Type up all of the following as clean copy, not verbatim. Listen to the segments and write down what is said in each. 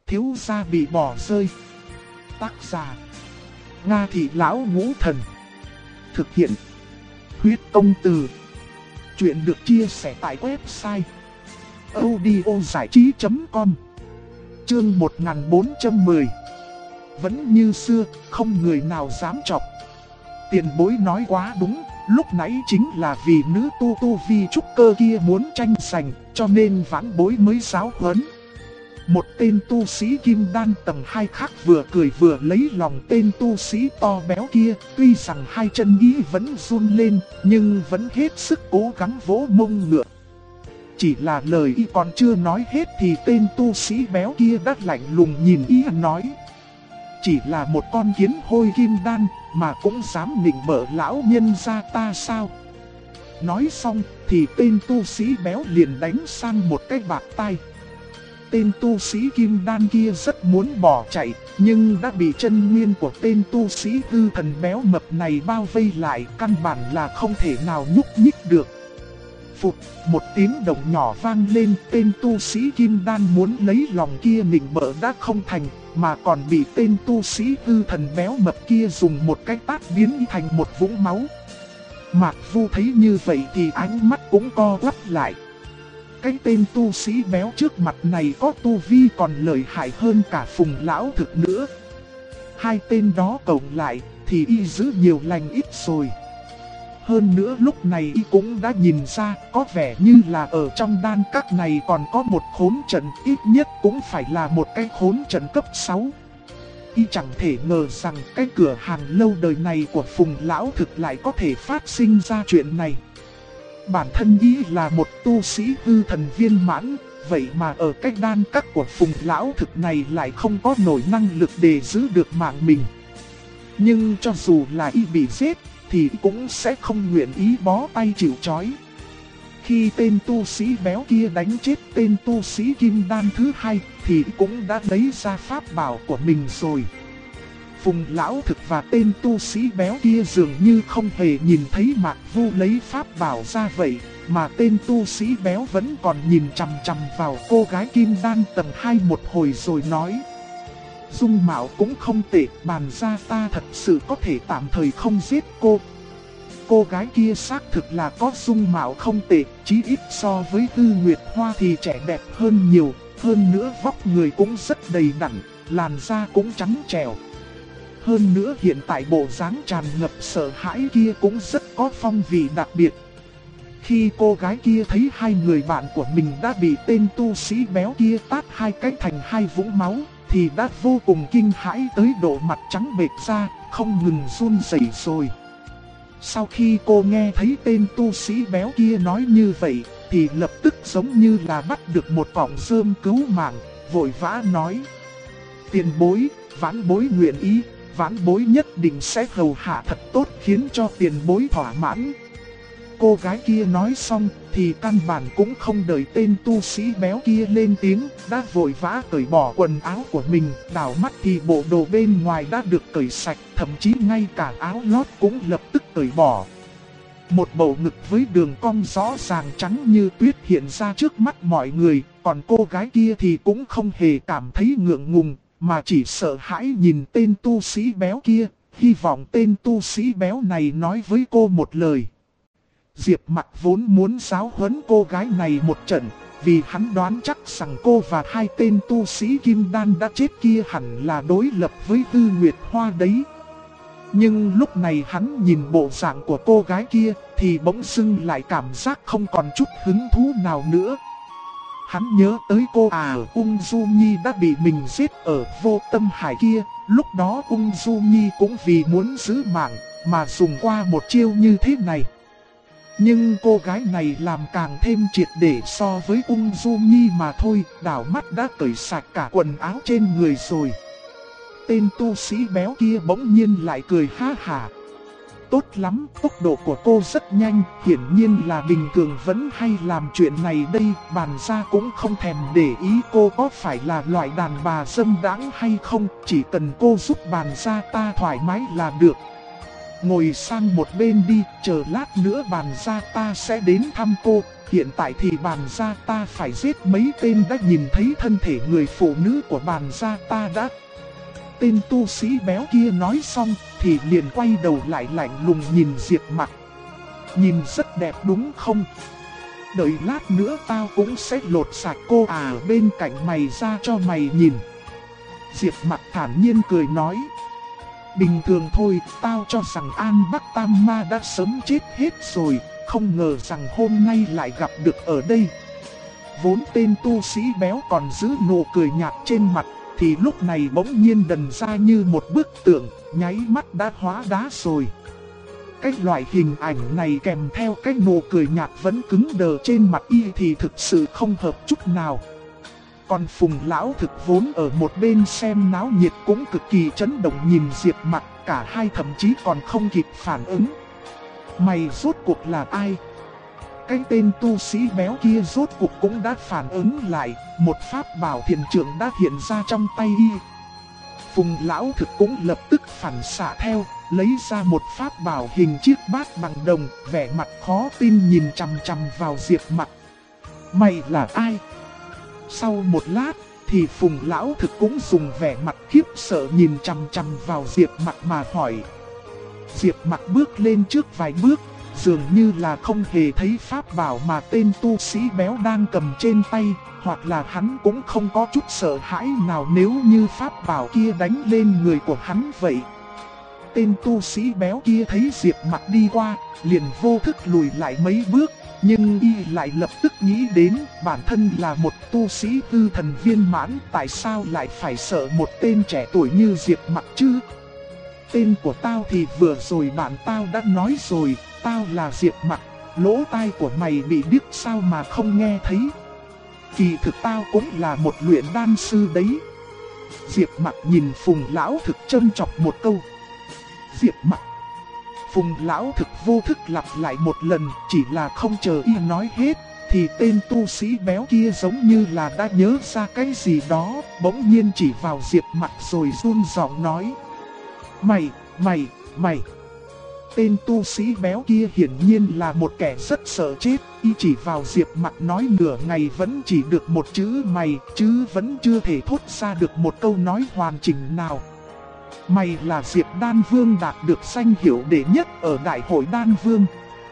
thiếu gia bị bỏ rơi. Tác giả Nga Thị Lão Ngũ Thần. Thực hiện Huyết Công Từ. Chuyện được chia sẻ tại website audiozảichí.com. Chương 1410. Vẫn như xưa, không người nào dám chọc. Tiền bối nói quá đúng, lúc nãy chính là vì nữ tu vi trúc cơ kia muốn tranh giành, cho nên vãn bối mới giáo huấn. Một tên tu sĩ kim đan tầng 2 khác vừa cười vừa lấy lòng tên tu sĩ to béo kia, tuy rằng hai chân ý vẫn run lên, nhưng vẫn hết sức cố gắng vỗ mông ngựa. Chỉ là lời y còn chưa nói hết thì tên tu sĩ béo kia đã lạnh lùng nhìn y nói: chỉ là một con kiến hôi kim đan mà cũng dám nịnh bợ lão nhân gia ta sao? Nói xong thì tên tu sĩ béo liền đánh sang một cái bạt tai. Tên tu sĩ kim đan kia rất muốn bỏ chạy, nhưng đã bị chân nguyên của tên tu sĩ hư thần béo mập này bao vây lại, căn bản là không thể nào nhúc nhích được. Phụt, một tiếng động nhỏ vang lên, tên tu sĩ kim đan muốn lấy lòng kia nịnh bợ đã không thành, mà còn bị tên tu sĩ hư thần béo mập kia dùng một cái tát biến thành một vũng máu. Mạc Vu thấy như vậy thì ánh mắt cũng co quắp lại. Cái tên tu sĩ béo trước mặt này có tu vi còn lợi hại hơn cả Phùng Lão Thực nữa. Hai tên đó cộng lại thì y giữ nhiều lành ít rồi. Hơn nữa lúc này y cũng đã nhìn ra có vẻ như là ở trong đan các này còn có một khốn trận, ít nhất cũng phải là một cái khốn trận cấp 6. Y chẳng thể ngờ rằng cái cửa hàng lâu đời này của Phùng Lão Thực lại có thể phát sinh ra chuyện này. Bản thân y là một tu sĩ hư thần viên mãn, vậy mà ở cái đan các của Phùng Lão Thực này lại không có nổi năng lực để giữ được mạng mình. Nhưng cho dù là y bị giết thì cũng sẽ không nguyện ý bó tay chịu trói. Khi tên tu sĩ béo kia đánh chết tên tu sĩ kim đan thứ hai thì cũng đã lấy ra pháp bảo của mình rồi. Phùng Lão Thực và tên tu sĩ béo kia dường như không hề nhìn thấy Mạc Vu lấy pháp bảo ra vậy, mà tên tu sĩ béo vẫn còn nhìn chằm chằm vào cô gái kim đan tầng 2 một hồi rồi nói: dung mạo cũng không tệ, bàn ra ta thật sự có thể tạm thời không giết cô. Cô gái kia xác thực là có dung mạo không tệ, chí ít so với Tư Nguyệt Hoa thì trẻ đẹp hơn nhiều, hơn nữa vóc người cũng rất đầy đặn, làn da cũng trắng trẻo. Hơn nữa hiện tại bộ dáng tràn ngập sợ hãi kia cũng rất có phong vị đặc biệt. Khi cô gái kia thấy hai người bạn của mình đã bị tên tu sĩ béo kia tát hai cái thành hai vũng máu, thì đã vô cùng kinh hãi tới độ mặt trắng bệch ra, không ngừng run rẩy rồi. Sau khi cô nghe thấy tên tu sĩ béo kia nói như vậy, thì lập tức giống như là bắt được một cọng rơm cứu mạng, vội vã nói: tiền bối, vãn bối nguyện ý, vãn bối nhất định sẽ hầu hạ thật tốt khiến cho tiền bối thỏa mãn. Cô gái kia nói xong thì căn bản cũng không đợi tên tu sĩ béo kia lên tiếng, đã vội vã cởi bỏ quần áo của mình, đảo mắt thì bộ đồ bên ngoài đã được cởi sạch, thậm chí ngay cả áo lót cũng lập tức cởi bỏ. Một bầu ngực với đường cong rõ ràng trắng như tuyết hiện ra trước mắt mọi người, còn cô gái kia thì cũng không hề cảm thấy ngượng ngùng, mà chỉ sợ hãi nhìn tên tu sĩ béo kia, hy vọng tên tu sĩ béo này nói với cô một lời. Diệp Mặc vốn muốn giáo huấn cô gái này một trận, vì hắn đoán chắc rằng cô và hai tên tu sĩ kim đan đã chết kia hẳn là đối lập với Tư Nguyệt Hoa đấy. Nhưng lúc này hắn nhìn bộ dạng của cô gái kia thì bỗng dưng lại cảm giác không còn chút hứng thú nào nữa. Hắn nhớ tới cô Ung Du Nhi đã bị mình giết ở Vô Tâm Hải kia, lúc đó Ung Du Nhi cũng vì muốn giữ mạng mà dùng qua một chiêu như thế này. Nhưng cô gái này làm càng thêm triệt để so với Ung Du Nhi mà thôi, đảo mắt đã cởi sạch cả quần áo trên người rồi. Tên tu sĩ béo kia bỗng nhiên lại cười ha hả. Tốt lắm, tốc độ của cô rất nhanh, hiển nhiên là bình thường vẫn hay làm chuyện này đây, bàn gia cũng không thèm để ý cô có phải là loại đàn bà dâm đãng hay không, chỉ cần cô giúp bàn gia ta thoải mái là được. ngồi sang một bên đi, chờ lát nữa bàn gia ta sẽ đến thăm cô. Hiện tại thì bàn gia ta phải giết mấy tên đã nhìn thấy thân thể người phụ nữ của bàn gia ta đã. Tên tu sĩ béo kia nói xong thì liền quay đầu lại lạnh lùng nhìn Diệp Mặc. Nhìn rất đẹp đúng không? Đợi lát nữa tao cũng sẽ lột sạch cô ở bên cạnh mày ra cho mày nhìn. Diệp Mặc thản nhiên cười nói. Bình thường thôi, tao cho rằng An Bắc Tam Ma đã sớm chết hết rồi, không ngờ rằng hôm nay lại gặp được ở đây. Vốn tên tu sĩ béo còn giữ nụ cười nhạt trên mặt, thì lúc này bỗng nhiên đần ra như một bức tượng, nháy mắt đã hóa đá rồi. Cái loại hình ảnh này kèm theo cái nụ cười nhạt vẫn cứng đờ trên mặt y thì thực sự không hợp chút nào. Còn Phùng Lão Thực vốn ở một bên xem náo nhiệt cũng cực kỳ chấn động nhìn Diệp Mặc, cả hai thậm chí còn không kịp phản ứng. Mày rốt cuộc là ai? Cái tên tu sĩ béo kia rốt cuộc cũng đã phản ứng lại, một pháp bảo thiền trưởng đã hiện ra trong tay y. Phùng Lão Thực cũng lập tức phản xạ theo, lấy ra một pháp bảo hình chiếc bát bằng đồng, vẻ mặt khó tin nhìn chằm chằm vào Diệp Mặc. Mày là ai? Sau một lát thì Phùng Lão Thực cũng dùng vẻ mặt khiếp sợ nhìn chằm chằm vào Diệp Mặc mà hỏi. Diệp Mặc bước lên trước vài bước, dường như là không hề thấy pháp bảo mà tên tu sĩ béo đang cầm trên tay, hoặc là hắn cũng không có chút sợ hãi nào nếu như pháp bảo kia đánh lên người của hắn vậy. Tên tu sĩ béo kia thấy Diệp Mặc đi qua, liền vô thức lùi lại mấy bước, nhưng y lại lập tức nghĩ đến bản thân là một tu sĩ hư thần viên mãn, tại sao lại phải sợ một tên trẻ tuổi như Diệp Mặc chứ? Tên của tao thì vừa rồi bạn tao đã nói rồi, tao là Diệp Mặc, lỗ tai của mày bị điếc sao mà không nghe thấy? Kỳ thực tao cũng là một luyện đan sư đấy. Diệp Mặc nhìn Phùng Lão Thực châm chọc một câu. Diệp Mặc. Phùng Lão Thực vô thức lặp lại một lần, chỉ là không chờ y nói hết, thì tên tu sĩ béo kia giống như là đã nhớ ra cái gì đó, bỗng nhiên chỉ vào Diệp Mặc rồi run giọng nói. Mày. Tên tu sĩ béo kia hiển nhiên là một kẻ rất sợ chết, y chỉ vào Diệp Mặc nói nửa ngày vẫn chỉ được một chữ mày, chứ vẫn chưa thể thốt ra được một câu nói hoàn chỉnh nào. Mày là Diệp Đan Vương đạt được danh hiệu đệ nhất ở Đại hội Đan Vương.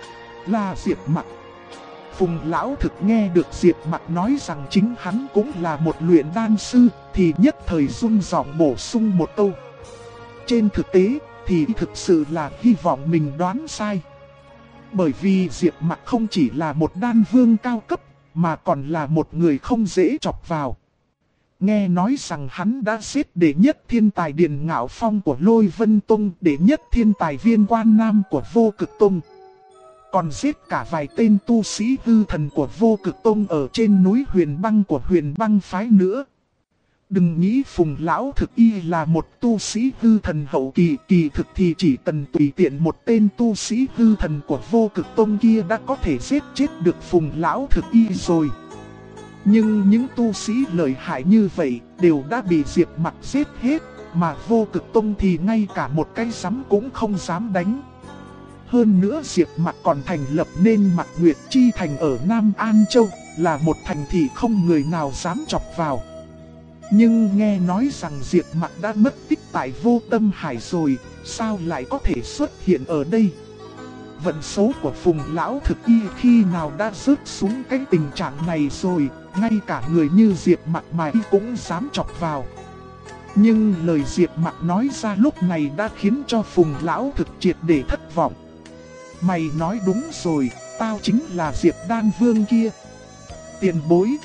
Là Diệp Mặc. Phùng Lão Thực nghe được Diệp Mặc nói rằng chính hắn cũng là một luyện đan sư, thì nhất thời run giọng bổ sung một câu. Trên thực tế thì thực sự là hy vọng mình đoán sai. Bởi vì Diệp Mặc không chỉ là một đan vương cao cấp, mà còn là một người không dễ chọc vào. Nghe nói rằng hắn đã giết đệ nhất thiên tài Điền Ngạo Phong của Lôi Vân Tông, đệ nhất thiên tài Viên Quan Nam của Vô Cực Tông. Còn giết cả vài tên tu sĩ hư thần của Vô Cực Tông ở trên núi Huyền Băng của Huyền Băng Phái nữa. Đừng nghĩ Phùng Lão Thực y là một tu sĩ hư thần hậu kỳ, kỳ thực thì chỉ cần tùy tiện một tên tu sĩ hư thần của Vô Cực Tông kia đã có thể giết chết được Phùng Lão Thực y rồi. Nhưng những tu sĩ lợi hại như vậy đều đã bị Diệp Mặc giết hết, mà Vô Cực Tông thì ngay cả một cái giám cũng không dám đánh. Hơn nữa Diệp Mặc còn thành lập nên Mặc Nguyệt Chi Thành ở Nam An Châu, là một thành thị không người nào dám chọc vào. Nhưng nghe nói rằng Diệp Mặc đã mất tích tại Vô Tâm Hải rồi, sao lại có thể xuất hiện ở đây? Vận số của Phùng Lão Thực y khi nào đã rớt xuống cái tình trạng này rồi, ngay cả người như Diệp Mặc mà y cũng dám chọc vào. Nhưng lời Diệp Mặc nói ra lúc này đã khiến cho Phùng Lão Thực triệt để thất vọng. Mày nói đúng rồi, tao chính là Diệp Đan Vương kia. Tiền bối,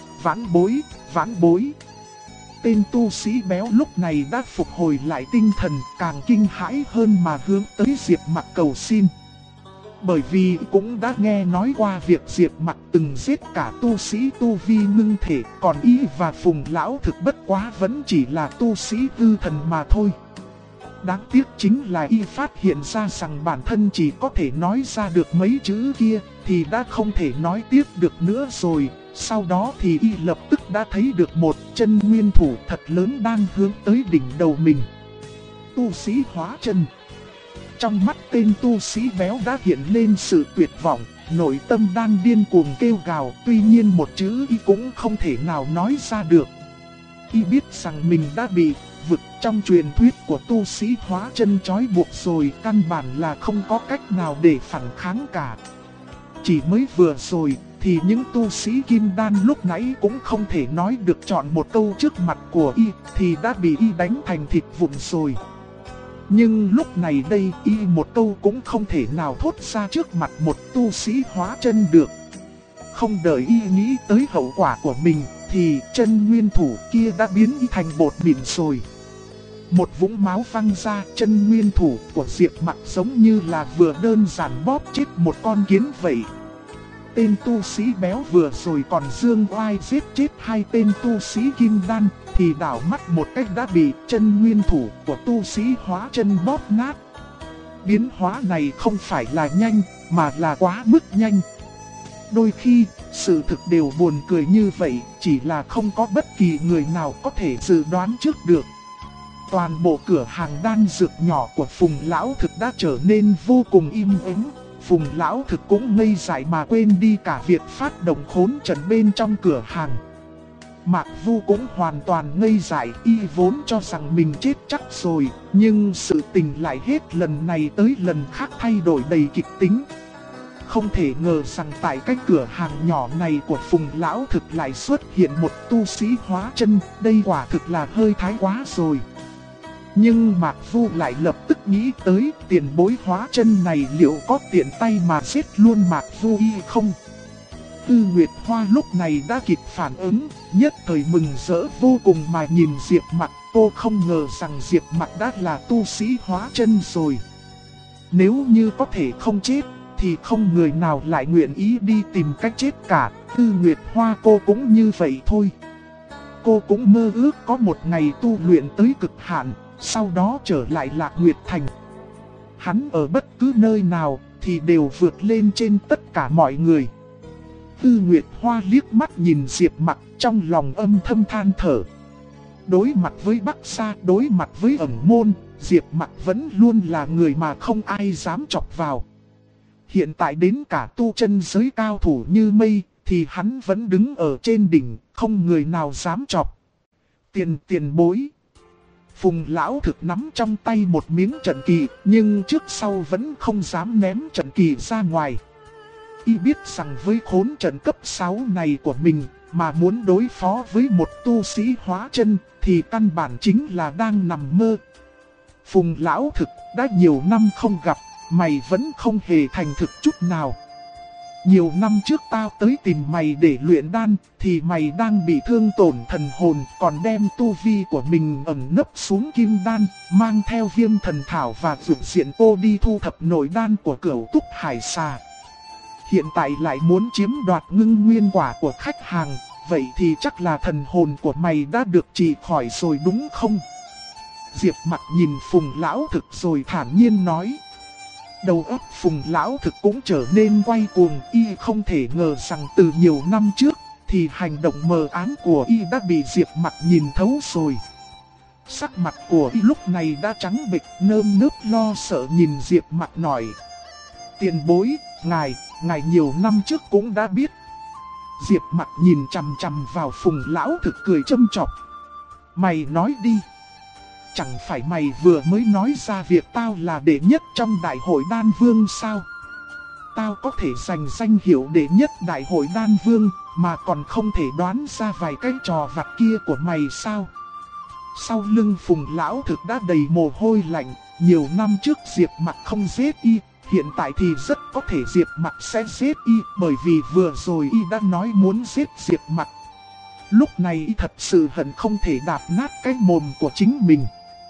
vãn bối. Tên tu sĩ béo lúc này đã phục hồi lại tinh thần, càng kinh hãi hơn mà hướng tới Diệp Mặc cầu xin. Bởi vì cũng đã nghe nói qua việc Diệp Mặc từng giết cả tu sĩ tu vi ngưng thể, còn y và Phùng Lão Thực bất quá vẫn chỉ là tu sĩ hư thần mà thôi. Đáng tiếc chính là y phát hiện ra rằng bản thân chỉ có thể nói ra được mấy chữ kia, thì đã không thể nói tiếp được nữa rồi. Sau đó thì y lập tức đã thấy được một chân nguyên thủ thật lớn đang hướng tới đỉnh đầu mình. Tu sĩ hóa chân. trong mắt tên tu sĩ béo đã hiện lên sự tuyệt vọng, nội tâm đang điên cuồng kêu gào, tuy nhiên một chữ y cũng không thể nào nói ra được. Y biết rằng mình đã bị vực trong truyền thuyết của tu sĩ hóa chân trói buộc rồi, căn bản là không có cách nào để phản kháng cả. Chỉ mới vừa rồi thì những tu sĩ kim đan lúc nãy cũng không thể nói được chọn một câu trước mặt của y thì đã bị y đánh thành thịt vụn rồi. Nhưng lúc này đây y một câu cũng không thể nào thốt ra trước mặt một tu sĩ hóa chân được. Không đợi y nghĩ tới hậu quả của mình thì chân nguyên thủ kia đã biến y thành bột mịn rồi. Một vũng máu văng ra, chân nguyên thủ của Diệp Mặc giống như là vừa đơn giản bóp chết một con kiến vậy. Tên tu sĩ béo vừa rồi còn dương oai giết chết hai tên tu sĩ kim đan, thì đảo mắt một cách đã bị chân nguyên thủ của tu sĩ hóa chân bóp nát. Biến hóa này không phải là nhanh, mà là quá mức nhanh. Đôi khi, sự thực đều buồn cười như vậy, chỉ là không có bất kỳ người nào có thể dự đoán trước được. Toàn bộ cửa hàng đan dược nhỏ của Phùng Lão Thực đã trở nên vô cùng im ắng. Phùng Lão Thực cũng ngây dại mà quên đi cả việc phát động khốn trận bên trong cửa hàng. Mạc Vu cũng hoàn toàn ngây dại, y vốn cho rằng mình chết chắc rồi, nhưng sự tình lại hết lần này tới lần khác thay đổi đầy kịch tính. Không thể ngờ rằng tại cái cửa hàng nhỏ này của Phùng Lão Thực lại xuất hiện một tu sĩ hóa chân, đây quả thực là hơi thái quá rồi. Nhưng Mạc Vu lại lập tức nghĩ tới tiền bối hóa chân này liệu có tiện tay mà giết luôn Mạc Vu y không? Tư Nguyệt Hoa lúc này đã kịp phản ứng, nhất thời mừng rỡ vô cùng mà nhìn Diệp Mặc, cô không ngờ rằng Diệp Mặc đã là tu sĩ hóa chân rồi. Nếu như có thể không chết, thì không người nào lại nguyện ý đi tìm cách chết cả, Tư Nguyệt Hoa cô cũng như vậy thôi. Cô cũng mơ ước có một ngày tu luyện tới cực hạn, sau đó trở lại Lạc Nguyệt Thành. Hắn ở bất cứ nơi nào thì đều vượt lên trên tất cả mọi người. Tư Nguyệt Hoa liếc mắt nhìn Diệp Mặc, trong lòng âm thầm than thở. Đối mặt với Bắc Sa, đối mặt với ẩn môn, Diệp Mặc vẫn luôn là người mà không ai dám chọc vào. Hiện tại đến cả tu chân giới cao thủ như mây, thì hắn vẫn đứng ở trên đỉnh, không người nào dám chọc. Tiền bối. Phùng Lão Thực nắm trong tay một miếng trận kỳ, nhưng trước sau vẫn không dám ném trận kỳ ra ngoài. Y biết rằng với khốn trận cấp 6 này của mình, mà muốn đối phó với một tu sĩ hóa chân, thì căn bản chính là đang nằm mơ. Phùng Lão Thực, đã nhiều năm không gặp, mày vẫn không hề thành thực chút nào. Nhiều năm trước tao tới tìm mày để luyện đan, thì mày đang bị thương tổn thần hồn, còn đem tu vi của mình ẩn nấp xuống kim đan, mang theo viêm thần thảo và dụng diện cô đi thu thập nội đan của Cửu Túc Hải Xà. Hiện tại lại muốn chiếm đoạt ngưng nguyên quả của khách hàng, vậy thì chắc là thần hồn của mày đã được trị khỏi rồi đúng không? Diệp Mặc nhìn Phùng Lão Thực rồi thản nhiên nói. Đầu óc Phùng Lão Thực cũng trở nên quay cuồng, y không thể ngờ rằng từ nhiều năm trước thì hành động mờ ám của y đã bị Diệp Mặc nhìn thấu rồi. Sắc mặt của y lúc này đã trắng bệch, nơm nớp lo sợ nhìn Diệp Mặc nói. Tiền bối, ngài nhiều năm trước cũng đã biết. Diệp Mặc nhìn chằm chằm vào Phùng Lão Thực cười châm chọc. Mày nói đi. Chẳng phải mày vừa mới nói ra việc tao là đệ nhất trong đại hội đan vương sao? Tao có thể giành danh hiệu đệ nhất đại hội đan vương, mà còn không thể đoán ra vài cái trò vặt kia của mày sao? Sau lưng Phùng Lão Thực đã đầy mồ hôi lạnh, nhiều năm trước Diệp Mặc không giết y, hiện tại thì rất có thể Diệp Mặc sẽ giết y, bởi vì vừa rồi y đã nói muốn giết Diệp Mặc. Lúc này y thật sự hận không thể đạp nát cái mồm của chính mình.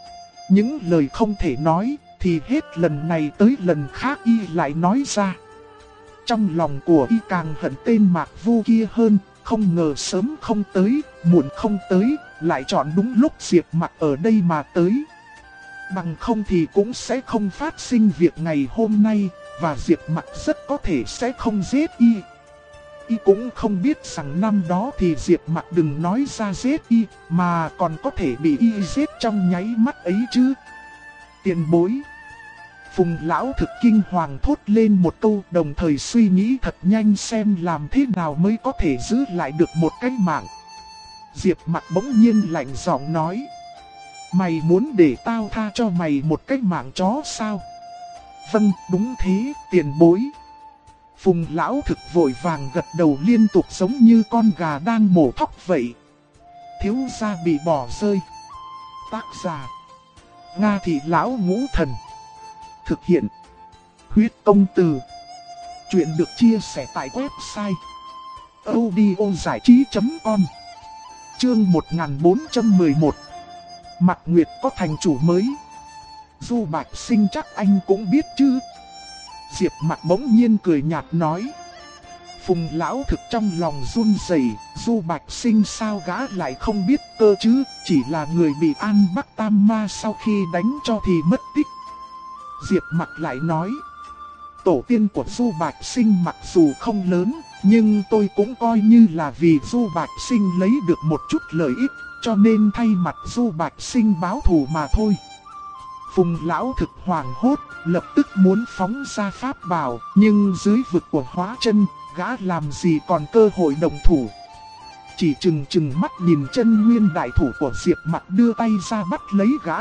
Những lời không thể nói thì hết lần này tới lần khác y lại nói ra. Trong lòng của y càng hận tên Mạc Vu kia hơn, không ngờ sớm không tới, muộn không tới, lại chọn đúng lúc Diệp Mặc ở đây mà tới. Bằng không thì cũng sẽ không phát sinh việc ngày hôm nay, và Diệp Mặc rất có thể sẽ không giết y. Y cũng không biết rằng năm đó thì Diệp Mặc đừng nói ra giết y, mà còn có thể bị y giết trong nháy mắt ấy chứ. Tiền bối. Phùng lão thực kinh hoàng thốt lên một câu, đồng thời suy nghĩ thật nhanh xem làm thế nào mới có thể giữ lại được một cái mạng. Diệp Mặc bỗng nhiên lạnh giọng nói: mày muốn để tao tha cho mày một cái mạng chó sao? Vâng, đúng thế, tiền bối. Phùng lão thực vội vàng gật đầu liên tục giống như con gà đang mổ thóc vậy. Thiếu gia bị bỏ rơi. Tác giả: Nga Thị Lão Ngũ Thần. Thực hiện: Huyết Công Từ. Chuyện được chia sẻ tại website audiozảichí.com. Chương 1411. Mạc Nguyệt có thành chủ mới. Du Bạch Sinh chắc anh cũng biết chứ? Diệp Mặc bỗng nhiên cười nhạt nói. Phùng lão thực trong lòng run rẩy, Du Bạch Sinh sao gã lại không biết cơ chứ, chỉ là người bị An Bắc Tam Ma sau khi đánh cho thì mất tích. Diệp Mặc lại nói, tổ tiên của Du Bạch Sinh mặc dù không lớn, nhưng tôi cũng coi như là vì Du Bạch Sinh lấy được một chút lợi ích, cho nên thay mặt Du Bạch Sinh báo thù mà thôi. Phùng lão thực hoảng hốt, lập tức muốn phóng ra pháp bảo, nhưng dưới vực của Hóa Chân, gã làm gì còn cơ hội động thủ. Chỉ chừng mắt nhìn chân nguyên đại thủ của Diệp Mặc đưa tay ra bắt lấy gã.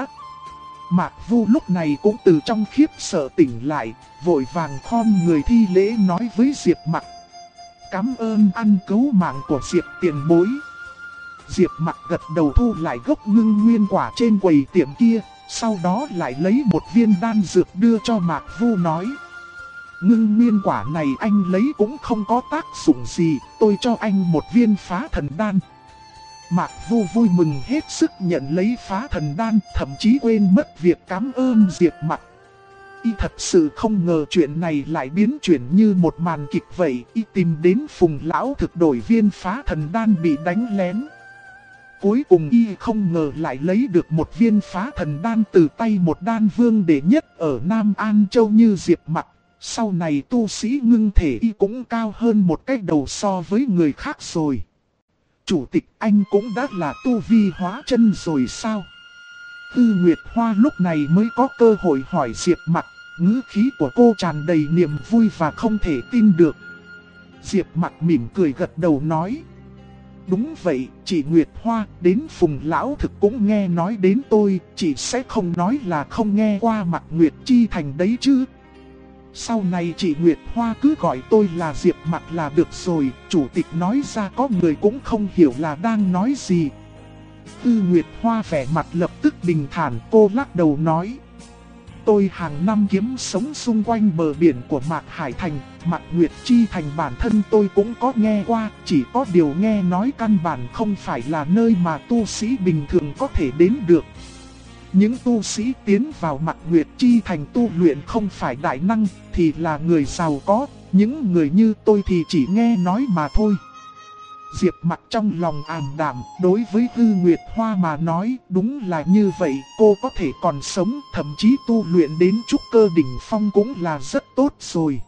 Mạc Vu lúc này cũng từ trong khiếp sợ tỉnh lại, vội vàng khom người thi lễ nói với Diệp Mặc: cảm ơn ăn cứu mạng của Diệp tiền bối. Diệp Mặc gật đầu thu lại gốc ngưng nguyên quả trên quầy tiệm kia, sau đó lại lấy một viên đan dược đưa cho Mạc Vu nói: ngưng nguyên quả này anh lấy cũng không có tác dụng gì, tôi cho anh một viên phá thần đan. Mạc Vu vui mừng hết sức nhận lấy phá thần đan, thậm chí quên mất việc cảm ơn Diệp Mặc. Y thật sự không ngờ chuyện này lại biến chuyển như một màn kịch vậy. Y tìm đến Phùng lão thực đổi viên phá thần đan bị đánh lén. Cuối cùng y không ngờ lại lấy được một viên phá thần đan từ tay một đan vương đệ nhất ở Nam An Châu như Diệp Mặc. Sau này tu sĩ ngưng thể y cũng cao hơn một cái đầu so với người khác rồi. Chủ tịch, anh cũng đã là tu vi hóa chân rồi sao? Tư Nguyệt Hoa lúc này mới có cơ hội hỏi Diệp Mặc, ngữ khí của cô tràn đầy niềm vui và không thể tin được. Diệp Mặc mỉm cười gật đầu nói: đúng vậy, chị Nguyệt Hoa, đến Phùng lão thực cũng nghe nói đến tôi, chị sẽ không nói là không nghe qua Mạc Nguyệt Chi Thành đấy chứ. Sau này chị Nguyệt Hoa cứ gọi tôi là Diệp Mặc là được rồi, chủ tịch nói ra có người cũng không hiểu là đang nói gì. Tư Nguyệt Hoa vẻ mặt lập tức bình thản, cô lắc đầu nói: tôi hàng năm kiếm sống xung quanh bờ biển của Mạc Hải Thành, Mạc Nguyệt Chi Thành bản thân tôi cũng có nghe qua, chỉ có điều nghe nói căn bản không phải là nơi mà tu sĩ bình thường có thể đến được. Những tu sĩ tiến vào Mạc Nguyệt Chi Thành tu luyện không phải đại năng, thì là người giàu có, những người như tôi thì chỉ nghe nói mà thôi. Diệp Mặc trong lòng ảm đạm, đối với Tư Nguyệt Hoa mà nói đúng là như vậy, cô có thể còn sống, thậm chí tu luyện đến trúc cơ đỉnh phong cũng là rất tốt rồi.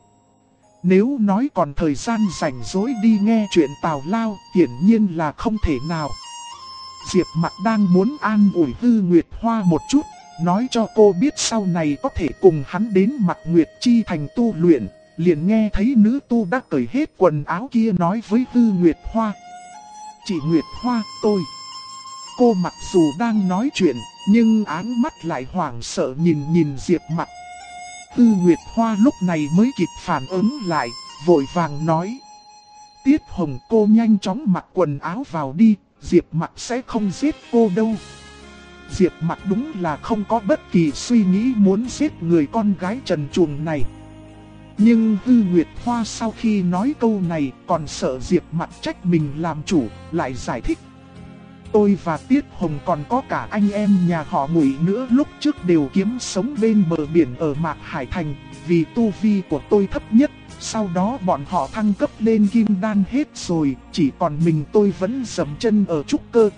Nếu nói còn thời gian rảnh rỗi đi nghe chuyện tào lao, hiển nhiên là không thể nào. Diệp Mặc đang muốn an ủi Tư Nguyệt Hoa một chút, nói cho cô biết sau này có thể cùng hắn đến Mạc Nguyệt Chi Thành tu luyện. Liền nghe thấy nữ tu đã cởi hết quần áo kia nói với Tư Nguyệt Hoa: chị Nguyệt Hoa, tôi. Cô mặc dù đang nói chuyện, nhưng áng mắt lại hoảng sợ nhìn Diệp Mặc. Tư Nguyệt Hoa lúc này mới kịp phản ứng lại, vội vàng nói: Tiết Hồng, cô nhanh chóng mặc quần áo vào đi, Diệp Mặc sẽ không giết cô đâu. Diệp Mặc đúng là không có bất kỳ suy nghĩ muốn giết người con gái trần truồng này. Nhưng Tư Nguyệt Hoa sau khi nói câu này còn sợ Diệp Mặc trách mình làm chủ, lại giải thích: tôi và Tiết Hồng còn có cả anh em nhà họ Ngụy nữa lúc trước đều kiếm sống bên bờ biển ở Mạc Hải Thành, vì tu vi của tôi thấp nhất, sau đó bọn họ thăng cấp lên kim đan hết rồi, chỉ còn mình tôi vẫn dậm chân ở trúc cơ.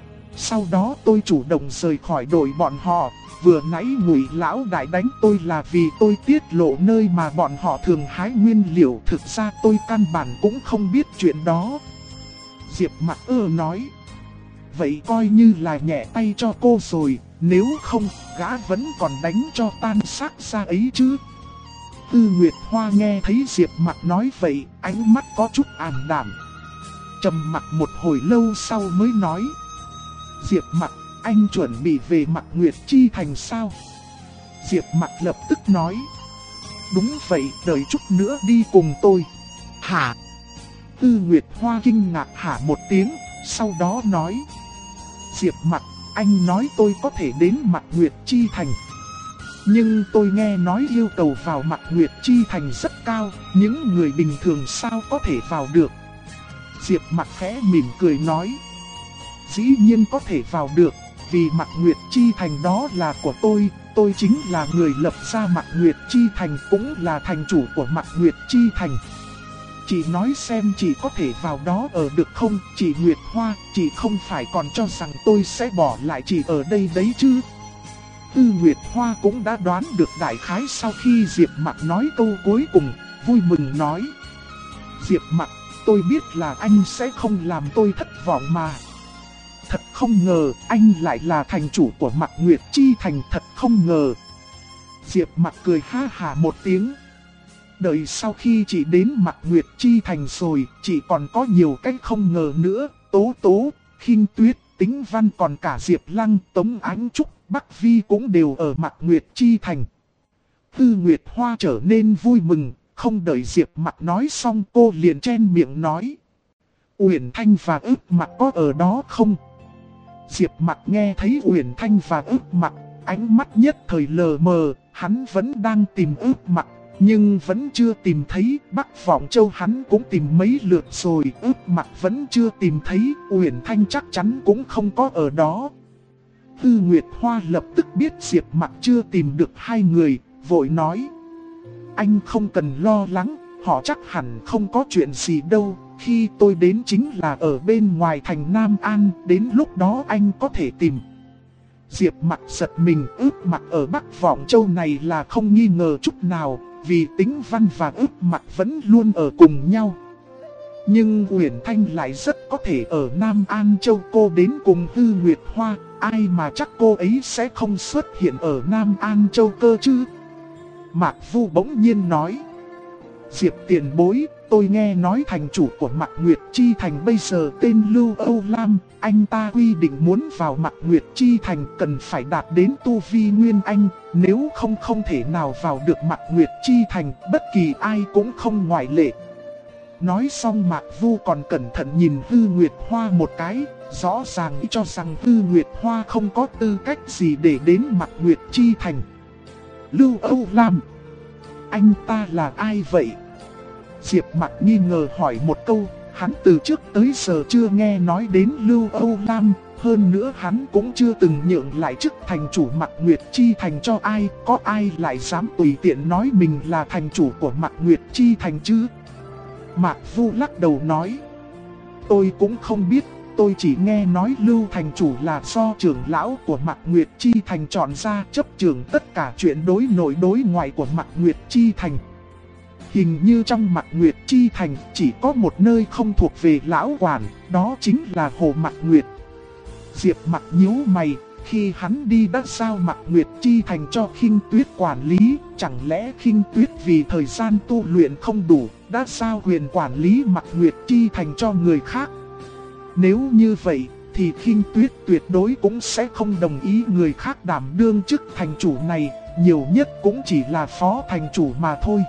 Sau đó tôi chủ động rời khỏi đội bọn họ. Vừa nãy Ngụy lão đại đánh tôi là vì tôi tiết lộ nơi mà bọn họ thường hái nguyên liệu, thực ra tôi căn bản cũng không biết chuyện đó. Diệp Mặc nói: vậy coi như là nhẹ tay cho cô rồi, nếu không, gã vẫn còn đánh cho tan xác ra ấy chứ. Tư Nguyệt Hoa nghe thấy Diệp Mặc nói vậy, ánh mắt có chút ảm đạm. Trầm mặc một hồi lâu sau mới nói: Diệp Mặc, anh chuẩn bị về Mặc Nguyệt Chi Thành sao? Diệp Mặc lập tức nói: Đúng vậy, đợi chút nữa đi cùng tôi. Hả? Tư Nguyệt Hoa kinh ngạc hả một tiếng, sau đó nói: Diệp Mặc, anh nói tôi có thể đến Mặc Nguyệt Chi Thành. Nhưng tôi nghe nói yêu cầu vào Mặc Nguyệt Chi Thành rất cao, những người bình thường sao có thể vào được? Diệp Mặc khẽ mỉm cười nói: Dĩ nhiên có thể vào được, vì Mặc Nguyệt Chi Thành đó là của tôi chính là người lập ra Mặc Nguyệt Chi Thành, cũng là thành chủ của Mặc Nguyệt Chi Thành. Chị nói xem chị có thể vào đó ở được không? Chị Nguyệt Hoa, chị không phải còn cho rằng tôi sẽ bỏ lại chị ở đây đấy chứ? Tư Nguyệt Hoa cũng đã đoán được đại khái sau khi Diệp Mặc nói câu cuối cùng, vui mừng nói: Diệp Mặc, tôi biết là anh sẽ không làm tôi thất vọng mà. Thật không ngờ anh lại là thành chủ của Mặc Nguyệt Chi Thành, thật không ngờ. Diệp Mặc cười ha hả một tiếng. Đợi sau khi chị đến Mặc Nguyệt Chi Thành rồi, chị còn có nhiều cách không ngờ nữa. Tố Tố, Khinh Tuyết, Tĩnh Văn, còn cả Diệp Lăng, Tống Ánh Trúc, Bắc Vi cũng đều ở Mặc Nguyệt Chi Thành. Tư Nguyệt Hoa trở nên vui mừng, không đợi Diệp Mặc nói xong cô liền chen miệng nói: Uyển Thanh và Ước Mặc có ở đó không? Diệp Mặc nghe thấy Uyển Thanh và Ước Mặc, ánh mắt nhất thời lờ mờ, hắn vẫn đang tìm Ước Mặc, nhưng vẫn chưa tìm thấy. Bắc Vọng Châu hắn cũng tìm mấy lượt rồi, Ước Mặc vẫn chưa tìm thấy, Uyển Thanh chắc chắn cũng không có ở đó. Tư Nguyệt Hoa lập tức biết Diệp Mặc chưa tìm được hai người, vội nói: Anh không cần lo lắng, họ chắc hẳn không có chuyện gì đâu. Khi tôi đến chính là ở bên ngoài thành Nam An, đến lúc đó anh có thể tìm. Diệp Mặc giật mình, Ước Mặc ở Bắc Vọng Châu này là không nghi ngờ chút nào, vì Tĩnh Văn và Ước Mặc vẫn luôn ở cùng nhau. Nhưng Uyển Thanh lại rất có thể ở Nam An Châu, cô đến cùng Tư Nguyệt Hoa, ai mà chắc cô ấy sẽ không xuất hiện ở Nam An Châu cơ chứ? Mạc Vu bỗng nhiên nói: Diệp tiền bối, tôi nghe nói thành chủ của Mặc Nguyệt Chi Thành bây giờ tên Lưu Âu Lam, anh ta quy định muốn vào Mặc Nguyệt Chi Thành cần phải đạt đến tu vi Nguyên Anh, nếu không không thể nào vào được Mặc Nguyệt Chi Thành, bất kỳ ai cũng không ngoại lệ. Nói xong Mạc Vu còn cẩn thận nhìn Tư Nguyệt Hoa một cái, rõ ràng cho rằng Tư Nguyệt Hoa không có tư cách gì để đến Mặc Nguyệt Chi Thành. Lưu Âu Lam, anh ta là ai vậy? Diệp Mặc nghi ngờ hỏi một câu, hắn từ trước tới giờ chưa nghe nói đến Lưu Âu Lam, hơn nữa hắn cũng chưa từng nhượng lại chức thành chủ Mặc Nguyệt Chi Thành cho ai, có ai lại dám tùy tiện nói mình là thành chủ của Mặc Nguyệt Chi Thành chứ? Mạc Vu lắc đầu nói: Tôi cũng không biết, tôi chỉ nghe nói Lưu thành chủ là do trưởng lão của Mặc Nguyệt Chi Thành chọn ra chấp trưởng tất cả chuyện đối nội đối ngoại của Mặc Nguyệt Chi Thành. Hình như trong Mặc Nguyệt Chi Thành chỉ có một nơi không thuộc về lão quản, đó chính là Hồ Mặc Nguyệt. Diệp Mặc nhíu mày, khi hắn đi đã giao Mặc Nguyệt Chi Thành cho Khinh Tuyết quản lý, chẳng lẽ Khinh Tuyết vì thời gian tu luyện không đủ, đã giao quyền quản lý Mặc Nguyệt Chi Thành cho người khác? Nếu như vậy, thì Khinh Tuyết tuyệt đối cũng sẽ không đồng ý người khác đảm đương chức thành chủ này, nhiều nhất cũng chỉ là phó thành chủ mà thôi.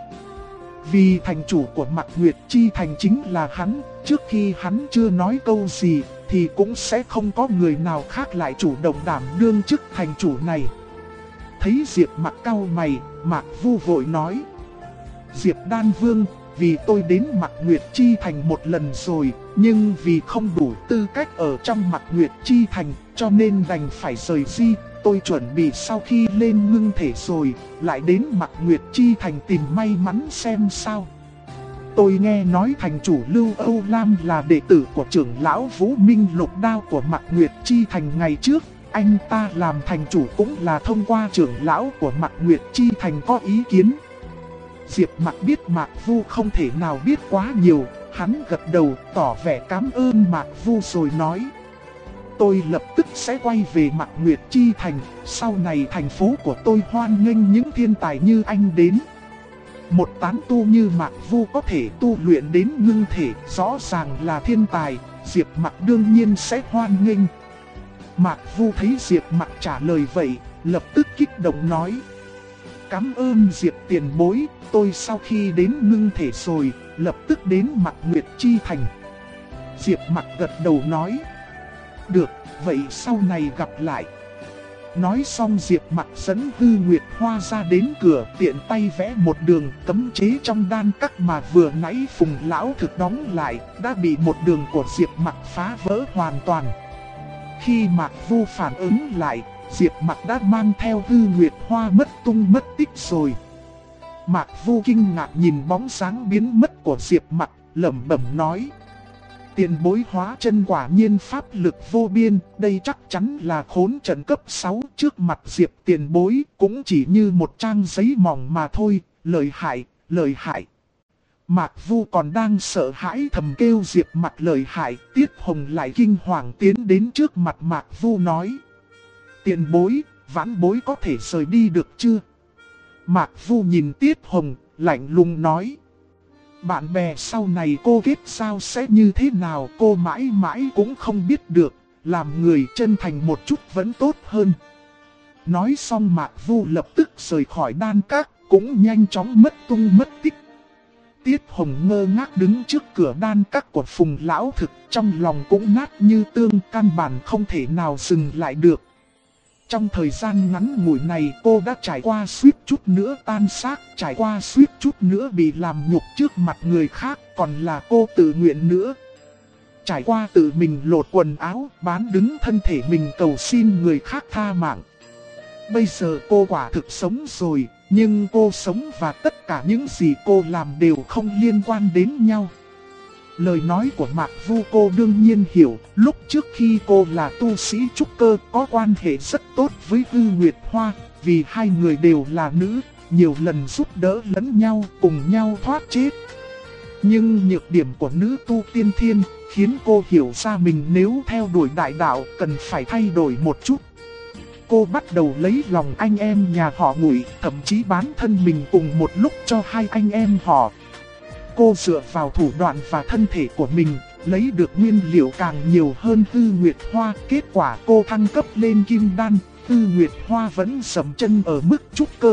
Vì thành chủ của Mặc Nguyệt Chi Thành chính là hắn, trước khi hắn chưa nói câu gì, thì cũng sẽ không có người nào khác lại chủ động đảm đương chức thành chủ này. Thấy Diệp Mặc cau mày, Mạc Vu vội nói: Diệp Đan Vương, vì tôi đến Mặc Nguyệt Chi Thành một lần rồi, nhưng vì không đủ tư cách ở trong Mặc Nguyệt Chi Thành, cho nên đành phải rời đi. Tôi chuẩn bị sau khi lên ngưng thể rồi, lại đến Mặc Nguyệt Chi Thành tìm may mắn xem sao. Tôi nghe nói thành chủ Lưu Âu Lam là đệ tử của trưởng lão Vũ Minh Lục Đao của Mặc Nguyệt Chi Thành ngày trước. Anh ta làm thành chủ cũng là thông qua trưởng lão của Mặc Nguyệt Chi Thành có ý kiến. Diệp Mặc biết Mạc Vu không thể nào biết quá nhiều, hắn gật đầu tỏ vẻ cảm ơn Mạc Vu rồi nói: tôi lập tức sẽ quay về Mạc Nguyệt Chi Thành. Sau này thành phố của tôi hoan nghênh những thiên tài như anh đến. Một tán tu như Mạc Vu có thể tu luyện đến ngưng thể, rõ ràng là thiên tài, Diệp Mặc đương nhiên sẽ hoan nghênh. Mạc Vu thấy Diệp Mặc trả lời vậy, lập tức kích động nói: cảm ơn Diệp tiền bối, tôi sau khi đến ngưng thể rồi, lập tức đến Mạc Nguyệt Chi Thành. Diệp Mặc gật đầu nói: được, vậy sau này gặp lại. Nói xong Diệp Mặc dẫn Hư Nguyệt Hoa ra đến cửa, tiện tay vẽ một đường cấm chế trong đan các mà vừa nãy Phùng Lão Thực đóng lại, đã bị một đường của Diệp Mặc phá vỡ hoàn toàn. Khi Mạc Vu phản ứng lại, Diệp Mặc đã mang theo Hư Nguyệt Hoa mất tung mất tích rồi. Mạc Vu kinh ngạc nhìn bóng dáng biến mất của Diệp Mặc, lẩm bẩm nói: tiền bối hóa chân quả nhiên pháp lực vô biên, đây chắc chắn là khốn trận cấp 6, trước mặt Diệp tiền bối cũng chỉ như một trang giấy mỏng mà thôi, lợi hại, lợi hại. Mạc Vu còn đang sợ hãi thầm kêu Diệp Mặc lợi hại, Tiết Hồng lại kinh hoàng tiến đến trước mặt Mạc Vu nói: tiền bối, vãn bối có thể rời đi được chưa? Mạc Vu nhìn Tiết Hồng, lạnh lùng nói: bạn bè sau này cô kết giao sẽ như thế nào cô mãi mãi cũng không biết được, làm người chân thành một chút vẫn tốt hơn. Nói xong Mạc Vu lập tức rời khỏi đan các, cũng nhanh chóng mất tung mất tích. Tiết Hồng ngơ ngác đứng trước cửa đan các của Phùng Lão Thực, trong lòng cũng nát như tương, căn bản không thể nào dừng lại được. Trong thời gian ngắn ngủi này cô đã trải qua suýt chút nữa tan xác, trải qua suýt chút nữa bị làm nhục trước mặt người khác, còn là cô tự nguyện nữa. Trải qua tự mình lột quần áo, bán đứng thân thể mình cầu xin người khác tha mạng. Bây giờ cô quả thực sống rồi, nhưng cô sống và tất cả những gì cô làm đều không liên quan đến nhau. Lời nói của Mạc Vu cô đương nhiên hiểu, lúc trước khi cô là tu sĩ trúc cơ có quan hệ rất tốt với Hư Nguyệt Hoa, vì hai người đều là nữ, nhiều lần giúp đỡ lẫn nhau, cùng nhau thoát chết. Nhưng nhược điểm của nữ tu tiên thiên khiến cô hiểu ra mình nếu theo đuổi đại đạo cần phải thay đổi một chút. Cô bắt đầu lấy lòng anh em nhà họ Ngụy, thậm chí bán thân mình cùng một lúc cho hai anh em họ. Cô dựa vào thủ đoạn và thân thể của mình, lấy được nguyên liệu càng nhiều hơn Hư Nguyệt Hoa. Kết quả cô thăng cấp lên kim đan, Hư Nguyệt Hoa vẫn dậm chân ở mức trúc cơ.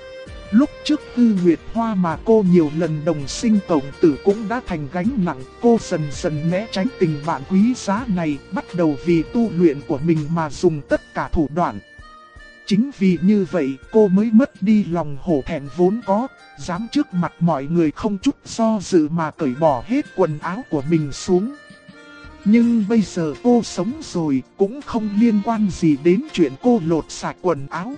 Lúc trước Hư Nguyệt Hoa mà cô nhiều lần đồng sinh cộng tử cũng đã thành gánh nặng. Cô dần dần né tránh tình bạn quý giá này, bắt đầu vì tu luyện của mình mà dùng tất cả thủ đoạn. Chính vì như vậy cô mới mất đi lòng hổ thẹn vốn có, dám trước mặt mọi người không chút do dự mà cởi bỏ hết quần áo của mình xuống. Nhưng bây giờ cô sống rồi cũng không liên quan gì đến chuyện cô lột sạch quần áo.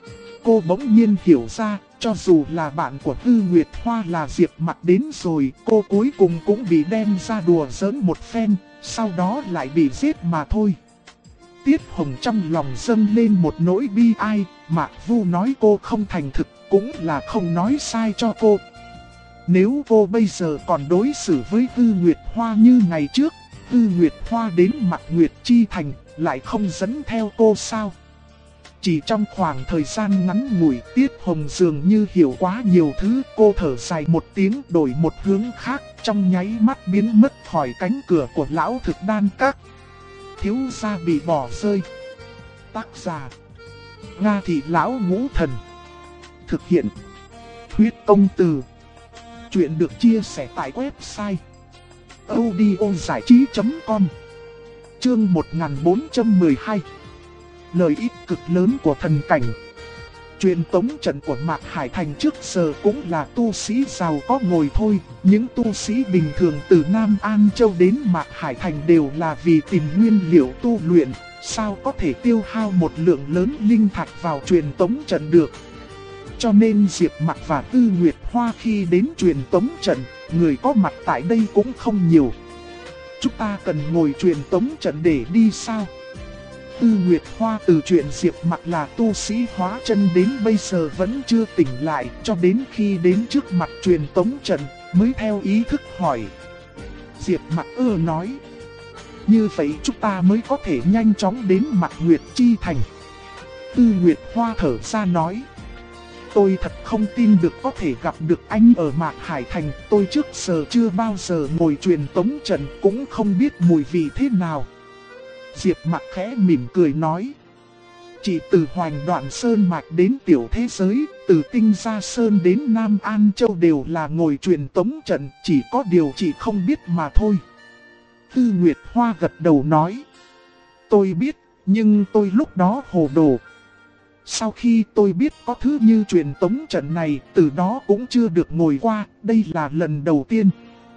Cô bỗng nhiên hiểu ra, cho dù là bạn của Hư Nguyệt Hoa là Diệp Mặc đến rồi, cô cuối cùng cũng bị đem ra đùa giỡn một phen, sau đó lại bị giết mà thôi. Tiết Hồng trong lòng dâng lên một nỗi bi ai, Mạc Vu nói cô không thành thực, cũng là không nói sai cho cô. Nếu cô bây giờ còn đối xử với Hư Nguyệt Hoa như ngày trước, Hư Nguyệt Hoa đến Mạc Nguyệt Chi Thành, lại không dẫn theo cô sao? Chỉ trong khoảng thời gian ngắn ngủi, Tiết Hồng dường như hiểu quá nhiều thứ, cô thở dài một tiếng đổi một hướng khác, trong nháy mắt biến mất khỏi cánh cửa của Lão Thực đan các. Thiếu gia bị bỏ rơi. Tác giả: Nga Thị Lão Ngũ Thần. Thực hiện: Huyết Công Từ. Chuyện được chia sẻ tại website audiozảichí.com. Chương 1412. Lợi ích cực lớn của thần cảnh. Truyền tống trận của Mạc Hải Thành trước giờ cũng là tu sĩ giàu có ngồi thôi. Những tu sĩ bình thường từ Nam An Châu đến Mạc Hải Thành đều là vì tìm nguyên liệu tu luyện. Sao có thể tiêu hao một lượng lớn linh thạch vào truyền tống trận được? Cho nên Diệp Mặc và Tư Nguyệt Hoa khi đến truyền tống trận, người có mặt tại đây cũng không nhiều. Chúng ta cần ngồi truyền tống trận để đi sao? Tư Nguyệt Hoa từ chuyện Diệp Mặc là tu sĩ hóa chân đến bây giờ vẫn chưa tỉnh lại, cho đến khi đến trước mặt truyền tống trận mới theo ý thức hỏi. Diệp Mặc nói: như vậy chúng ta mới có thể nhanh chóng đến Mạc Nguyệt Chi Thành. Tư Nguyệt Hoa thở ra nói. Tôi thật không tin được có thể gặp được anh ở Mạc Hải Thành. Tôi trước giờ chưa bao giờ ngồi truyền tống trận, cũng không biết mùi vị thế nào. Diệp Mặc khẽ mỉm cười nói. Chỉ từ Hoành Đoạn Sơn Mạch đến Tiểu Thế Giới, từ Tinh Gia Sơn đến Nam An Châu đều là ngồi truyền tống trận, chỉ có điều chị không biết mà thôi. Tư Nguyệt Hoa gật đầu nói. Tôi biết, nhưng tôi lúc đó hồ đồ. Sau khi tôi biết có thứ như truyền tống trận này, từ đó cũng chưa được ngồi qua, đây là lần đầu tiên.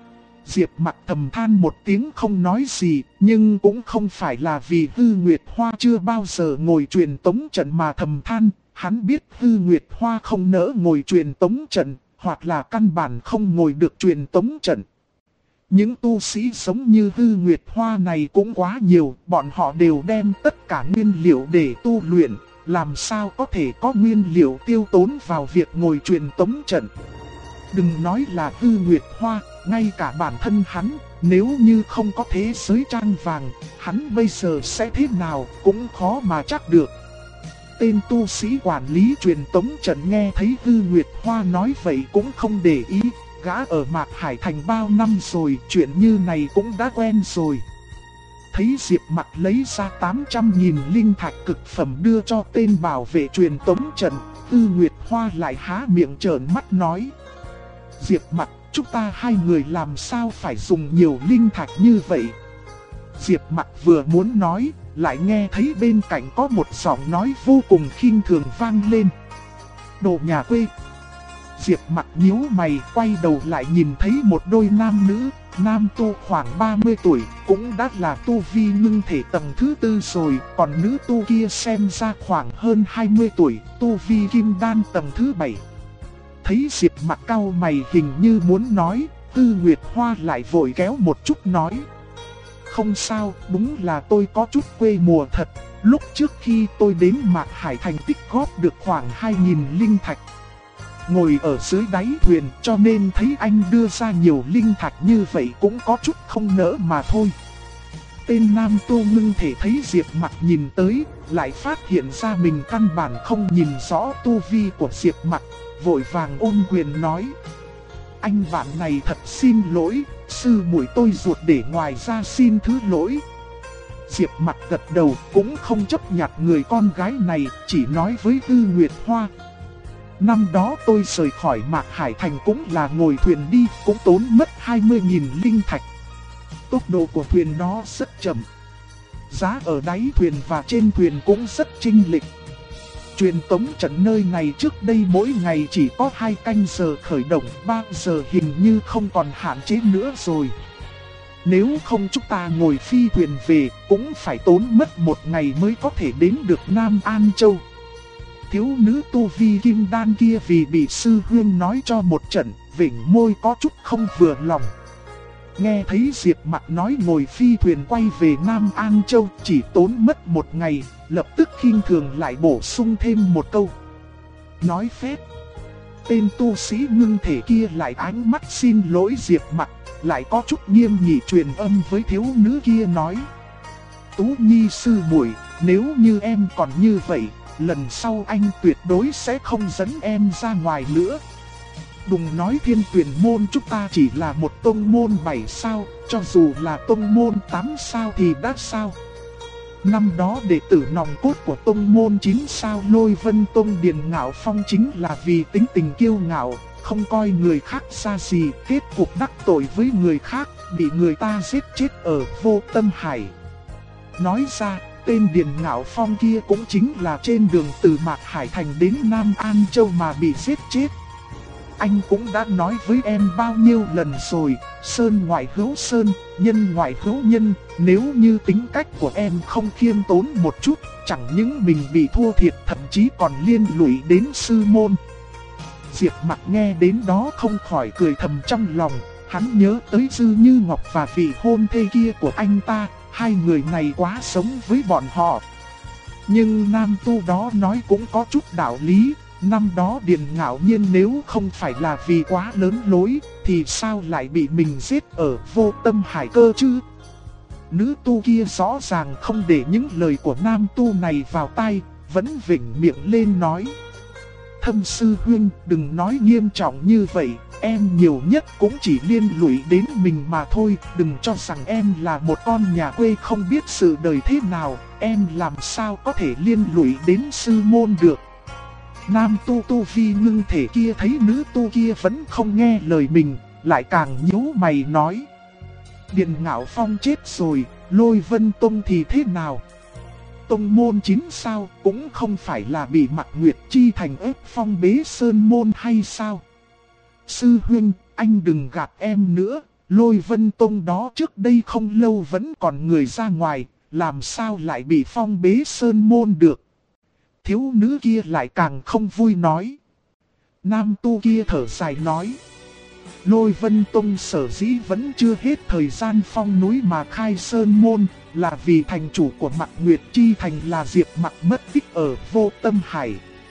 Diệp Mặc thầm than một tiếng không nói gì, nhưng cũng không phải là vì Tư Nguyệt Hoa chưa bao giờ ngồi truyền tống trận mà thầm than. Hắn biết Tư Nguyệt Hoa không nỡ ngồi truyền tống trận, hoặc là căn bản không ngồi được truyền tống trận. Những tu sĩ sống như Tư Nguyệt Hoa này cũng quá nhiều, bọn họ đều đem tất cả nguyên liệu để tu luyện, làm sao có thể có nguyên liệu tiêu tốn vào việc ngồi truyền tống trận. Đừng nói là Tư Nguyệt Hoa, ngay cả bản thân hắn, nếu như không có thế giới trang vàng, hắn bây giờ sẽ thế nào cũng khó mà chắc được. Tên tu sĩ quản lý truyền tống trận nghe thấy Tư Nguyệt Hoa nói vậy cũng không để ý, gã ở Mạc Hải Thành bao năm rồi, chuyện như này cũng đã quen rồi. Thấy Diệp Mặc lấy ra 800.000 linh thạch cực phẩm đưa cho tên bảo vệ truyền tống trận, Tư Nguyệt Hoa lại há miệng trợn mắt nói. Diệp Mặc, chúng ta hai người làm sao phải dùng nhiều linh thạch như vậy? Diệp Mặc vừa muốn nói, lại nghe thấy bên cạnh có một giọng nói vô cùng khinh thường vang lên. Đồ nhà quê. Diệp Mặc nhíu mày, quay đầu lại nhìn thấy một đôi nam nữ. Nam tu khoảng 30 tuổi, cũng đã là tu vi ngưng thể tầng thứ 4 rồi, còn nữ tu kia xem ra khoảng hơn 20 tuổi, tu vi kim đan tầng thứ 7. Thấy Diệp Mặc cau mày hình như muốn nói, Tư Nguyệt Hoa lại vội kéo một chút nói. Không sao, đúng là tôi có chút quê mùa thật, lúc trước khi tôi đến Mạc Hải Thành tích góp được khoảng 2.000 linh thạch. Ngồi ở dưới đáy thuyền cho nên thấy anh đưa ra nhiều linh thạch như vậy cũng có chút không nỡ mà thôi. Tên nam tu ngưng thể thấy Diệp Mặc nhìn tới, lại phát hiện ra mình căn bản không nhìn rõ tu vi của Diệp Mặc, vội vàng ôm quyền nói. Anh bạn này thật xin lỗi, sư muội tôi ruột để ngoài ra xin thứ lỗi. Diệp Mặc gật đầu cũng không chấp nhặt người con gái này, chỉ nói với Tư Nguyệt Hoa. Năm đó tôi rời khỏi Mạc Hải Thành cũng là ngồi thuyền đi, cũng tốn mất 20.000 linh thạch. Tốc độ của thuyền đó rất chậm. Giá ở đáy thuyền và trên thuyền cũng rất chênh lệch. Truyền tống trận nơi này trước đây mỗi ngày chỉ có 2 canh giờ khởi động, 3 giờ hình như không còn hạn chế nữa rồi. Nếu không chúng ta ngồi phi thuyền về cũng phải tốn mất 1 ngày mới có thể đến được Nam An Châu. Thiếu nữ tu vi kim đan kia vì bị sư huynh nói cho một trận, vểnh môi có chút không vừa lòng. Nghe thấy Diệp Mặc nói ngồi phi thuyền quay về Nam An Châu chỉ tốn mất 1 ngày, lập tức khinh thường lại bổ sung thêm một câu. Nói phép. Tên tu sĩ ngưng thể kia lại ánh mắt xin lỗi Diệp Mặc, lại có chút nghiêm nghị truyền âm với thiếu nữ kia nói. Tú Nhi sư muội, nếu như em còn như vậy, lần sau anh tuyệt đối sẽ không dẫn em ra ngoài nữa. Đừng nói Thiên Tuyển môn chúng ta chỉ là một tông môn 7 sao, cho dù là tông môn 8 sao thì đã sao. Năm đó đệ tử nòng cốt của tông môn 9 sao Lôi Vân Tông Điền Ngạo Phong chính là vì tính tình kiêu ngạo, không coi người khác ra gì, kết cục đắc tội với người khác, bị người ta giết chết ở Vô Tâm Hải. Nói ra, tên Điền Ngạo Phong kia cũng chính là trên đường từ Mạc Hải Thành đến Nam An Châu mà bị giết chết. Anh cũng đã nói với em bao nhiêu lần rồi, sơn ngoại hữu sơn, nhân ngoại hữu nhân, nếu như tính cách của em không khiêm tốn một chút, chẳng những mình bị thua thiệt thậm chí còn liên lụy đến sư môn. Diệp Mặc nghe đến đó không khỏi cười thầm trong lòng, hắn nhớ tới Dư Như Ngọc và vị hôn thê kia của anh ta, hai người này quá sống với bọn họ. Nhưng nam tu đó nói cũng có chút đạo lý. Năm đó Điền Ngạo Nhiên nếu không phải là vì quá lớn lối, thì sao lại bị mình giết ở Vô Tâm Hải cơ chứ? nữ tu kia rõ ràng không để những lời của nam tu này vào tai, vẫn vểnh miệng lên nói. Thâm sư huynh, đừng nói nghiêm trọng như vậy, em nhiều nhất cũng chỉ liên lụy đến mình mà thôi. Đừng cho rằng em là một con nhà quê không biết sự đời thế nào, em làm sao có thể liên lụy đến sư môn được. Nam tu vi ngưng thể kia thấy nữ tu kia vẫn không nghe lời mình, lại càng nhíu mày nói. Điện Ngạo Phong chết rồi, Lôi Vân Tông thì thế nào? Tông môn chính sao, cũng không phải là bị Mạc Nguyệt Chi Thành ép phong bế sơn môn hay sao? Sư huynh, anh đừng gạt em nữa, Lôi Vân Tông đó trước đây không lâu vẫn còn người ra ngoài, làm sao lại bị phong bế sơn môn được? Thiếu nữ kia lại càng không vui nói. Nam tu kia thở dài nói. Lôi Vân Tông sở dĩ vẫn chưa hết thời gian phong núi mà khai sơn môn, là vì thành chủ của Mạc Nguyệt Chi Thành là Diệp Mặc mất tích ở Vô Tâm Hải.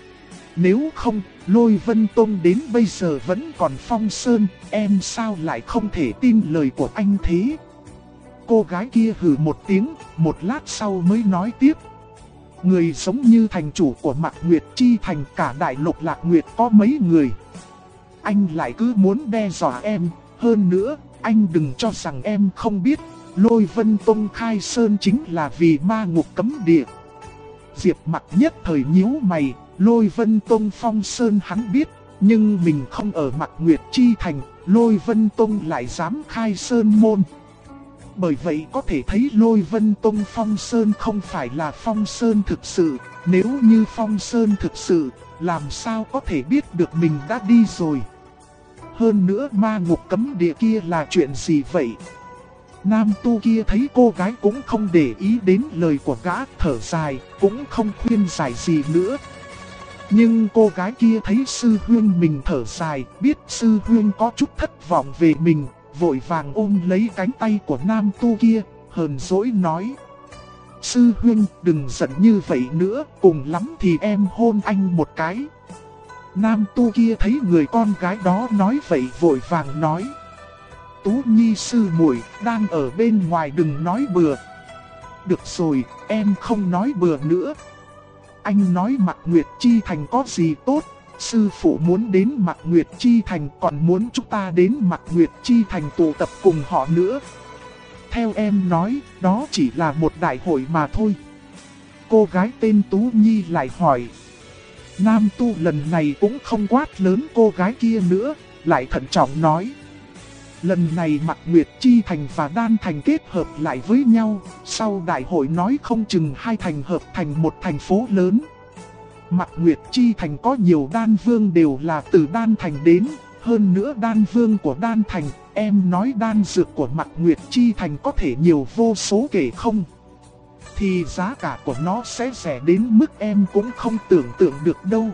Nếu không, Lôi Vân Tông đến bây giờ vẫn còn phong sơn, em sao lại không thể tin lời của anh thế? Cô gái kia hừ một tiếng, một lát sau mới nói tiếp. Người giống như thành chủ của Mạc Nguyệt Chi Thành cả đại lục Lạc Nguyệt có mấy người. Anh lại cứ muốn đe dọa em, hơn nữa, anh đừng cho rằng em không biết, Lôi Vân Tông khai sơn chính là vì ma ngục cấm địa. Diệp Mặc nhất thời nhíu mày, Lôi Vân Tông phong sơn hắn biết, nhưng mình không ở Mạc Nguyệt Chi Thành, Lôi Vân Tông lại dám khai sơn môn. Bởi vậy có thể thấy Lôi Vân Tông phong sơn không phải là phong sơn thực sự, nếu như phong sơn thực sự, làm sao có thể biết được mình đã đi rồi. Hơn nữa ma ngục cấm địa kia là chuyện gì vậy? Nam tu kia thấy cô gái cũng không để ý đến lời của gã, thở dài, cũng không khuyên giải gì nữa. Nhưng cô gái kia thấy sư huynh mình thở dài, biết sư huynh có chút thất vọng về mình, vội vàng ôm lấy cánh tay của nam tu kia, hờn dỗi nói. Sư huynh đừng giận như vậy nữa, cùng lắm thì em hôn anh một cái. Nam tu kia thấy người con gái đó nói vậy vội vàng nói. Tú Nhi sư muội đang ở bên ngoài đừng nói bừa. Được rồi, em không nói bừa nữa. Anh nói Mạc Nguyệt Chi Thành có gì tốt, sư phụ muốn đến Mạc Nguyệt Chi Thành còn muốn chúng ta đến Mạc Nguyệt Chi Thành tụ tập cùng họ nữa. Theo em nói, đó chỉ là một đại hội mà thôi. Cô gái tên Tú Nhi lại hỏi. Nam tu lần này cũng không quát lớn cô gái kia nữa, lại thận trọng nói. Lần này Mạc Nguyệt Chi Thành và Đan Thành kết hợp lại với nhau, sau đại hội nói không chừng hai thành hợp thành một thành phố lớn. Mạc Nguyệt Chi Thành có nhiều đan vương đều là từ Đan Thành đến, hơn nữa đan vương của Đan Thành, em nói đan dược của Mạc Nguyệt Chi Thành có thể nhiều vô số kể không? Thì giá cả của nó sẽ rẻ đến mức em cũng không tưởng tượng được đâu.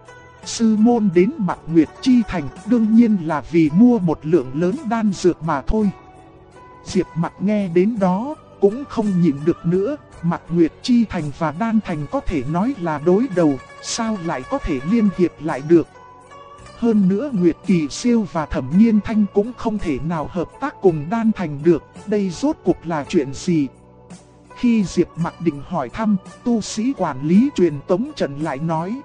Sư môn đến Mạc Nguyệt Chi Thành đương nhiên là vì mua một lượng lớn đan dược mà thôi. Diệp Mặc nghe đến đó cũng không nhịn được nữa, Mạc Nguyệt Chi Thành và Đan Thành có thể nói là đối đầu, sao lại có thể liên hiệp lại được. Hơn nữa Nguyệt Kỳ Siêu và Thẩm Nhiên Thanh cũng không thể nào hợp tác cùng Đan Thành được, đây rốt cuộc là chuyện gì? Khi Diệp Mặc định hỏi thăm, tu sĩ quản lý truyền tống trận lại nói.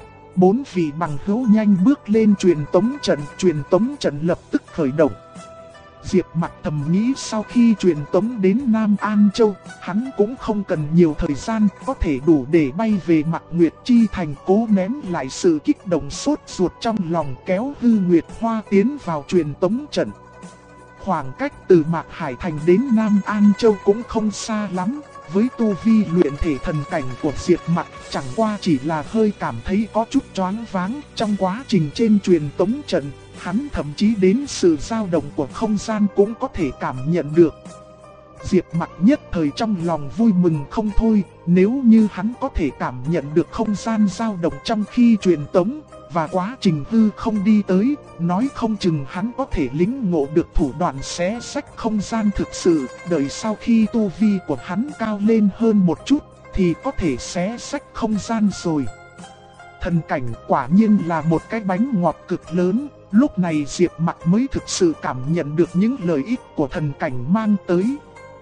4 vị bằng hữu nhanh bước lên truyền tống trận lập tức khởi động. Diệp Mặc thầm nghĩ sau khi truyền tống đến Nam An Châu, hắn cũng không cần nhiều thời gian, có thể đủ để bay về Mạc Nguyệt Chi Thành, cố nén lại sự kích động sốt ruột trong lòng, kéo Hư Nguyệt Hoa tiến vào truyền tống trận. Khoảng cách từ Mạc Hải Thành đến Nam An Châu cũng không xa lắm, với tu vi luyện thể thần cảnh của Diệp Mặc chẳng qua chỉ là hơi cảm thấy có chút choáng váng trong quá trình trên truyền tống trận. Hắn thậm chí đến sự dao động của không gian cũng có thể cảm nhận được. Diệp Mặc nhất thời trong lòng vui mừng không thôi, nếu như hắn có thể cảm nhận được không gian dao động trong khi truyền tống, và quá trình hư không đi tới, nói không chừng hắn có thể lĩnh ngộ được thủ đoạn xé sách không gian thực sự, đợi sau khi tu vi của hắn cao lên hơn một chút, thì có thể xé sách không gian rồi. Thần cảnh quả nhiên là một cái bánh ngọt cực lớn. Lúc này Diệp Mặc mới thực sự cảm nhận được những lợi ích của thần cảnh mang tới.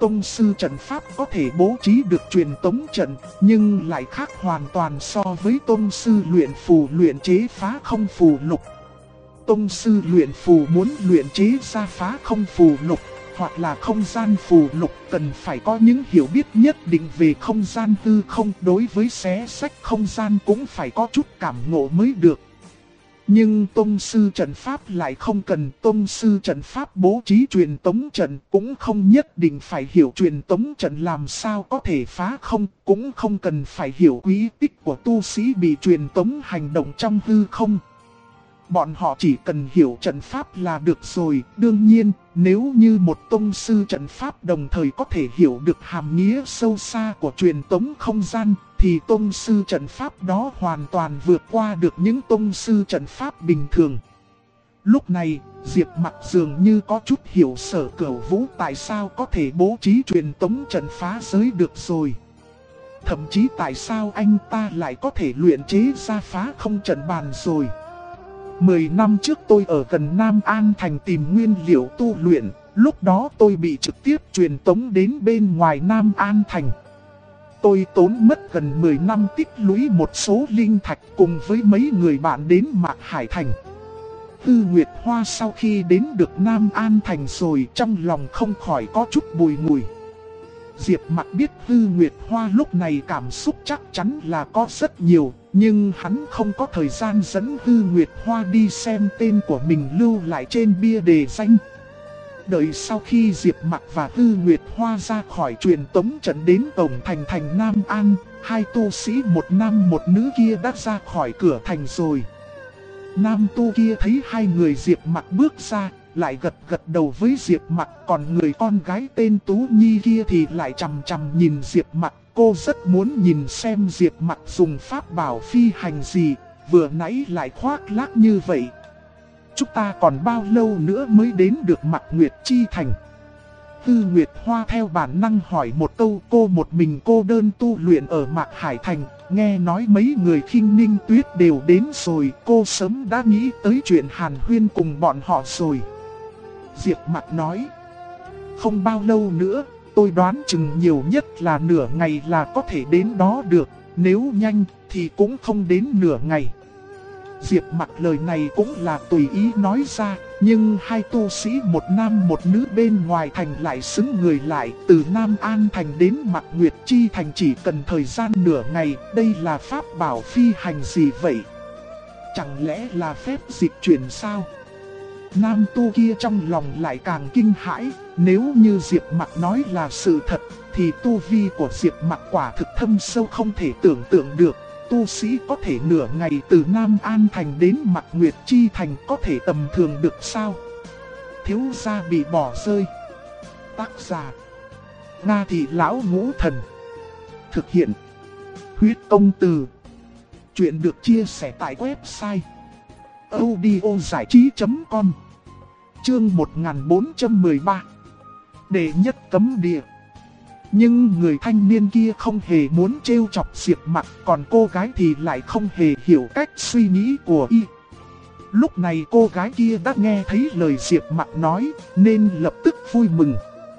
tông sư trận pháp có thể bố trí được truyền tống trận, nhưng lại khác hoàn toàn so với tông sư luyện phù luyện chế phá không phù lục. Tông sư luyện phù muốn luyện chế ra phá không phù lục, hoặc là không gian phù lục, cần phải có những hiểu biết nhất định về không gian hư không. Đối với xé sách không gian cũng phải có chút cảm ngộ mới được. Nhưng tông sư trận pháp lại không cần. Tông sư trận pháp bố trí truyền tống trận cũng không nhất định phải hiểu truyền tống trận làm sao có thể phá không, cũng không cần phải hiểu quy tích của tu sĩ bị truyền tống hành động trong hư không. Bọn họ chỉ cần hiểu trận pháp là được rồi. Đương nhiên, nếu như một tông sư trận pháp đồng thời có thể hiểu được hàm nghĩa sâu xa của truyền tống không gian, thì tông sư trận pháp đó hoàn toàn vượt qua được những tông sư trận pháp bình thường. Lúc này, Diệp Mặc dường như có chút hiểu Sở Cửu Vũ tại sao có thể bố trí truyền tống trận phá giới được rồi. Thậm chí tại sao anh ta lại có thể luyện chế ra phá không trận bàn rồi. 10 năm trước tôi ở gần Nam An Thành tìm nguyên liệu tu luyện, lúc đó tôi bị trực tiếp truyền tống đến bên ngoài Nam An Thành. Tôi tốn mất gần 10 năm tích lũy một số linh thạch cùng với mấy người bạn đến Mạc Hải Thành. Tư Nguyệt Hoa sau khi đến được Nam An Thành rồi trong lòng không khỏi có chút bùi ngùi. Diệp Mặc biết Tư Nguyệt Hoa lúc này cảm xúc chắc chắn là có rất nhiều, nhưng hắn không có thời gian dẫn Tư Nguyệt Hoa đi xem tên của mình lưu lại trên bia đề danh. Đợi sau khi Diệp Mặc và Tư Nguyệt Hoa ra khỏi truyền tống trận đến tổng thành thành Nam An, hai tu sĩ một nam một nữ kia đã ra khỏi cửa thành rồi. Nam tu kia thấy hai người Diệp Mặc bước ra, lại gật đầu với Diệp Mặc, còn người con gái tên Tú Nhi kia thì lại chằm chằm nhìn Diệp Mặc. Cô rất muốn nhìn xem Diệp Mặc dùng pháp bảo phi hành gì, vừa nãy lại khoác lác như vậy. Chúng ta còn bao lâu nữa mới đến được Mạc Nguyệt Chi Thành? Tư Nguyệt Hoa theo bản năng hỏi một câu. Cô một mình cô đơn tu luyện ở Mạc Hải Thành, nghe nói mấy người Khinh Ninh Tuyết đều đến rồi, cô sớm đã nghĩ tới chuyện hàn huyên cùng bọn họ rồi. Diệp Mặc nói, không bao lâu nữa, tôi đoán chừng nhiều nhất là nửa ngày là có thể đến đó được, nếu nhanh thì cũng không đến nửa ngày. Diệp Mặc lời này cũng là tùy ý nói ra, nhưng hai tu sĩ một nam một nữ bên ngoài thành lại xứng người lại. Từ Nam An Thành đến Mạc Nguyệt Chi Thành chỉ cần thời gian nửa ngày, đây là pháp bảo phi hành gì vậy? Chẳng lẽ là phép dịch chuyển sao? Nam tu kia trong lòng lại càng kinh hãi, nếu như Diệp Mặc nói là sự thật, thì tu vi của Diệp Mặc quả thực thâm sâu không thể tưởng tượng được. Tu sĩ có thể nửa ngày từ Nam An Thành đến Mạc Nguyệt Chi Thành có thể tầm thường được sao? Thiếu gia bị bỏ rơi. Tác giả Nga Thị Lão Ngũ Thần. Thực hiện Huyết Công Từ. Chuyện được chia sẻ tại website audiozảichí.com. Chương 1413. Đệ nhất cấm địa. Nhưng người thanh niên kia không hề muốn trêu chọc Diệp Mặc, còn cô gái thì lại không hề hiểu cách suy nghĩ của y. Lúc này cô gái kia đã nghe thấy lời Diệp Mặc nói, nên lập tức vui mừng.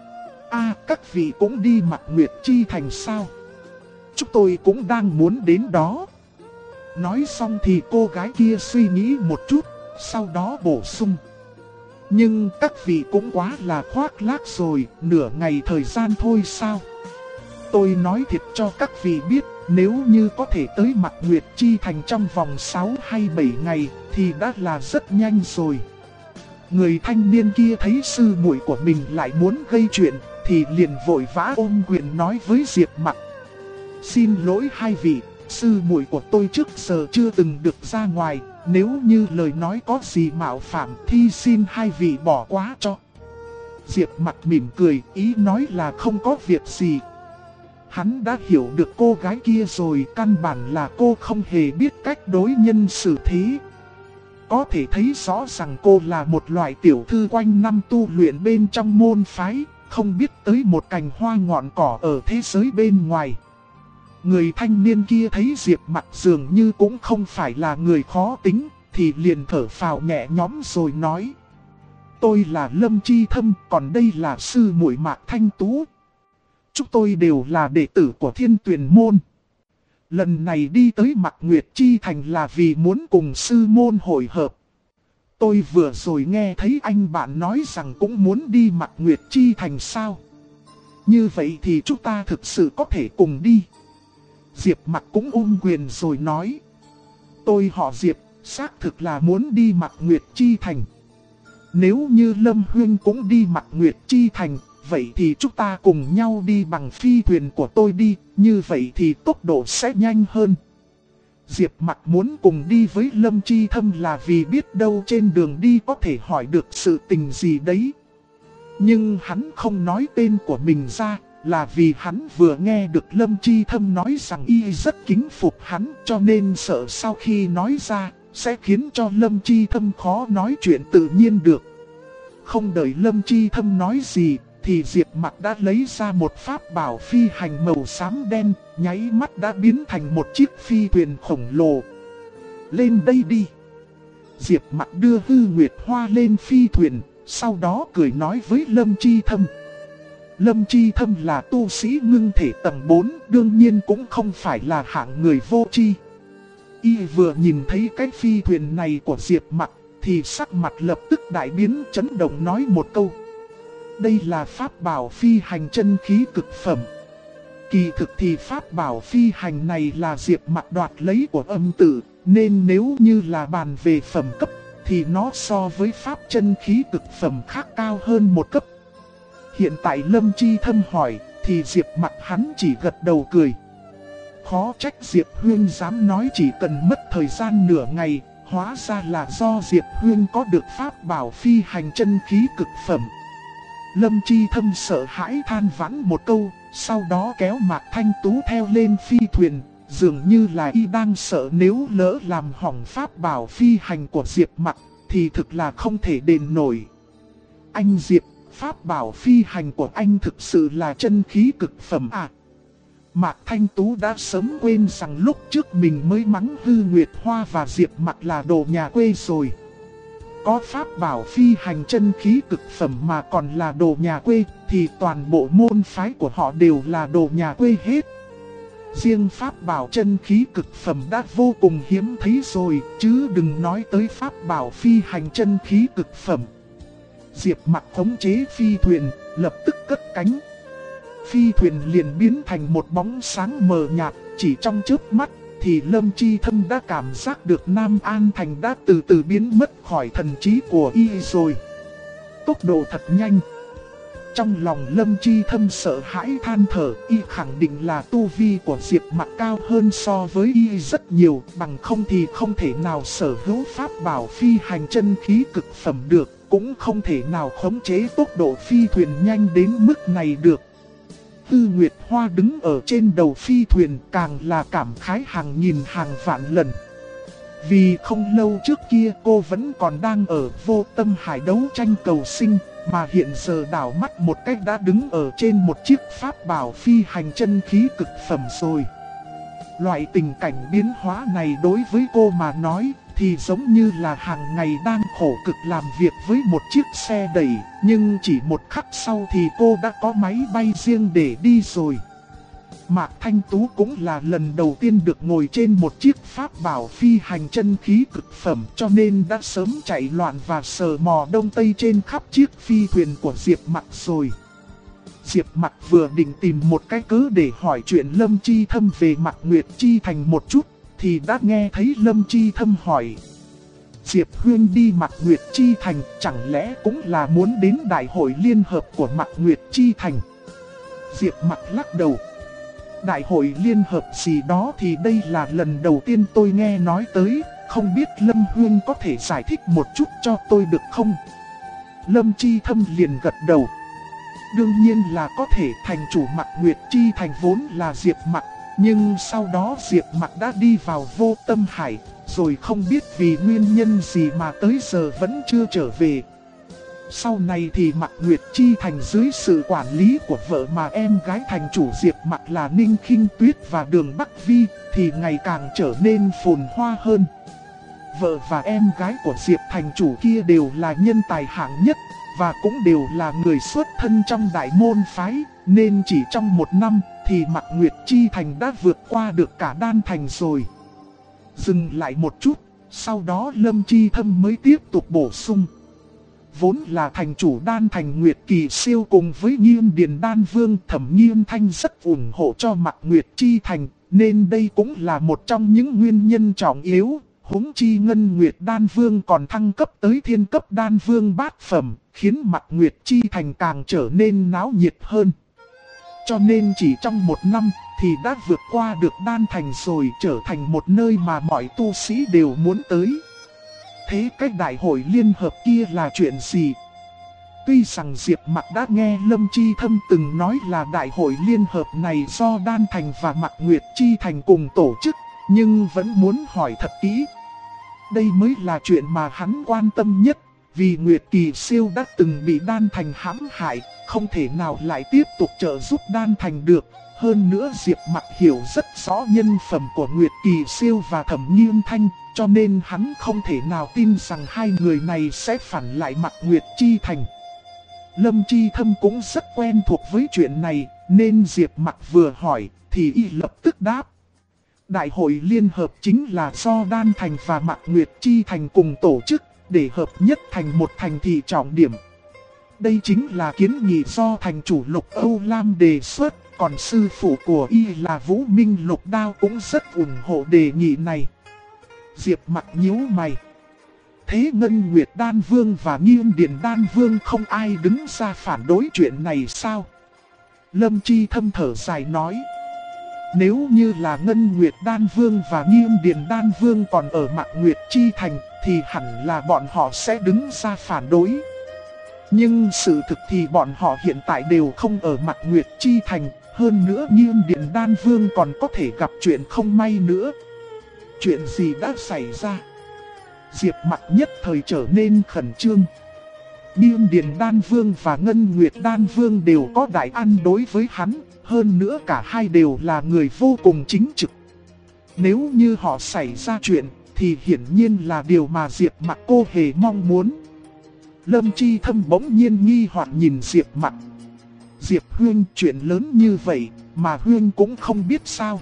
Các vị cũng đi Mạc Nguyệt Chi Thành sao? Chúng tôi cũng đang muốn đến đó. Nói xong thì cô gái kia suy nghĩ một chút, sau đó bổ sung. Nhưng các vị cũng quá là khoác lác rồi, nửa ngày thời gian thôi sao? Tôi nói thiệt cho các vị biết, nếu như có thể tới Mạc Nguyệt Chi Thành trong vòng 6 hay 7 ngày thì đã là rất nhanh rồi. Người thanh niên kia thấy sư muội của mình lại muốn gây chuyện thì liền vội vã ôm quyền nói với Diệp Mặc. Xin lỗi hai vị, sư muội của tôi trước giờ chưa từng được ra ngoài. Nếu như lời nói có gì mạo phạm thì xin hai vị bỏ qua cho. Diệp Mặc mỉm cười, ý nói là không có việc gì. Hắn đã hiểu được cô gái kia rồi, căn bản là cô không hề biết cách đối nhân xử thế. Có thể thấy rõ rằng cô là một loại tiểu thư quanh năm tu luyện bên trong môn phái, không biết tới một cành hoa ngọn cỏ ở thế giới bên ngoài. Người thanh niên kia thấy Diệp Mặc dường như cũng không phải là người khó tính, thì liền thở phào nhẹ nhõm rồi nói. Tôi là Lâm Chi Thâm, còn đây là sư muội Mạc Thanh Tú. chúng tôi đều là đệ tử của Thiên Tuyền Môn. Lần này đi tới Mạc Nguyệt Chi Thành là vì muốn cùng sư môn hội hợp. Tôi vừa rồi nghe thấy anh bạn nói rằng cũng muốn đi Mạc Nguyệt Chi Thành sao? Như vậy thì chúng ta thực sự có thể cùng đi. Diệp Mặc cũng quyền rồi nói. Tôi họ Diệp, xác thực là muốn đi Mạc Nguyệt Chi Thành. Nếu như Lâm Huyên cũng đi Mạc Nguyệt Chi Thành, vậy thì chúng ta cùng nhau đi bằng phi thuyền của tôi đi, như vậy thì tốc độ sẽ nhanh hơn. Diệp Mặc muốn cùng đi với Lâm Chi Thâm là vì biết đâu trên đường đi có thể hỏi được sự tình gì đấy. Nhưng hắn không nói tên của mình ra, là vì hắn vừa nghe được Lâm Chi Thâm nói rằng y rất kính phục hắn, cho nên sợ sau khi nói ra, sẽ khiến cho Lâm Chi Thâm khó nói chuyện tự nhiên được. Không đợi Lâm Chi Thâm nói gì, thì Diệp Mặc đã lấy ra một pháp bảo phi hành màu xám đen, nháy mắt đã biến thành một chiếc phi thuyền khổng lồ. Lên đây đi. Diệp Mặc đưa Hư Nguyệt Hoa lên phi thuyền, sau đó cười nói với Lâm Chi Thâm. Lâm Chi Thâm là tu sĩ ngưng thể tầng 4, đương nhiên cũng không phải là hạng người vô tri. Y vừa nhìn thấy cái phi thuyền này của Diệp Mặc, thì sắc mặt lập tức đại biến, chấn động nói một câu. Đây là pháp bảo phi hành chân khí cực phẩm. Kỳ thực thì pháp bảo phi hành này là Diệp Mặc đoạt lấy của âm tử, nên nếu như là bàn về phẩm cấp, thì nó so với pháp chân khí cực phẩm khác cao hơn một cấp. Hiện tại Lâm Chi Thâm hỏi, thì Diệp Mặc hắn chỉ gật đầu cười. Khó trách Diệp Huyên dám nói chỉ cần mất thời gian nửa ngày, hóa ra là do Diệp Huyên có được pháp bảo phi hành chân khí cực phẩm. Lâm Chi Thâm sợ hãi than vãn một câu, sau đó kéo Mạc Thanh Tú theo lên phi thuyền, dường như là y đang sợ nếu lỡ làm hỏng pháp bảo phi hành của Diệp Mặc, thì thực là không thể đền nổi. Anh Diệp, pháp bảo phi hành của anh thực sự là chân khí cực phẩm à? Mạc Thanh Tú đã sớm quên rằng lúc trước mình mới mắng Hư Nguyệt Hoa và Diệp Mặc là đồ nhà quê rồi. Có pháp bảo phi hành chân khí cực phẩm mà còn là đồ nhà quê, thì toàn bộ môn phái của họ đều là đồ nhà quê hết. Riêng pháp bảo chân khí cực phẩm đã vô cùng hiếm thấy rồi, chứ đừng nói tới pháp bảo phi hành chân khí cực phẩm. Diệp Mặc khống chế phi thuyền, lập tức cất cánh. Phi thuyền liền biến thành một bóng sáng mờ nhạt, chỉ trong chớp mắt thì Lâm Chi Thâm đã cảm giác được Nam An Thành đã từ từ biến mất khỏi thần trí của y rồi. Tốc độ thật nhanh. Trong lòng Lâm Chi Thâm sợ hãi than thở, y khẳng định là tu vi của Diệp Mặc cao hơn so với y rất nhiều, bằng không thì không thể nào sở hữu pháp bảo phi hành chân khí cực phẩm được, cũng không thể nào khống chế tốc độ phi thuyền nhanh đến mức này được. Hư Nguyệt Hoa đứng ở trên đầu phi thuyền càng là cảm khái hàng nghìn hàng vạn lần. Vì không lâu trước kia cô vẫn còn đang ở Vô Tâm Hải đấu tranh cầu sinh, mà hiện giờ đảo mắt một cách đã đứng ở trên một chiếc pháp bảo phi hành chân khí cực phẩm rồi. Loại tình cảnh biến hóa này đối với cô mà nói thì giống như là hàng ngày đang khổ cực làm việc với một chiếc xe đẩy, nhưng chỉ một khắc sau thì cô đã có máy bay riêng để đi rồi. Mạc Thanh Tú cũng là lần đầu tiên được ngồi trên một chiếc pháp bảo phi hành chân khí cực phẩm, cho nên đã sớm chạy loạn và sờ mò đông tây trên khắp chiếc phi thuyền của Diệp Mặc rồi. Diệp Mặc vừa định tìm một cái cớ để hỏi chuyện Lâm Chi Thâm về Mạc Nguyệt Chi Thành một chút, thì đã nghe thấy Lâm Chi Thâm hỏi. Diệp Huyên đi Mạc Nguyệt Chi Thành chẳng lẽ cũng là muốn đến đại hội liên hợp của Mạc Nguyệt Chi Thành? Diệp Mặc lắc đầu. Đại hội liên hợp gì đó thì đây là lần đầu tiên tôi nghe nói tới, không biết Lâm Huyên có thể giải thích một chút cho tôi được không? Lâm Chi Thâm liền gật đầu. Đương nhiên là có thể, thành chủ Mạc Nguyệt Chi Thành vốn là Diệp Mặc, nhưng sau đó Diệp Mặc đã đi vào Vô Tâm Hải, rồi không biết vì nguyên nhân gì mà tới giờ vẫn chưa trở về. Sau này thì Mạc Nguyệt Chi Thành dưới sự quản lý của vợ mà em gái thành chủ Diệp Mặc là Ninh Khinh Tuyết và Đường Bắc Vi thì ngày càng trở nên phồn hoa hơn. Vợ và em gái của Diệp thành chủ kia đều là nhân tài hạng nhất, và cũng đều là người xuất thân trong đại môn phái, nên chỉ trong một năm thì Mạc Nguyệt Chi Thành đã vượt qua được cả Đan Thành rồi. Dừng lại một chút, sau đó Lâm Chi Thâm mới tiếp tục bổ sung. Vốn là thành chủ Đan Thành Nguyệt Kỳ Siêu cùng với Nghiêm Điền Đan Vương Thẩm Nghiêm Thanh rất ủng hộ cho Mạc Nguyệt Chi Thành, nên đây cũng là một trong những nguyên nhân trọng yếu. Huống chi Ngân Nguyệt Đan Vương còn thăng cấp tới Thiên cấp Đan Vương bát phẩm, khiến Mạc Nguyệt Chi Thành càng trở nên náo nhiệt hơn. Cho nên chỉ trong một năm thì đã vượt qua được Đan Thành rồi, trở thành một nơi mà mọi tu sĩ đều muốn tới. Thế cái đại hội liên hợp kia là chuyện gì? Tuy rằng Diệp Mặc đã nghe Lâm Chi Thâm từng nói là đại hội liên hợp này do Đan Thành và Mạc Nguyệt Chi Thành cùng tổ chức, nhưng vẫn muốn hỏi thật kỹ. Đây mới là chuyện mà hắn quan tâm nhất, vì Nguyệt Kỳ Siêu đã từng bị Đan Thành hãm hại, không thể nào lại tiếp tục trợ giúp Đan Thành được. Hơn nữa Diệp Mặc hiểu rất rõ nhân phẩm của Nguyệt Kỳ Siêu và Thẩm Nghiêm Thanh, cho nên hắn không thể nào tin rằng hai người này sẽ phản lại Mạc Nguyệt Chi Thành. Lâm Chi Thâm cũng rất quen thuộc với chuyện này, nên Diệp Mặc vừa hỏi thì y lập tức đáp. Đại hội liên hợp chính là do Đan Thành và Mạc Nguyệt Chi Thành cùng tổ chức, để hợp nhất thành một thành thị trọng điểm. Đây chính là kiến nghị do thành chủ Lục Âu Lam đề xuất, còn sư phụ của y là Vũ Minh Lục Đao cũng rất ủng hộ đề nghị này. Diệp Mặc nhíu mày. Thế Ngân Nguyệt Đan Vương và Nghiêm Điền Đan Vương không ai đứng ra phản đối chuyện này sao? Lâm Chi Thâm thở dài nói. Nếu như là Ngân Nguyệt Đan Vương và Nghiêm Điền Đan Vương còn ở Mạc Nguyệt Chi Thành thì hẳn là bọn họ sẽ đứng ra phản đối. Nhưng sự thực thì bọn họ hiện tại đều không ở Mạc Nguyệt Chi Thành, hơn nữa Nghiêm Điền Đan Vương còn có thể gặp chuyện không may nữa. Chuyện gì đã xảy ra? Diệp Mặc nhất thời trở nên khẩn trương. Nghiêm Điền Đan Vương và Ngân Nguyệt Đan Vương đều có đại ăn đối với hắn, hơn nữa cả hai đều là người vô cùng chính trực. Nếu như họ xảy ra chuyện thì hiển nhiên là điều mà Diệp Mặc cô hề mong muốn. Lâm Chi Thâm bỗng nhiên nghi hoặc nhìn Diệp Mặc. Diệp Huynh, chuyện lớn như vậy mà Huynh cũng không biết sao?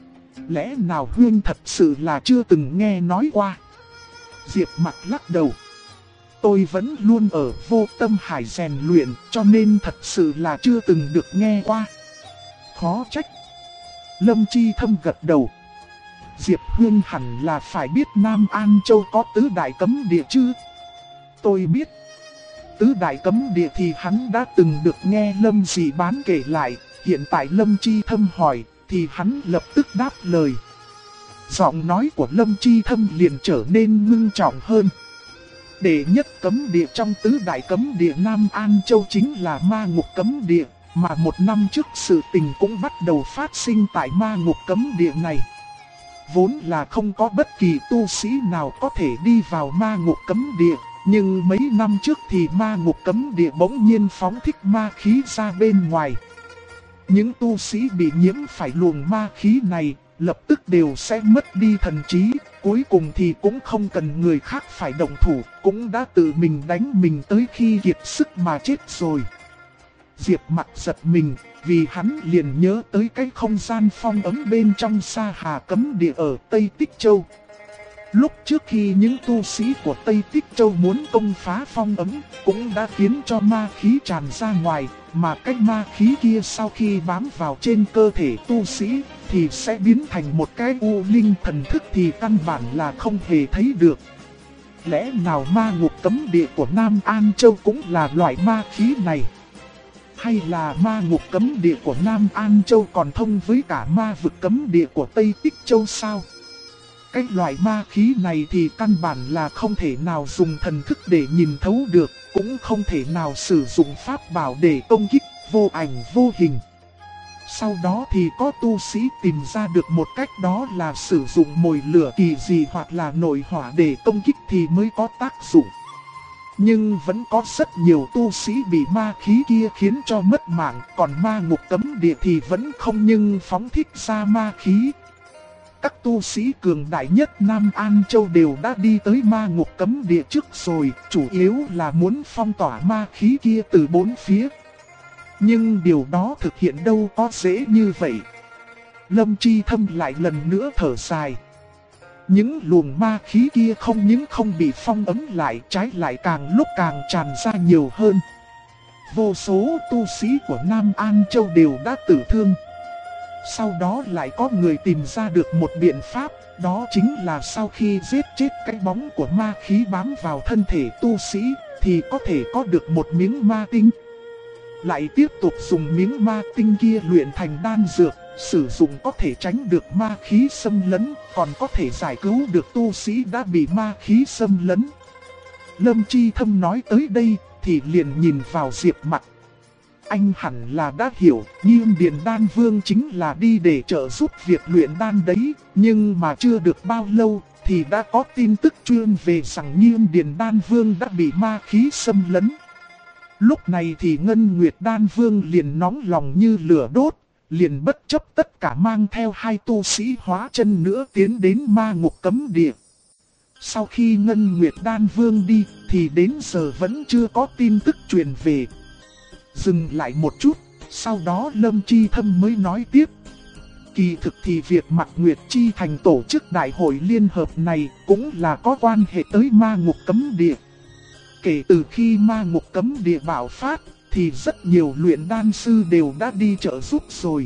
Lẽ nào Huynh thật sự là chưa từng nghe nói qua? Diệp Mặc lắc đầu. Tôi vẫn luôn ở Vô Tâm Hải rèn luyện, cho nên thật sự là chưa từng được nghe qua. Khó trách. Lâm Chi Thâm gật đầu. Diệp Huynh hẳn là phải biết Nam An Châu có tứ đại cấm địa chứ? Tôi biết. Tứ đại cấm địa thì hắn đã từng được nghe Lâm Dị Bán kể lại. Hiện tại Lâm Chi Thâm hỏi thì hắn lập tức đáp lời. Giọng nói của Lâm Chi Thâm liền trở nên ngưng trọng hơn. Đệ nhất cấm địa trong tứ đại cấm địa Nam An Châu chính là Ma Ngục Cấm Địa, mà một năm trước sự tình cũng bắt đầu phát sinh tại Ma Ngục Cấm Địa này. Vốn là không có bất kỳ tu sĩ nào có thể đi vào Ma Ngục Cấm Địa, nhưng mấy năm trước thì Ma Ngục Cấm Địa bỗng nhiên phóng thích ma khí ra bên ngoài. Những tu sĩ bị nhiễm phải luồng ma khí này lập tức đều sẽ mất đi thần trí, cuối cùng thì cũng không cần người khác phải động thủ, cũng đã tự mình đánh mình tới khi kiệt sức mà chết rồi. Diệp Mặc giật mình, vì hắn liền nhớ tới cái không gian phong ấm bên trong Sa Hà Cấm Địa ở Tây Tích Châu. Lúc trước khi những tu sĩ của Tây Tích Châu muốn công phá phong ấm, cũng đã khiến cho ma khí tràn ra ngoài, mà cái ma khí kia sau khi bám vào trên cơ thể tu sĩ thì sẽ biến thành một cái u linh thần thức, thì căn bản là không hề thấy được. Lẽ nào Ma Ngục Cấm Địa của Nam An Châu cũng là loại ma khí này? Hay là Ma Ngục Cấm Địa của Nam An Châu còn thông với cả ma vực cấm địa của Tây Tích Châu sao? Cái loại ma khí này thì căn bản là không thể nào dùng thần thức để nhìn thấu được, cũng không thể nào sử dụng pháp bảo để công kích, vô ảnh vô hình. Sau đó thì có tu sĩ tìm ra được một cách, đó là sử dụng mồi lửa kỳ dị hoặc là nội hỏa để công kích thì mới có tác dụng. Nhưng vẫn có rất nhiều tu sĩ bị ma khí kia khiến cho mất mạng, còn Ma Ngục Cấm Địa thì vẫn không nhưng phóng thích ra ma khí. các tu sĩ cường đại nhất Nam An Châu đều đã đi tới ma ngục cấm địa trước rồi, chủ yếu là muốn phong tỏa ma khí kia từ bốn phía. Nhưng điều đó thực hiện đâu có dễ như vậy. Lâm Chi Thâm lại lần nữa thở dài. Những luồng ma khí kia không những không bị phong ấn lại, trái lại càng lúc càng tràn ra nhiều hơn. Vô số tu sĩ của Nam An Châu đều đã tử thương. Sau đó lại có người tìm ra được một biện pháp, đó chính là sau khi giết chết cái bóng của ma khí bám vào thân thể tu sĩ, thì có thể có được một miếng ma tinh. Lại tiếp tục dùng miếng ma tinh kia luyện thành đan dược, sử dụng có thể tránh được ma khí xâm lấn, còn có thể giải cứu được tu sĩ đã bị ma khí xâm lấn. Lâm Chi Thâm nói tới đây thì liền nhìn vào Diệp Mặc. Anh hẳn là đã hiểu, Nghiêm Điền Đan Vương chính là đi để trợ giúp việc luyện đan đấy, nhưng mà chưa được bao lâu thì đã có tin tức truyền về rằng Nghiêm Điền Đan Vương đã bị ma khí xâm lấn. Lúc này thì Ngân Nguyệt Đan Vương liền nóng lòng như lửa đốt, liền bất chấp tất cả mang theo hai tu sĩ hóa chân nữa tiến đến ma ngục cấm địa. Sau khi Ngân Nguyệt Đan Vương đi thì đến giờ vẫn chưa có tin tức truyền về. Dừng lại một chút, sau đó Lâm Chi Thâm mới nói tiếp. Kỳ thực thì việc Mạc Nguyệt Chi Thành tổ chức đại hội liên hợp này cũng là có quan hệ tới ma ngục cấm địa. Kể từ khi ma ngục cấm địa bạo phát thì rất nhiều luyện đan sư đều đã đi trợ giúp rồi.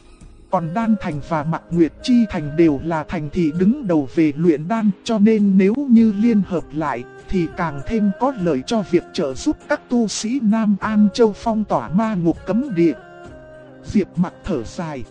Còn Đan Thành và Mạc Nguyệt Chi Thành đều là thành thị đứng đầu về luyện đan, cho nên nếu như liên hợp lại thì càng thêm có lợi cho việc trợ giúp các tu sĩ Nam An Châu phong tỏa ma ngục cấm địa. Diệp Mặc thở dài.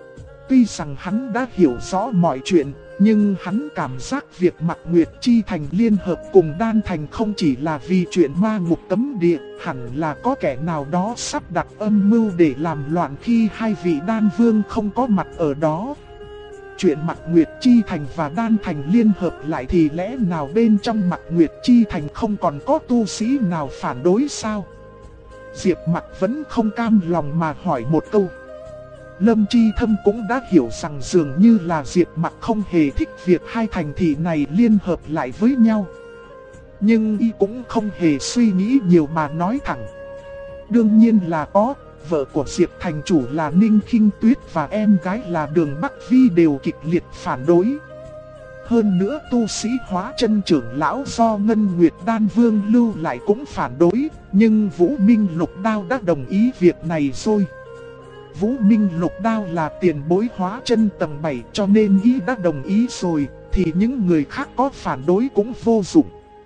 Tuy rằng hắn đã hiểu rõ mọi chuyện, nhưng hắn cảm giác việc Mạc Nguyệt Chi Thành liên hợp cùng Đan Thành không chỉ là vì chuyện ma ngục cấm địa, hẳn là có kẻ nào đó sắp đặt âm mưu để làm loạn khi hai vị đan vương không có mặt ở đó. Chuyện Mạc Nguyệt Chi Thành và Đan Thành liên hợp lại thì lẽ nào bên trong Mạc Nguyệt Chi Thành không còn có tu sĩ nào phản đối sao? Diệp Mặc vẫn không cam lòng mà hỏi một câu. Lâm Chi Thâm cũng đã hiểu rằng dường như là Diệp Mặc không hề thích việc hai thành thị này liên hợp lại với nhau. Nhưng y cũng không hề suy nghĩ nhiều mà nói thẳng. Đương nhiên là có, vợ của Diệp thành chủ là Ninh Khinh Tuyết và em gái là Đường Bắc Vi đều kịch liệt phản đối. Hơn nữa tu sĩ hóa chân trưởng lão do Ngân Nguyệt Đan Vương lưu lại cũng phản đối, nhưng Vũ Minh Lục Đao đã đồng ý việc này rồi. Vũ Minh Lục Đao là tiền bối hóa chân tầng 7 cho nên y đã đồng ý rồi, thì những người khác có phản đối cũng vô dụng.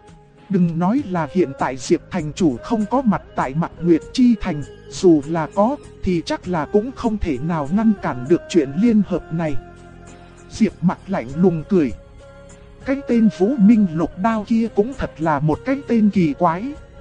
Đừng nói là hiện tại Diệp thành chủ không có mặt tại Mạc Nguyệt Chi Thành, dù là có thì chắc là cũng không thể nào ngăn cản được chuyện liên hợp này. Diệp Mặc lạnh lùng cười. Cái tên Vũ Minh Lục Đao kia cũng thật là một cái tên kỳ quái.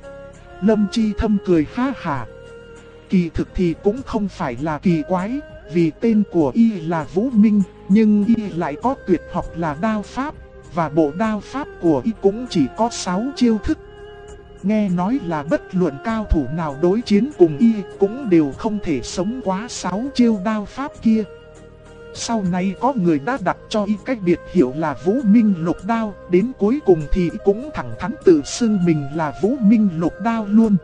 Lâm Chi Thâm cười ha hả. Kỳ thực thì cũng không phải là kỳ quái, vì tên của y là Vũ Minh, nhưng y lại có tuyệt học là đao pháp, và bộ đao pháp của y cũng chỉ có 6 chiêu thức. Nghe nói là bất luận cao thủ nào đối chiến cùng y cũng đều không thể sống quá 6 chiêu đao pháp kia. Sau này có người đã đặt cho y cách biệt hiệu là Vũ Minh Lục Đao, đến cuối cùng thì y cũng thẳng thắn tự xưng mình là Vũ Minh Lục Đao luôn.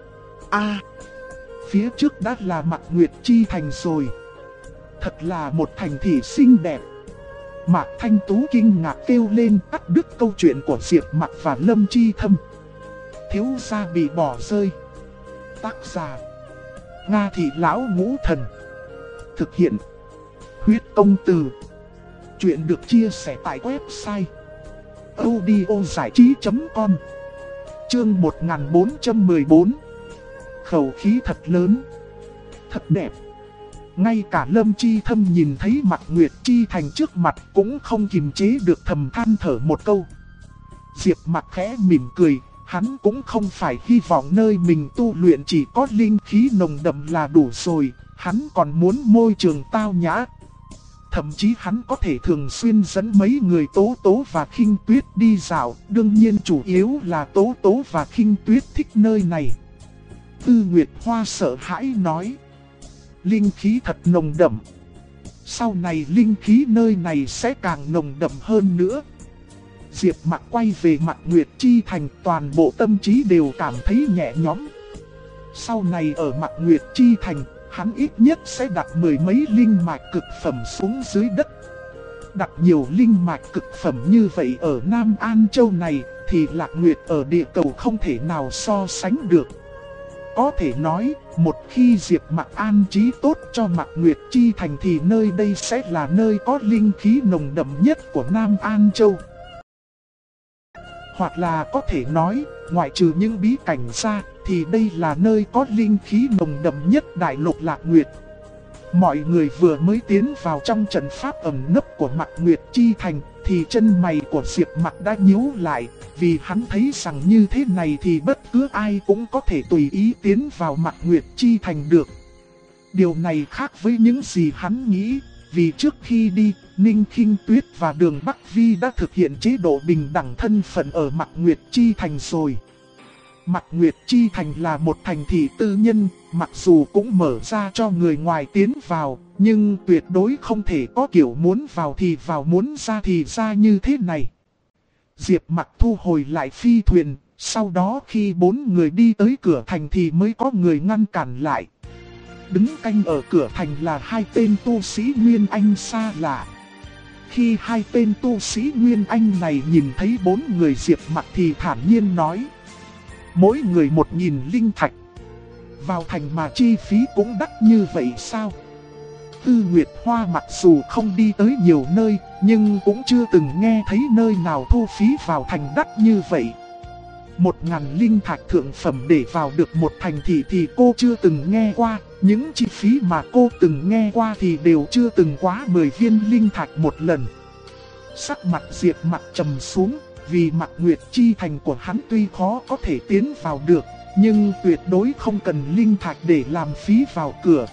Phía trước đã là Mạc Nguyệt Chi Thành rồi. Thật là một thành thị xinh đẹp. Mạc Thanh Tú kinh ngạc kêu lên, cắt đứt câu chuyện của Diệp Mặc và Lâm Chi Thâm. Thiếu gia bị bỏ rơi. Tác giả Nga Thị Lão Ngũ Thần. Thực hiện Huyết Công Từ. Chuyện được chia sẻ tại website audiozảichí.com. Chương 1414. Khẩu khí thật lớn, thật đẹp. Ngay cả Lâm Chi Thâm nhìn thấy Mạc Nguyệt Chi Thành trước mặt cũng không kiềm chế được thầm than thở một câu. Diệp Mặc khẽ mỉm cười, hắn cũng không phải hy vọng nơi mình tu luyện chỉ có linh khí nồng đậm là đủ rồi, hắn còn muốn môi trường tao nhã. Thậm chí hắn có thể thường xuyên dẫn mấy người Tố Tố và Khinh Tuyết đi dạo, đương nhiên chủ yếu là Tố Tố và Khinh Tuyết thích nơi này. Tư Nguyệt Hoa sợ hãi nói. Linh khí thật nồng đậm. sau này linh khí nơi này sẽ càng nồng đậm hơn nữa. Diệp Mặc quay về Mạc Nguyệt Chi Thành, toàn bộ tâm trí đều cảm thấy nhẹ nhõm. Sau này ở Mạc Nguyệt Chi Thành, hắn ít nhất sẽ đặt mười mấy linh mạch cực phẩm xuống dưới đất. Đặt nhiều linh mạch cực phẩm như vậy ở Nam An Châu này thì Lạc Nguyệt ở địa cầu không thể nào so sánh được. Có thể nói, một khi Diệp Mặc an trí tốt cho Mạc Nguyệt Chi Thành thì nơi đây sẽ là nơi có linh khí nồng đậm nhất của Nam An Châu. Hoặc là có thể nói, ngoại trừ những bí cảnh ra, thì đây là nơi có linh khí nồng đậm nhất đại lục Lạc Nguyệt. Mọi người vừa mới tiến vào trong trận pháp ẩn nấp của Mạc Nguyệt Chi Thành, thì chân mày của Diệp Mặc đã nhíu lại, vì hắn thấy rằng như thế này thì bất cứ ai cũng có thể tùy ý tiến vào Mạc Nguyệt Chi Thành được. Điều này khác với những gì hắn nghĩ, vì trước khi đi, Ninh Khinh Tuyết và Đường Bắc Vi đã thực hiện chế độ bình đẳng thân phận ở Mạc Nguyệt Chi Thành rồi. Mạc Nguyệt Chi Thành là một thành thị tư nhân, mặc dù cũng mở ra cho người ngoài tiến vào, nhưng tuyệt đối không thể có kiểu muốn vào thì vào muốn ra thì ra như thế này. Diệp Mặc thu hồi lại phi thuyền, sau đó khi 4 người đi tới cửa thành thì mới có người ngăn cản lại. Đứng canh ở cửa thành là 2 tên tu sĩ Nguyên Anh xa lạ. Khi 2 tên tu sĩ Nguyên Anh này nhìn thấy 4 người Diệp Mặc thì thản nhiên nói: mỗi người 1000 linh thạch. Vào thành mà chi phí cũng đắt như vậy sao? Tư Nguyệt Hoa mặc dù không đi tới nhiều nơi, nhưng cũng chưa từng nghe thấy nơi nào thu phí vào thành đắt như vậy. 1000 linh thạch thượng phẩm để vào được một thành thị thì cô chưa từng nghe qua. Những chi phí mà cô từng nghe qua thì đều chưa từng quá 10 viên linh thạch một lần. Sắc mặt Diệp Mặc trầm xuống, vì Mạc Nguyệt Chi Thành của hắn tuy khó có thể tiến vào được, nhưng tuyệt đối không cần linh thạch để làm phí vào cửa.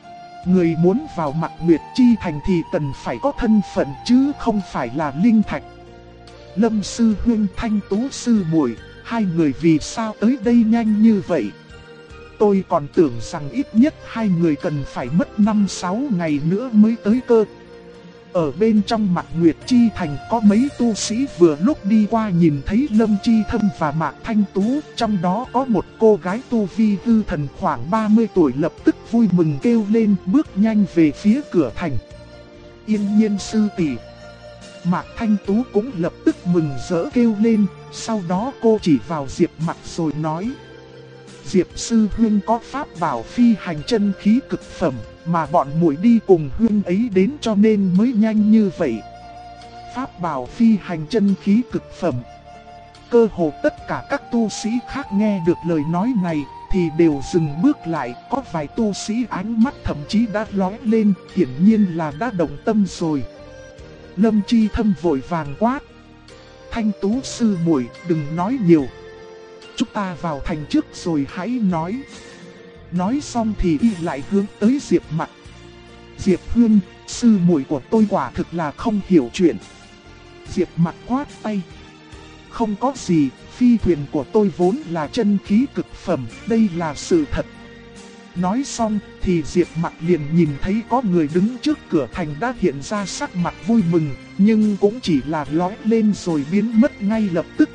Người muốn vào Mạc Nguyệt Chi Thành thì cần phải có thân phận chứ không phải là linh thạch. Lâm Sư Huynh, Thanh Tú Sư Muội, 2 người vì sao tới đây nhanh như vậy? Tôi còn tưởng rằng ít nhất 2 người cần phải mất 5-6 ngày nữa mới tới cơ. Ở bên trong Mạc Nguyệt Chi Thành có mấy tu sĩ vừa lúc đi qua nhìn thấy Lâm Chi Thâm và Mạc Thanh Tú, trong đó có một cô gái tu vi hư thần khoảng 30 tuổi lập tức vui mừng kêu lên bước nhanh về phía cửa thành. Yên Nhiên sư tỷ. Mạc Thanh Tú cũng lập tức mừng rỡ kêu lên, sau đó cô chỉ vào Diệp Mặc rồi nói: Diệp sư huynh có pháp bảo phi hành chân khí cực phẩm, mà bọn muội đi cùng huynh ấy đến cho nên mới nhanh như vậy. Pháp bảo phi hành chân khí cực phẩm. Cơ hồ tất cả các tu sĩ khác nghe được lời nói này thì đều dừng bước lại, có vài tu sĩ ánh mắt thậm chí đã lóe lên, hiển nhiên là đã động tâm rồi. Lâm Chi Thâm vội vàng quát: Thanh Tú sư muội, đừng nói nhiều. Chúng ta vào thành trước rồi hãy nói. Nói xong thì y lại hướng tới Diệp Mặc. Diệp Huynh, sư muội của tôi quả thực là không hiểu chuyện. Diệp Mặc quát tay: không có gì, phi thuyền của tôi vốn là chân khí cực phẩm, đây là sự thật. Nói xong thì Diệp Mặc liền nhìn thấy có người đứng trước cửa thành đã hiện ra sắc mặt vui mừng, nhưng cũng chỉ là lóe lên rồi biến mất ngay lập tức.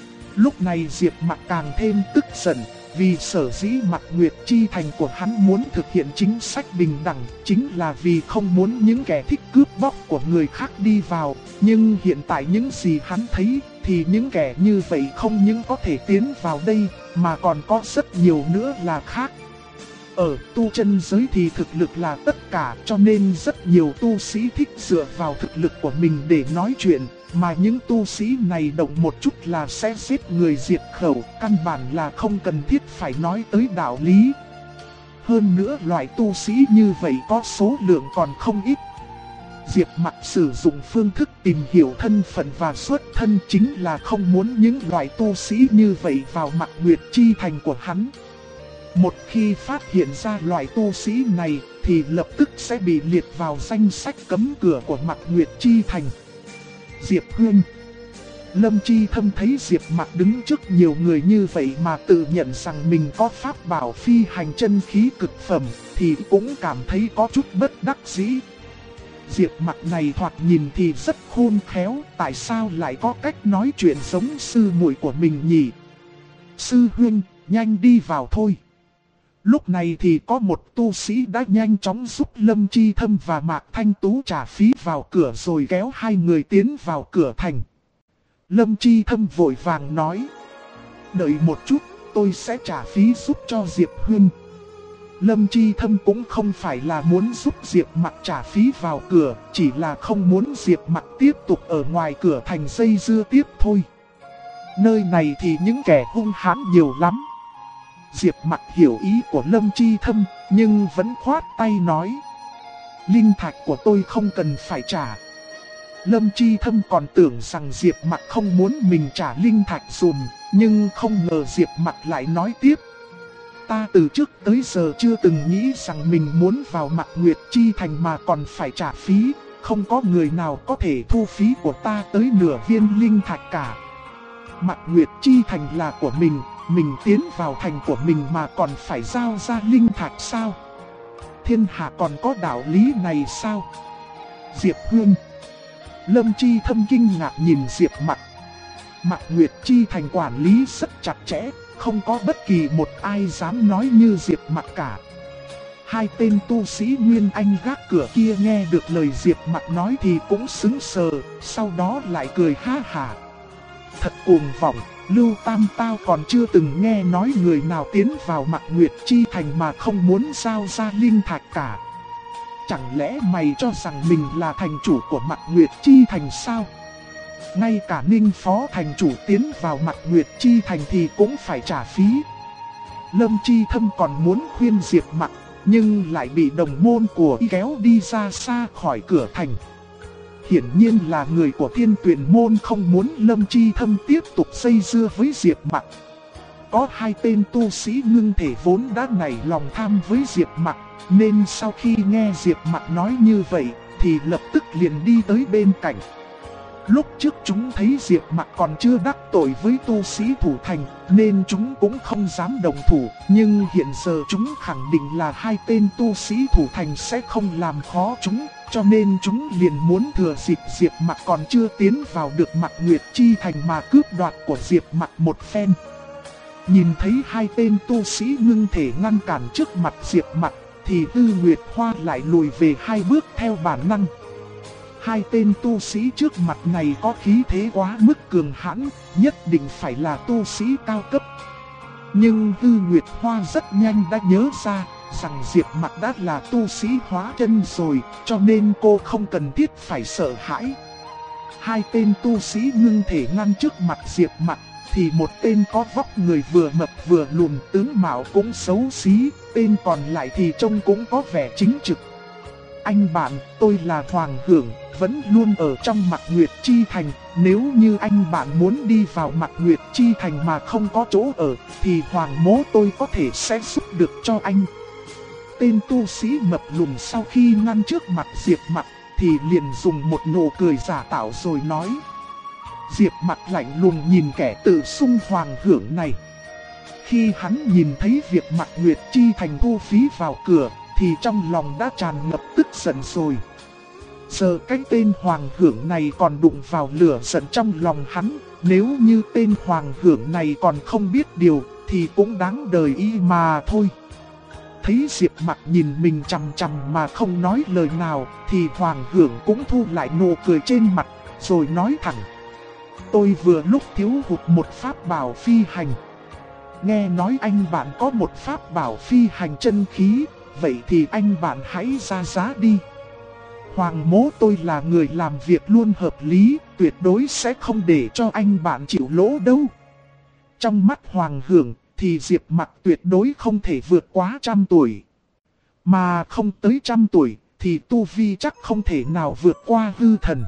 Lúc này Diệp Mặc càng thêm tức giận, vì sở dĩ Mạc Nguyệt Chi Thành của hắn muốn thực hiện chính sách bình đẳng, chính là vì không muốn những kẻ thích cướp bóc của người khác đi vào. Nhưng hiện tại những gì hắn thấy thì những kẻ như vậy không những có thể tiến vào đây, mà còn có rất nhiều nữa là khác. Ở tu chân giới thì thực lực là tất cả, cho nên rất nhiều tu sĩ thích dựa vào thực lực của mình để nói chuyện. Mà những tu sĩ này động một chút là sẽ giết người diệt khẩu, căn bản là không cần thiết phải nói tới đạo lý. Hơn nữa loại tu sĩ như vậy có số lượng còn không ít. Diệp Mặc sử dụng phương thức tìm hiểu thân phận và xuất thân chính là không muốn những loại tu sĩ như vậy vào Mạc Nguyệt Chi Thành của hắn. Một khi phát hiện ra loại tu sĩ này thì lập tức sẽ bị liệt vào danh sách cấm cửa của Mạc Nguyệt Chi Thành. Diệp Huynh. Lâm Chi Thâm thấy Diệp Mặc đứng trước nhiều người như vậy mà tự nhận rằng mình có pháp bảo phi hành chân khí cực phẩm thì cũng cảm thấy có chút bất đắc dĩ. Diệp Mặc này thoạt nhìn thì rất khôn khéo, tại sao lại có cách nói chuyện giống sư muội của mình nhỉ? Sư huynh, nhanh đi vào thôi. Lúc này thì có một tu sĩ đã nhanh chóng giúp Lâm Chi Thâm và Mạc Thanh Tú trả phí vào cửa rồi kéo hai người tiến vào cửa thành. Lâm Chi Thâm vội vàng nói: đợi một chút, tôi sẽ trả phí giúp cho Diệp huynh. Lâm Chi Thâm cũng không phải là muốn giúp Diệp Mặc trả phí vào cửa, chỉ là không muốn Diệp Mặc tiếp tục ở ngoài cửa thành dây dưa tiếp thôi. Nơi này thì những kẻ hung hãn nhiều lắm. Diệp Mặc hiểu ý của Lâm Chi Thâm, nhưng vẫn khoát tay nói: linh thạch của tôi không cần phải trả. Lâm Chi Thâm còn tưởng rằng Diệp Mặc không muốn mình trả linh thạch dùm, nhưng không ngờ Diệp Mặc lại nói tiếp: ta từ trước tới giờ chưa từng nghĩ rằng mình muốn vào Mạc Nguyệt Chi Thành mà còn phải trả phí, không có người nào có thể thu phí của ta tới nửa viên linh thạch cả. Mạc Nguyệt Chi Thành là của mình tiến vào thành của mình mà còn phải giao ra linh thạch sao? Thiên hạ còn có đạo lý này sao? Diệp Hương. Lâm Chi Thâm kinh ngạc nhìn Diệp Mặc. Mạc Nguyệt Chi Thành quản lý rất chặt chẽ, không có bất kỳ một ai dám nói như Diệp Mặc cả. Hai tên tu sĩ Nguyên Anh gác cửa kia nghe được lời Diệp Mặc nói thì cũng sững sờ, sau đó lại cười ha hả. Thật cuồng vọng, Lưu Tam tao còn chưa từng nghe nói người nào tiến vào Mạc Nguyệt Chi Thành mà không muốn giao ra linh thạch cả. Chẳng lẽ mày cho rằng mình là thành chủ của Mạc Nguyệt Chi Thành sao? Ngay cả Ninh Phó thành chủ tiến vào Mạc Nguyệt Chi Thành thì cũng phải trả phí. Lâm Chi Thâm còn muốn khuyên Diệp Mặc, nhưng lại bị đồng môn của y kéo đi ra xa khỏi cửa thành. Hiển nhiên là người của Thiên Tuyền môn không muốn Lâm Chi Thâm tiếp tục dây dưa với Diệp Mặc. Có hai tên tu sĩ ngưng thể vốn đã nảy lòng tham với Diệp Mặc, nên sau khi nghe Diệp Mặc nói như vậy thì lập tức liền đi tới bên cạnh. Lúc trước chúng thấy Diệp Mặc còn chưa đắc tội với tu sĩ thủ thành, nên chúng cũng không dám đồng thủ. Nhưng hiện giờ chúng khẳng định là hai tên tu sĩ thủ thành sẽ không làm khó chúng, cho nên chúng liền muốn thừa dịp Diệp Mặc còn chưa tiến vào được Mạc Nguyệt Chi Thành mà cướp đoạt của Diệp Mặc một phen. Nhìn thấy hai tên tu sĩ ngưng thể ngăn cản trước mặt Diệp Mặc, thì Tư Nguyệt Hoa lại lùi về hai bước theo bản năng. Hai tên tu sĩ trước mặt này có khí thế quá mức cường hãn, nhất định phải là tu sĩ cao cấp. Nhưng Tư Nguyệt Hoa rất nhanh đã nhớ ra rằng Diệp Mặc đã là tu sĩ hóa chân rồi, cho nên cô không cần thiết phải sợ hãi. Hai tên tu sĩ ngưng thể ngăn trước mặt Diệp Mặc, thì một tên có vóc người vừa mập vừa lùn, tướng mạo cũng xấu xí, tên còn lại thì trông cũng có vẻ chính trực. Anh bạn, tôi là Hoàng Hưởng, vẫn luôn ở trong Mạc Nguyệt Chi Thành. Nếu như anh bạn muốn đi vào Mạc Nguyệt Chi Thành mà không có chỗ ở, thì Hoàng mố tôi có thể sẽ giúp được cho anh. Tên tu sĩ mập lùn sau khi ngăn trước mặt Diệp Mặc, thì liền dùng một nụ cười giả tạo rồi nói. Diệp Mặc lạnh lùng nhìn kẻ tự xưng Hoàng Hưởng này. Khi hắn nhìn thấy việc Mạc Nguyệt Chi Thành thu phí vào cửa, thì trong lòng đã tràn ngập tức giận rồi. Giờ cái tên Hoàng Hưởng này còn đụng vào lửa giận trong lòng hắn. Nếu như tên Hoàng Hưởng này còn không biết điều, thì cũng đáng đời y mà thôi. Thấy Diệp Mặc nhìn mình chằm chằm mà không nói lời nào, thì Hoàng Hưởng cũng thu lại nụ cười trên mặt, rồi nói thẳng. Tôi vừa lúc thiếu hụt một pháp bảo phi hành. Nghe nói anh bạn có một pháp bảo phi hành chân khí, vậy thì anh bạn hãy ra giá đi. Hoàng mố tôi là người làm việc luôn hợp lý, tuyệt đối sẽ không để cho anh bạn chịu lỗ đâu. Trong mắt Hoàng Hưởng thì Diệp Mặc tuyệt đối không thể vượt quá 100 tuổi. Mà không tới 100 tuổi thì tu vi chắc không thể nào vượt qua hư thần.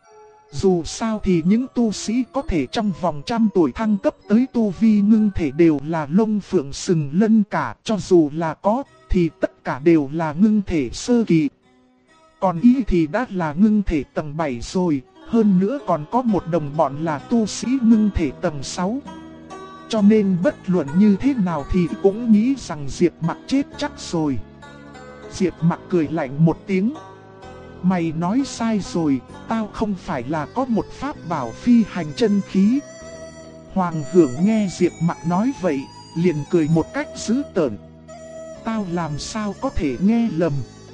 Dù sao thì những tu sĩ có thể trong vòng 100 tuổi thăng cấp tới tu vi ngưng thể đều là lông phượng sừng lân cả, cho dù là có thì tất cả đều là ngưng thể sơ kỳ. Còn y thì đã là ngưng thể tầng 7 rồi, hơn nữa còn có một đồng bọn là tu sĩ ngưng thể tầng 6. Cho nên bất luận như thế nào thì cũng nghĩ rằng Diệp Mặc chết chắc rồi. Diệp Mặc cười lạnh một tiếng. Mày nói sai rồi, tao không phải là có một pháp bảo phi hành chân khí. Hoàng Hưởng nghe Diệp Mặc nói vậy, liền cười một cách dữ tợn. Tao làm sao có thể nghe lầm.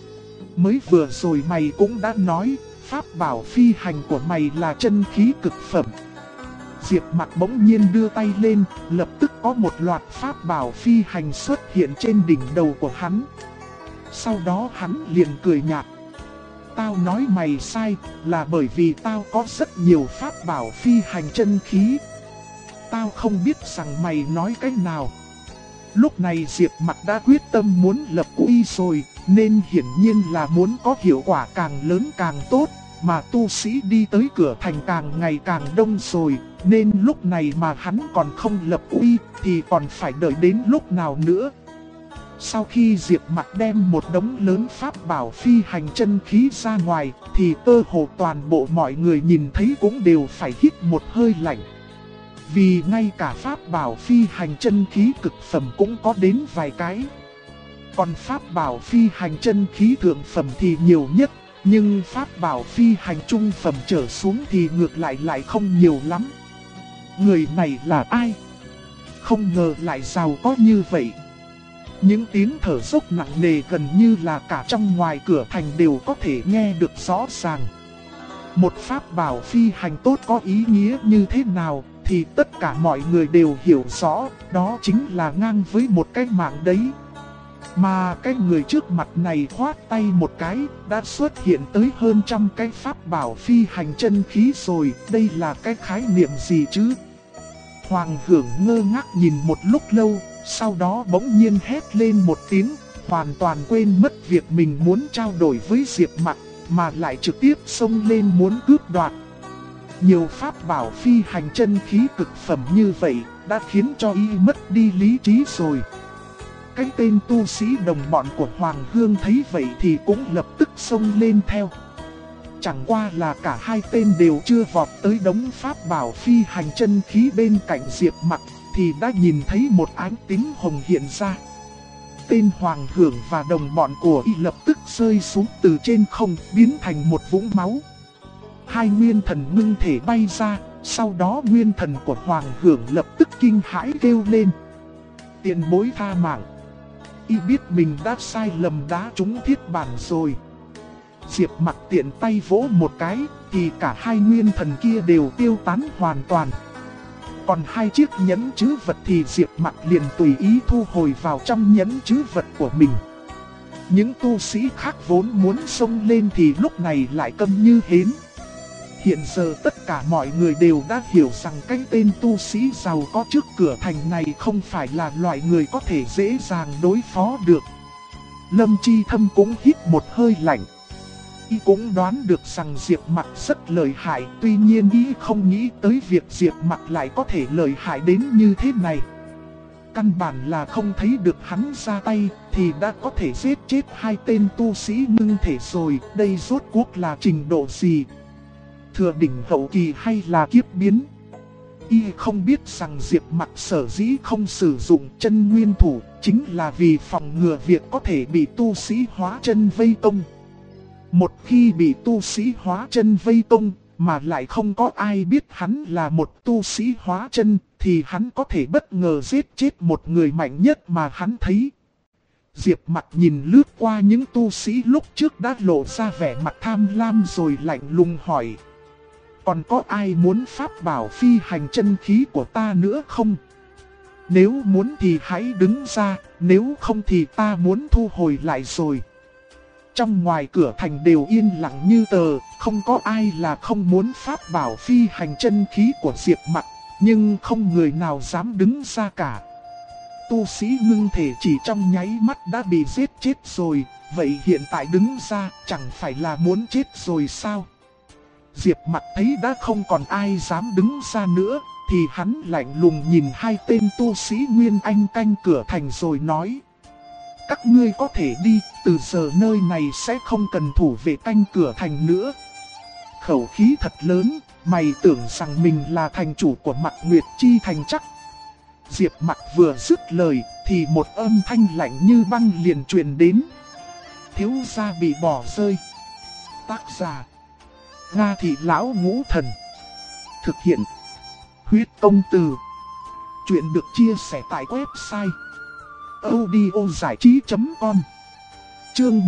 Mới vừa rồi mày cũng đã nói, pháp bảo phi hành của mày là chân khí cực phẩm. Diệp Mặc bỗng nhiên đưa tay lên, lập tức có một loạt pháp bảo phi hành xuất hiện trên đỉnh đầu của hắn. Sau đó hắn liền cười nhạt. Tao nói mày sai là bởi vì tao có rất nhiều pháp bảo phi hành chân khí. Tao không biết rằng mày nói cái nào. Lúc này Diệp Mặc đã quyết tâm muốn lập uy rồi, nên hiển nhiên là muốn có hiệu quả càng lớn càng tốt. Mà tu sĩ đi tới cửa thành càng ngày càng đông rồi, nên lúc này mà hắn còn không lập uy thì còn phải đợi đến lúc nào nữa. Sau khi Diệp Mặc đem một đống lớn pháp bảo phi hành chân khí ra ngoài, thì cơ hồ toàn bộ mọi người nhìn thấy cũng đều phải hít một hơi lạnh. Vì ngay cả pháp bảo phi hành chân khí cực phẩm cũng có đến vài cái. Còn pháp bảo phi hành chân khí thượng phẩm thì nhiều nhất, nhưng pháp bảo phi hành trung phẩm trở xuống thì ngược lại không nhiều lắm. Người này là ai? Không ngờ lại giàu có như vậy. Những tiếng thở dốc nặng nề gần như là cả trong ngoài cửa thành đều có thể nghe được rõ ràng. Một pháp bảo phi hành tốt có ý nghĩa như thế nào thì tất cả mọi người đều hiểu rõ, đó chính là ngang với một cái mạng đấy. Mà cái người trước mặt này khoát tay một cái, đã xuất hiện tới hơn trăm cái pháp bảo phi hành chân khí rồi, đây là cái khái niệm gì chứ? Hoàng Hưởng ngơ ngác nhìn một lúc lâu, sau đó bỗng nhiên hét lên một tiếng, hoàn toàn quên mất việc mình muốn trao đổi với Diệp Mặc, mà lại trực tiếp xông lên muốn cướp đoạt. Nhiều pháp bảo phi hành chân khí cực phẩm như vậy, đã khiến cho y mất đi lý trí rồi. Cái tên tu sĩ đồng bọn của Hoàng Hương thấy vậy thì cũng lập tức xông lên theo. Chẳng qua là cả hai tên đều chưa vọt tới đống pháp bảo phi hành chân khí bên cạnh Diệp Mặc, thì đã nhìn thấy một ánh tím hồng hiện ra. Tên Hoàng Hưởng và đồng bọn của y lập tức rơi xuống từ trên không, biến thành một vũng máu. Hai nguyên thần ngưng thể bay ra, sau đó nguyên thần của Hoàng Hưởng lập tức kinh hãi kêu lên. Tiền bối tha mạng. Y biết mình đã sai lầm đá trúng thiết bản rồi. Diệp Mặc tiện tay vỗ một cái, thì cả hai nguyên thần kia đều tiêu tán hoàn toàn. Còn hai chiếc nhẫn trữ vật thì Diệp Mặc liền tùy ý thu hồi vào trong nhẫn trữ vật của mình. Những tu sĩ khác vốn muốn xông lên thì lúc này lại câm như hến. Hiện giờ tất cả mọi người đều đã hiểu rằng cái tên tu sĩ giàu có trước cửa thành này không phải là loại người có thể dễ dàng đối phó được. Lâm Chi Thâm cũng hít một hơi lạnh. Y cũng đoán được rằng Diệp Mặc rất lợi hại, tuy nhiên y không nghĩ tới việc Diệp Mặc lại có thể lợi hại đến như thế này. Căn bản là không thấy được hắn ra tay, thì đã có thể giết chết hai tên tu sĩ ngưng thể rồi, đây rốt cuộc là trình độ gì? Thừa đỉnh hậu kỳ hay là kiếp biến? Y không biết rằng Diệp Mặc sở dĩ không sử dụng chân nguyên thủ, chính là vì phòng ngừa việc có thể bị tu sĩ hóa chân vây công. Một khi bị tu sĩ hóa chân vây công, mà lại không có ai biết hắn là một tu sĩ hóa chân, thì hắn có thể bất ngờ giết chết một người mạnh nhất mà hắn thấy. Diệp Mặc nhìn lướt qua những tu sĩ lúc trước đã lộ ra vẻ mặt tham lam rồi lạnh lùng hỏi. Còn có ai muốn pháp bảo phi hành chân khí của ta nữa không? Nếu muốn thì hãy đứng ra, nếu không thì ta muốn thu hồi lại rồi. Trong ngoài cửa thành đều yên lặng như tờ, không có ai là không muốn pháp bảo phi hành chân khí của Diệp Mặc, nhưng không người nào dám đứng ra cả. Tu sĩ ngưng thể chỉ trong nháy mắt đã bị giết chết rồi, vậy hiện tại đứng ra chẳng phải là muốn chết rồi sao? Diệp Mặc thấy đã không còn ai dám đứng ra nữa, thì hắn lạnh lùng nhìn hai tên tu sĩ Nguyên Anh canh cửa thành rồi nói. Các ngươi có thể đi, từ giờ nơi này sẽ không cần thủ vệ canh cửa thành nữa. Khẩu khí thật lớn, mày tưởng rằng mình là thành chủ của Mạc Nguyệt Chi thành chắc. Diệp Mặc vừa dứt lời, thì một âm thanh lạnh như băng liền truyền đến. Thiếu gia bị bỏ rơi. Tác giả: Nga Thị Lão Ngũ Thần. Thực hiện: Huyết Công Từ. Chuyện được chia sẻ tại website audiozảichí.com. Chương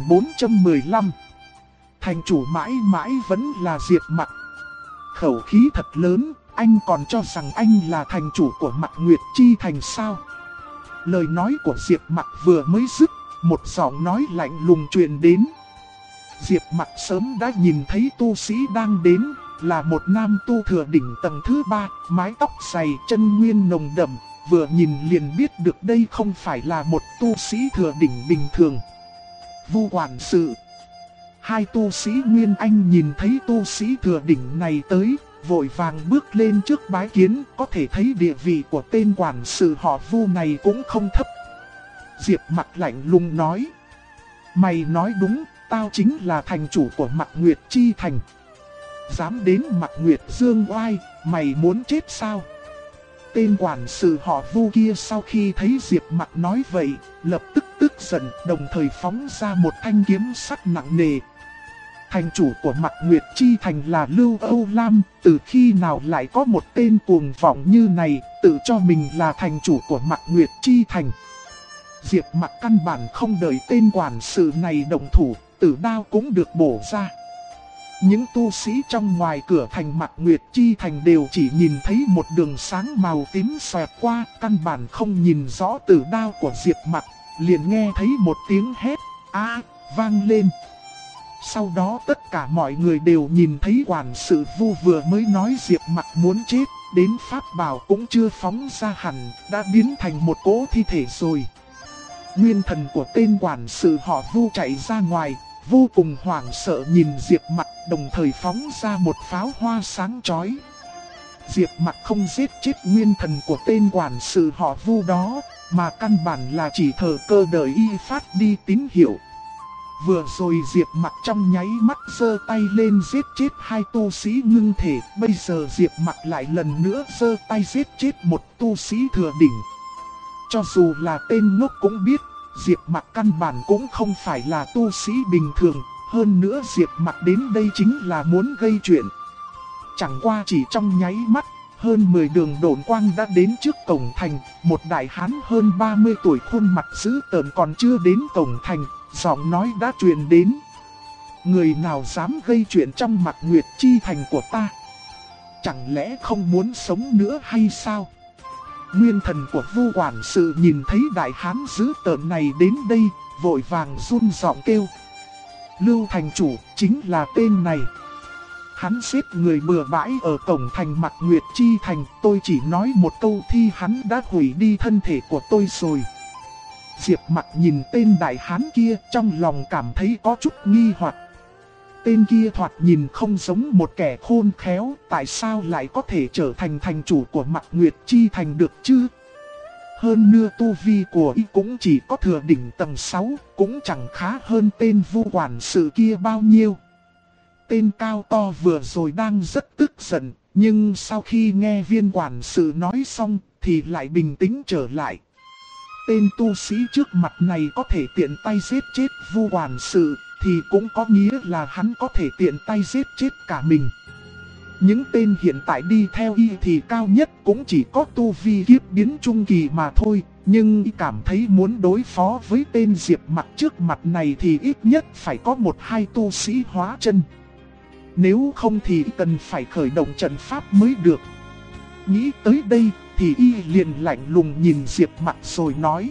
1415. Thành chủ mãi mãi vẫn là Diệp Mặc. Khẩu khí thật lớn, anh còn cho rằng anh là thành chủ của Mạc Nguyệt Chi Thành sao? Lời nói của Diệp Mặc vừa mới dứt, một giọng nói lạnh lùng truyền đến. Diệp Mặc sớm đã nhìn thấy tu sĩ đang đến, là một nam tu thừa đỉnh tầng thứ 3, mái tóc dày, chân nguyên nồng đậm, vừa nhìn liền biết được đây không phải là một tu sĩ thừa đỉnh bình thường. Vu quản sự. Hai tu sĩ Nguyên Anh nhìn thấy tu sĩ thừa đỉnh này tới, vội vàng bước lên trước bái kiến, có thể thấy địa vị của tên quản sự họ Vu này cũng không thấp. Diệp Mặc lạnh lùng nói: Mày nói đúng, tao chính là thành chủ của Mạc Nguyệt Chi Thành. Dám đến Mạc Nguyệt dương oai, mày muốn chết sao? Tên quản sự họ Vu kia sau khi thấy Diệp Mặc nói vậy, lập tức tức giận, đồng thời phóng ra một thanh kiếm sắc nặng nề. Thành chủ của Mạc Nguyệt Chi Thành là Lưu Âu Lam, từ khi nào lại có một tên cuồng vọng như này, tự cho mình là thành chủ của Mạc Nguyệt Chi Thành. Diệp Mặc căn bản không đợi tên quản sự này động thủ, tử đao cũng được bổ ra. Những tu sĩ trong ngoài cửa thành Mạc Nguyệt Chi Thành đều chỉ nhìn thấy một đường sáng màu tím xoẹt qua, căn bản không nhìn rõ tử đao của Diệp Mặc, liền nghe thấy một tiếng hét a vang lên. Sau đó tất cả mọi người đều nhìn thấy quản sự Vu vừa mới nói Diệp Mặc muốn chết, đến pháp bảo cũng chưa phóng ra hẳn, đã biến thành một cỗ thi thể rồi. Nguyên thần của tên quản sự họ Vu chạy ra ngoài, vô cùng hoảng sợ nhìn Diệp Mặc, đồng thời phóng ra một pháo hoa sáng chói. Diệp Mặc không giết chết nguyên thần của tên quản sự họ Vu đó, mà căn bản là chỉ thờ cơ đợi y phát đi tín hiệu. Vừa rồi Diệp Mặc trong nháy mắt giơ tay lên giết chết hai tu sĩ ngưng thể, bây giờ Diệp Mặc lại lần nữa giơ tay giết chết một tu sĩ thừa đỉnh. Cho dù là tên ngốc cũng biết, Diệp Mặc căn bản cũng không phải là tu sĩ bình thường, hơn nữa Diệp Mặc đến đây chính là muốn gây chuyện. Chẳng qua chỉ trong nháy mắt, hơn 10 đường độn quang đã đến trước cổng thành, một đại hán hơn 30 tuổi khuôn mặt dữ tợn còn chưa đến cổng thành, giọng nói đã truyền đến. Người nào dám gây chuyện trong Mạc Nguyệt Chi Thành của ta? Chẳng lẽ không muốn sống nữa hay sao? Nguyên thần của Vu quản sự nhìn thấy đại hán dữ tợn này đến đây, vội vàng run giọng kêu. Lưu thành chủ chính là tên này. Hắn giết người bừa bãi ở cổng thành Mạc Nguyệt Chi Thành, tôi chỉ nói một câu thì hắn đã hủy đi thân thể của tôi rồi. Diệp Mặc nhìn tên đại hán kia, trong lòng cảm thấy có chút nghi hoặc. Tên kia thoạt nhìn không giống một kẻ khôn khéo, tại sao lại có thể trở thành thành chủ của Mạc Nguyệt Chi Thành được chứ? Hơn nữa tu vi của y cũng chỉ có thừa đỉnh tầng 6, cũng chẳng khá hơn tên Vu quản sự kia bao nhiêu. Tên cao to vừa rồi đang rất tức giận, nhưng sau khi nghe viên quản sự nói xong thì lại bình tĩnh trở lại. Tên tu sĩ trước mặt này có thể tiện tay giết chết Vu quản sự, thì cũng có nghĩa là hắn có thể tiện tay giết chết cả mình. Những tên hiện tại đi theo y thì cao nhất cũng chỉ có tu vi kiếp biến trung kỳ mà thôi, nhưng y cảm thấy muốn đối phó với tên Diệp Mặc trước mặt này thì ít nhất phải có 1-2 tu sĩ hóa chân. Nếu không thì cần phải khởi động trận pháp mới được. Nghĩ tới đây thì y liền lạnh lùng nhìn Diệp Mặc rồi nói.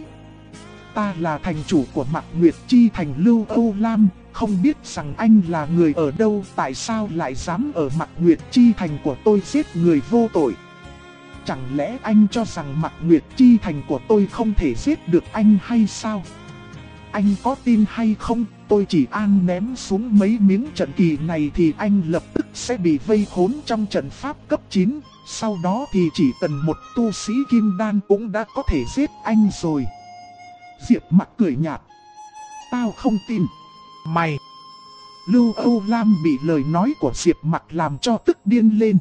Ta là thành chủ của Mạc Nguyệt Chi Thành Lưu Âu Lam, không biết rằng anh là người ở đâu, tại sao lại dám ở Mạc Nguyệt Chi Thành của tôi giết người vô tội. Chẳng lẽ anh cho rằng Mạc Nguyệt Chi Thành của tôi không thể giết được anh hay sao? Anh có tin hay không, tôi chỉ an ném xuống mấy miếng trận kỳ này thì anh lập tức sẽ bị vây khốn trong trận pháp cấp 9, sau đó thì chỉ cần một tu sĩ kim đan cũng đã có thể giết anh rồi. Diệp Mặc cười nhạt. Tao không tin. Mày. Lưu Âu Lam bị lời nói của Diệp Mặc làm cho tức điên lên.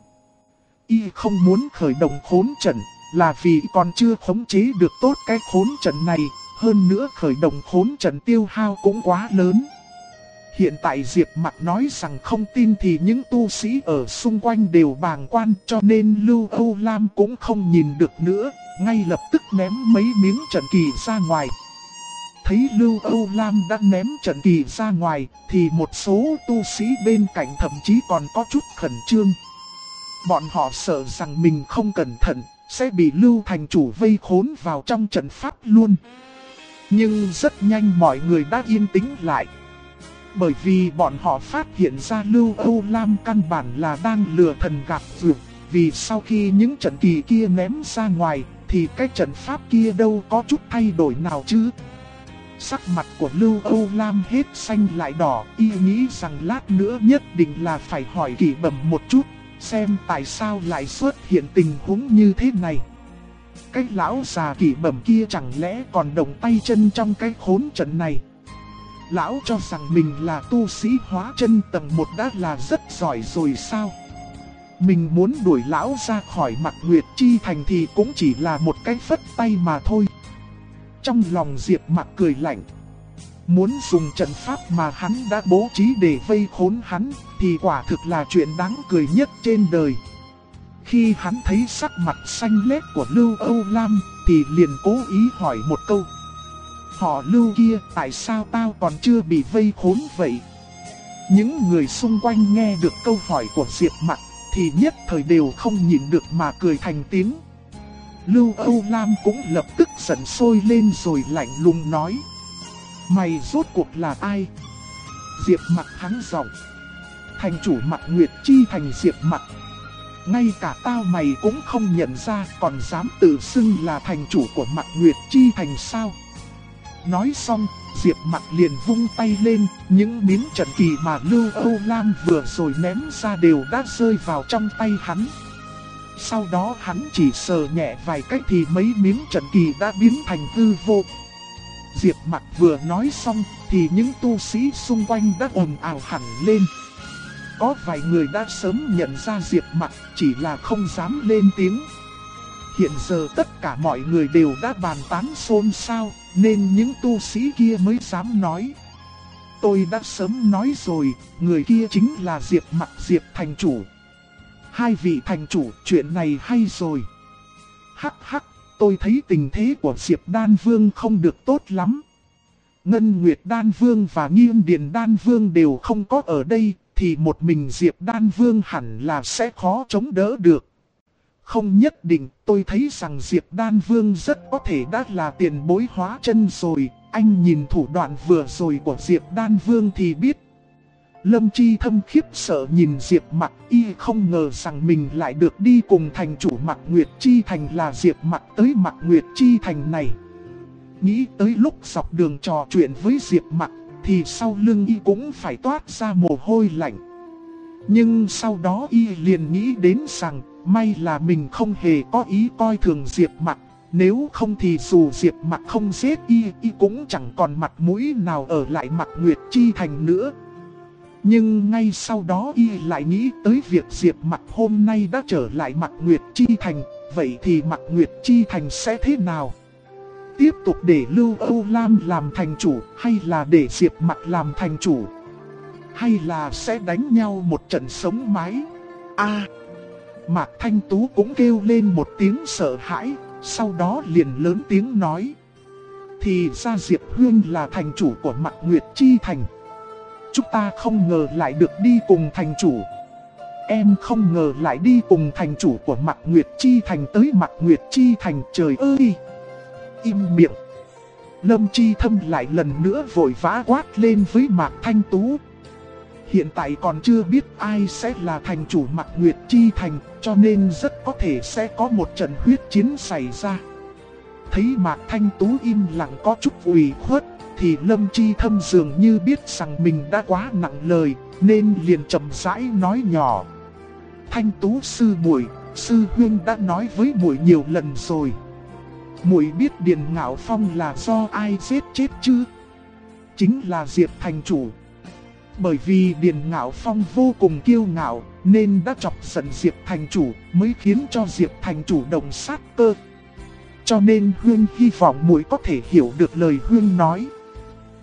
Y không muốn khởi động khốn trận, là vì còn chưa khống chế được tốt cái khốn trận này. Hơn nữa khởi động khốn trận tiêu hao cũng quá lớn. Hiện tại Diệp Mặc nói rằng không tin thì những tu sĩ ở xung quanh đều bàng quan, cho nên Lưu Âu Lam cũng không nhìn được nữa, ngay lập tức ném mấy miếng trận kỳ ra ngoài. Thấy Lưu Âu Lam đã ném trận kỳ ra ngoài thì một số tu sĩ bên cạnh thậm chí còn có chút khẩn trương. Bọn họ sợ rằng mình không cẩn thận sẽ bị Lưu thành chủ vây khốn vào trong trận pháp luôn. Nhưng rất nhanh mọi người đã yên tĩnh lại. Bởi vì bọn họ phát hiện ra Lưu Âu Lam căn bản là đang lừa thần gạt phượng. Vì sau khi những trận kỳ kia ném ra ngoài thì cái trận pháp kia đâu có chút thay đổi nào chứ. Sắc mặt của Lưu Âu Lam hết xanh lại đỏ, y nghĩ rằng lát nữa nhất định là phải hỏi Kỷ Bẩm một chút, xem tại sao lại xuất hiện tình huống như thế này. Cái lão già Kỷ Bẩm kia chẳng lẽ còn động tay chân trong cái khốn trận này. Lão cho rằng mình là tu sĩ hóa chân tầng 1 đã là rất giỏi rồi sao? Mình muốn đuổi lão ra khỏi Mạc Nguyệt Chi Thành thì cũng chỉ là một cái phất tay mà thôi. Trong lòng Diệp Mặc cười lạnh. Muốn dùng trận pháp mà hắn đã bố trí để vây khốn hắn thì quả thực là chuyện đáng cười nhất trên đời. Khi hắn thấy sắc mặt xanh lét của Lưu Âu Lam thì liền cố ý hỏi một câu. Họ Lưu kia, tại sao tao còn chưa bị vây khốn vậy? Những người xung quanh nghe được câu hỏi của Diệp Mặc thì nhất thời đều không nhịn được mà cười thành tiếng. Lưu Âu Lam cũng lập tức giận sôi lên rồi lạnh lùng nói. Mày rốt cuộc là ai? Diệp Mặc hắng giọng. Thành chủ Mạc Nguyệt Chi Thành Diệp Mặc. Ngay cả tao mày cũng không nhận ra, còn dám tự xưng là thành chủ của Mạc Nguyệt Chi Thành sao? Nói xong, Diệp Mặc liền vung tay lên, những miếng trận kỳ mà Lưu Âu Lam vừa rồi ném ra đều đã rơi vào trong tay hắn. Sau đó hắn chỉ sờ nhẹ vài cách thì mấy miếng trận kỳ đã biến thành hư vô. Diệp Mặc vừa nói xong thì những tu sĩ xung quanh đã ồn ào hẳn lên. Có vài người đã sớm nhận ra Diệp Mặc, chỉ là không dám lên tiếng. Hiện giờ tất cả mọi người đều đã bàn tán xôn xao, nên những tu sĩ kia mới dám nói. Tôi đã sớm nói rồi, người kia chính là Diệp Mặc Diệp thành chủ. Hai vị thành chủ, chuyện này hay rồi. Hắc hắc, tôi thấy tình thế của Diệp Đan Vương không được tốt lắm. Ngân Nguyệt Đan Vương và Nghiêm Điền Đan Vương đều không có ở đây, thì một mình Diệp Đan Vương hẳn là sẽ khó chống đỡ được. Không nhất định, tôi thấy rằng Diệp Đan Vương rất có thể đã là tiền bối hóa chân rồi. Anh nhìn thủ đoạn vừa rồi của Diệp Đan Vương thì biết. Lâm Chi Thâm khiếp sợ nhìn Diệp Mặc, y không ngờ rằng mình lại được đi cùng thành chủ Mạc Nguyệt Chi Thành là Diệp Mặc tới Mạc Nguyệt Chi Thành này. Nghĩ tới lúc dọc đường trò chuyện với Diệp Mặc thì sau lưng y cũng phải toát ra mồ hôi lạnh. Nhưng sau đó y liền nghĩ đến rằng may là mình không hề có ý coi thường Diệp Mặc. Nếu không thì dù Diệp Mặc không giết y cũng chẳng còn mặt mũi nào ở lại Mạc Nguyệt Chi Thành nữa. Nhưng ngay sau đó y lại nghĩ tới việc Diệp Mặc hôm nay đã trở lại Mạc Nguyệt Chi Thành. Vậy thì Mạc Nguyệt Chi Thành sẽ thế nào? Tiếp tục để Lưu Âu Lam làm thành chủ hay là để Diệp Mặc làm thành chủ? Hay là sẽ đánh nhau một trận sống mái? Mạc Thanh Tú cũng kêu lên một tiếng sợ hãi, sau đó liền lớn tiếng nói. Thì ra Diệp Hương là thành chủ của Mạc Nguyệt Chi Thành. Chúng ta không ngờ lại được đi cùng thành chủ. Em không ngờ lại đi cùng thành chủ của Mạc Nguyệt Chi Thành tới Mạc Nguyệt Chi Thành, trời ơi! Im miệng! Lâm Chi Thâm lại lần nữa vội vã quát lên với Mạc Thanh Tú. Hiện tại còn chưa biết ai sẽ là thành chủ Mạc Nguyệt Chi Thành, cho nên rất có thể sẽ có một trận huyết chiến xảy ra. Thấy Mạc Thanh Tú im lặng có chút ủy khuất, thì Lâm Chi Thâm dường như biết rằng mình đã quá nặng lời, nên liền chậm rãi nói nhỏ. Thanh Tú sư muội, sư huynh đã nói với muội nhiều lần rồi. Muội biết Điền Ngạo Phong là do ai giết chết chứ? Chính là Diệp thành chủ. Bởi vì Điền Ngạo Phong vô cùng kiêu ngạo, nên đã chọc giận Diệp thành chủ, mới khiến cho Diệp thành chủ động sát cơ. Cho nên huynh hy vọng muội có thể hiểu được lời huynh nói.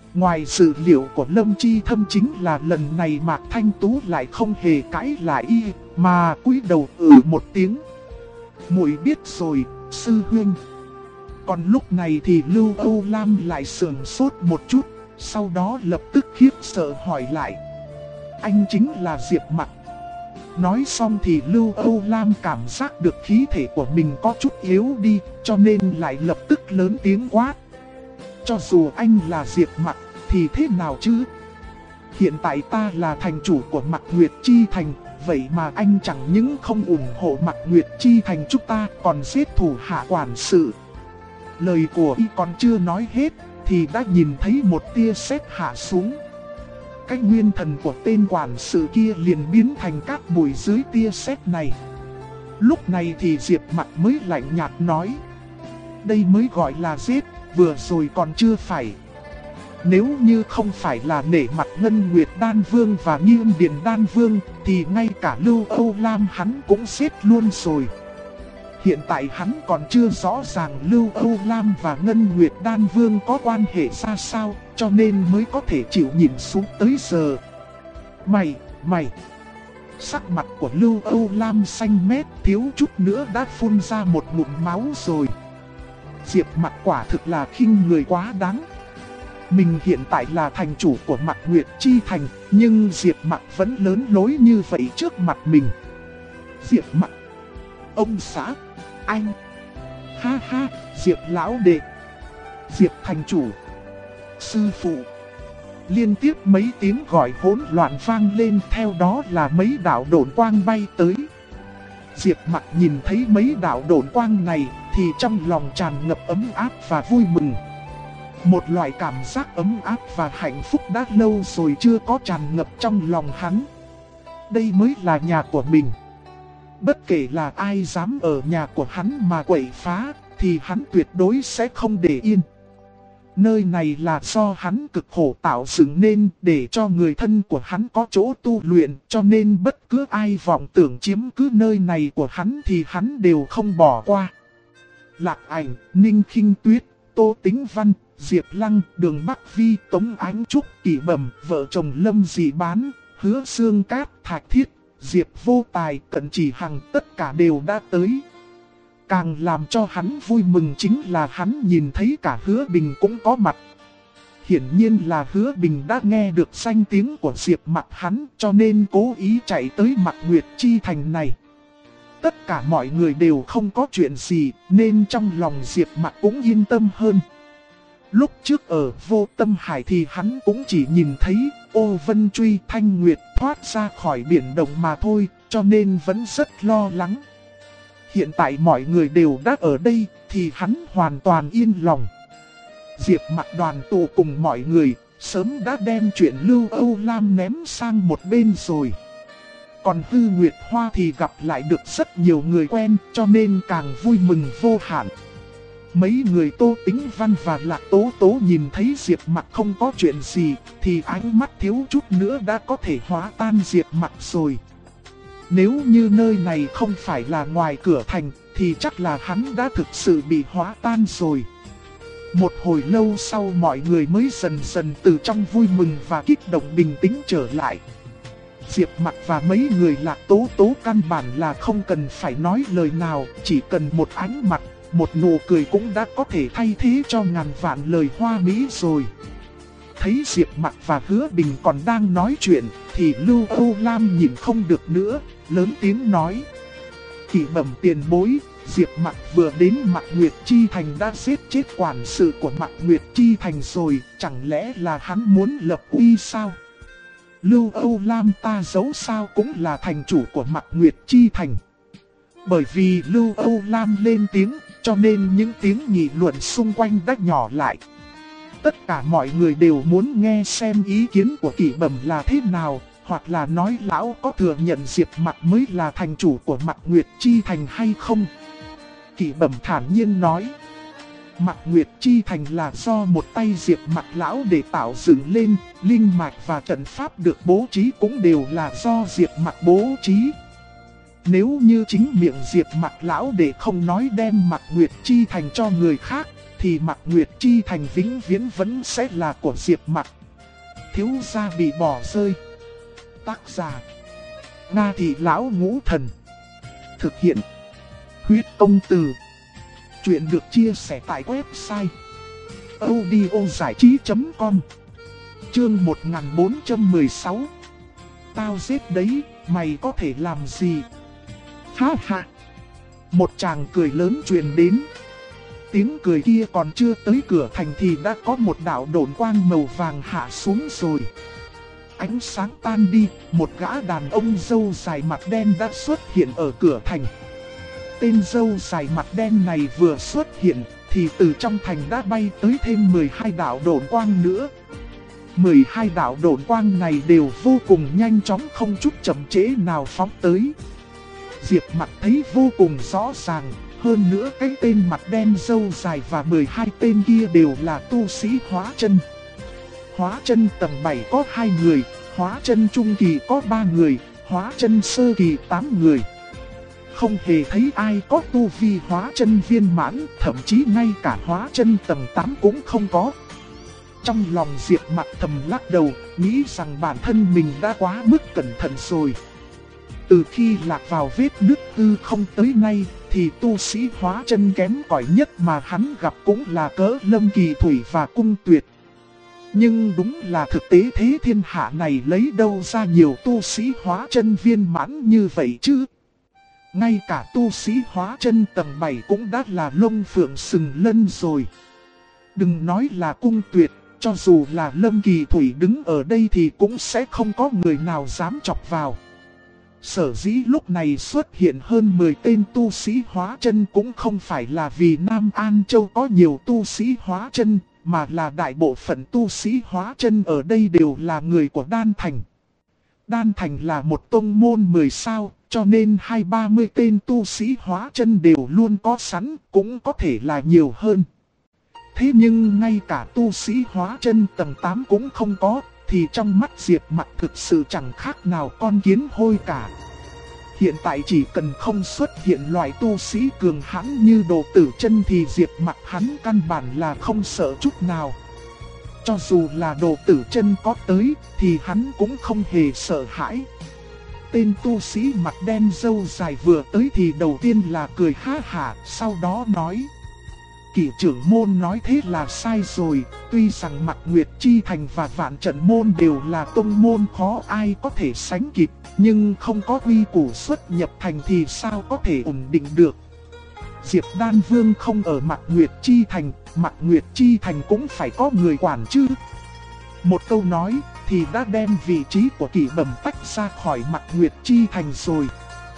Ngoài dự liệu của Lâm Chi Thâm chính là lần này Mạc Thanh Tú lại không hề cãi lại y, mà cúi đầu một tiếng. Muội biết rồi, sư huynh. Còn lúc này thì Lưu Âu Lam lại sườn sốt một chút, sau đó lập tức khiếp sợ hỏi lại. Anh chính là Diệp Mặc. Nói xong thì Lưu Âu Lam cảm giác được khí thể của mình có chút yếu đi, cho nên lại lập tức lớn tiếng quát. Cho dù anh là Diệp Mặc thì thế nào chứ? Hiện tại ta là thành chủ của Mạc Nguyệt Chi Thành, vậy mà anh chẳng những không ủng hộ Mạc Nguyệt Chi Thành chúng ta còn giết thủ hạ quản sự. Lời của y còn chưa nói hết thì đã nhìn thấy một tia sét hạ xuống. Cái nguyên thần của tên quản sự kia liền biến thành cát bụi dưới tia sét này. Lúc này thì Diệp Mặc mới lạnh nhạt nói. Đây mới gọi là giết, vừa rồi còn chưa phải. Nếu như không phải là nể mặt Ngân Nguyệt Đan Vương và Nghiêm Điền Đan Vương thì ngay cả Lưu Âu Lam hắn cũng giết luôn rồi. Hiện tại hắn còn chưa rõ ràng Lưu Âu Lam và Ngân Nguyệt Đan Vương có quan hệ ra sao, cho nên mới có thể chịu nhìn xuống tới giờ. Mày! Sắc mặt của Lưu Âu Lam xanh mét, thiếu chút nữa đã phun ra một ngụm máu rồi. Diệp Mặc quả thực là khinh người quá đáng. Mình hiện tại là thành chủ của Mạc Nguyệt Chi Thành, nhưng Diệp Mặc vẫn lớn lối như vậy trước mặt mình. Diệp Mặc, ông xã, anh, ha ha, Diệp lão đệ, Diệp thành chủ, sư phụ. Liên tiếp mấy tiếng gọi hỗn loạn vang lên, theo đó là mấy đạo độn quang bay tới. Diệp Mặc nhìn thấy mấy đạo độn quang này thì trong lòng tràn ngập ấm áp và vui mừng. Một loại cảm giác ấm áp và hạnh phúc đã lâu rồi chưa có tràn ngập trong lòng hắn. Đây mới là nhà của mình. Bất kể là ai dám ở nhà của hắn mà quậy phá thì hắn tuyệt đối sẽ không để yên. Nơi này là do hắn cực khổ tạo dựng nên để cho người thân của hắn có chỗ tu luyện, cho nên bất cứ ai vọng tưởng chiếm cứ nơi này của hắn thì hắn đều không bỏ qua. Lạc Ảnh, Ninh Khinh Tuyết, Tô Tĩnh Văn, Diệp Lăng, Đường Bắc Vi, Tống Ánh Trúc, Kỷ Bẩm, vợ chồng Lâm Dị Bán, Hứa Xương Cát, Thạch Thiết, Diệp Vô Tài, Cận Chỉ Hằng tất cả đều đã tới. Càng làm cho hắn vui mừng chính là hắn nhìn thấy cả Hứa Bình cũng có mặt. Hiển nhiên là Hứa Bình đã nghe được danh tiếng của Diệp Mặc hắn, cho nên cố ý chạy tới Mạc Nguyệt Chi Thành này. Tất cả mọi người đều không có chuyện gì, nên trong lòng Diệp Mặc cũng yên tâm hơn. Lúc trước ở Vô Tâm Hải thì hắn cũng chỉ nhìn thấy Ô Vân Truy Thanh Nguyệt thoát ra khỏi biển động mà thôi, cho nên vẫn rất lo lắng. Hiện tại mọi người đều đã ở đây thì hắn hoàn toàn yên lòng. Diệp Mặc đoàn tụ cùng mọi người, sớm đã đem chuyện Lưu Âu Lam ném sang một bên rồi. Còn Hư Nguyệt Hoa thì gặp lại được rất nhiều người quen, cho nên càng vui mừng vô hạn. Mấy người Tô Tĩnh Văn và Lạc Tố Tố nhìn thấy Diệp Mặc không có chuyện gì thì ánh mắt thiếu chút nữa đã có thể hóa tan Diệp Mặc rồi. Nếu như nơi này không phải là ngoài cửa thành thì chắc là hắn đã thực sự bị hóa tan rồi. Một hồi lâu sau mọi người mới dần dần từ trong vui mừng và kích động bình tĩnh trở lại. Diệp Mặc và mấy người Lạc Tố Tố căn bản là không cần phải nói lời nào, chỉ cần một ánh mặt, một nụ cười cũng đã có thể thay thế cho ngàn vạn lời hoa mỹ rồi. Thấy Diệp Mặc và Hứa Bình còn đang nói chuyện thì Lưu Âu Lam nhìn không được nữa, lớn tiếng nói. Kỷ Bẩm tiền bối, Diệp Mặc vừa đến Mạc Nguyệt Chi Thành đã giết chết quản sự của Mạc Nguyệt Chi Thành rồi, chẳng lẽ là hắn muốn lập uy sao? Lưu Âu Lam ta dẫu sao cũng là thành chủ của Mạc Nguyệt Chi Thành. Bởi vì Lưu Âu Lam lên tiếng, cho nên những tiếng nghị luận xung quanh đã nhỏ lại. Tất cả mọi người đều muốn nghe xem ý kiến của Kỷ Bẩm là thế nào, hoặc là nói lão có thừa nhận Diệp Mặc mới là thành chủ của Mạc Nguyệt Chi Thành hay không. Kỷ Bẩm thản nhiên nói. Mạc Nguyệt Chi Thành là do một tay Diệp Mặc lão để tạo dựng lên, linh mạch và trận pháp được bố trí cũng đều là do Diệp Mặc bố trí. Nếu như chính miệng Diệp Mặc lão để không nói đem Mạc Nguyệt Chi Thành cho người khác, thì Mạc Nguyệt Chi Thành vĩnh viễn vẫn sẽ là của Diệp Mặc. Thiếu gia bị bỏ rơi. Tác giả Nga Thị Lão Ngũ Thần. Thực hiện Huyết Công Từ. Chuyện được chia sẻ tại website audiozảichí.com. Chương 1416. Tao giết đấy, mày có thể làm gì? Ha ha. Một chàng cười lớn truyền đến. Tiếng cười kia còn chưa tới cửa thành thì đã có một đạo độn quang màu vàng hạ xuống rồi. Ánh sáng tan đi, một gã đàn ông râu dài mặt đen đã xuất hiện ở cửa thành. Tên râu dài mặt đen này vừa xuất hiện thì từ trong thành đã bay tới thêm 12 đạo độn quang nữa. 12 đạo độn quang này đều vô cùng nhanh chóng, không chút chậm trễ nào phóng tới. Diệp Mặc thấy vô cùng rõ ràng, hơn nữa cái tên mặt đen râu dài và 12 tên kia đều là tu sĩ hóa chân. Hóa chân tầng 7 có 2 người, hóa chân trung kỳ có 3 người, hóa chân sơ kỳ 8 người. Không hề thấy ai có tu vi hóa chân viên mãn, thậm chí ngay cả hóa chân tầng 8 cũng không có. Trong lòng Diệp Mặc thầm lắc đầu, nghĩ rằng bản thân mình đã quá mức cẩn thận rồi. Từ khi lạc vào vết nứt hư không tới nay, thì tu sĩ hóa chân kém cỏi nhất mà hắn gặp cũng là cỡ Lâm Kỳ Thủy và Cung Tuyệt. Nhưng đúng là thực tế thế thiên hạ này lấy đâu ra nhiều tu sĩ hóa chân viên mãn như vậy chứ? Ngay cả tu sĩ hóa chân tầng 7 cũng đã là lông phượng sừng lân rồi. Đừng nói là Cung Tuyệt, cho dù là Lâm Kỳ Thủy đứng ở đây thì cũng sẽ không có người nào dám chọc vào. Sở dĩ lúc này xuất hiện hơn 10 tên tu sĩ hóa chân cũng không phải là vì Nam An Châu có nhiều tu sĩ hóa chân, mà là đại bộ phận tu sĩ hóa chân ở đây đều là người của Đan Thành. Đan Thành là một tông môn 10 sao, cho nên 20-30 tên tu sĩ hóa chân đều luôn có sẵn, cũng có thể là nhiều hơn. Thế nhưng ngay cả tu sĩ hóa chân tầng 8 cũng không có, thì trong mắt Diệp Mặc thực sự chẳng khác nào con kiến hôi cả. Hiện tại chỉ cần không xuất hiện loại tu sĩ cường hãn như Đồ Tử Chân thì Diệp Mặc hắn căn bản là không sợ chút nào. Cho dù là Đồ Tử Chân có tới thì hắn cũng không hề sợ hãi. Tên tu sĩ mặt đen râu dài vừa tới thì đầu tiên là cười ha hả, sau đó nói: Kỷ trưởng môn nói thế là sai rồi, tuy rằng Mạc Nguyệt Chi Thành và Vạn Trận Môn đều là tông môn khó ai có thể sánh kịp, nhưng không có quy củ xuất nhập thành thì sao có thể ổn định được. Diệp Đan Vương không ở Mạc Nguyệt Chi Thành, Mạc Nguyệt Chi Thành cũng phải có người quản chứ. Một câu nói thì đã đem vị trí của Kỷ Bẩm tách ra khỏi Mạc Nguyệt Chi Thành rồi.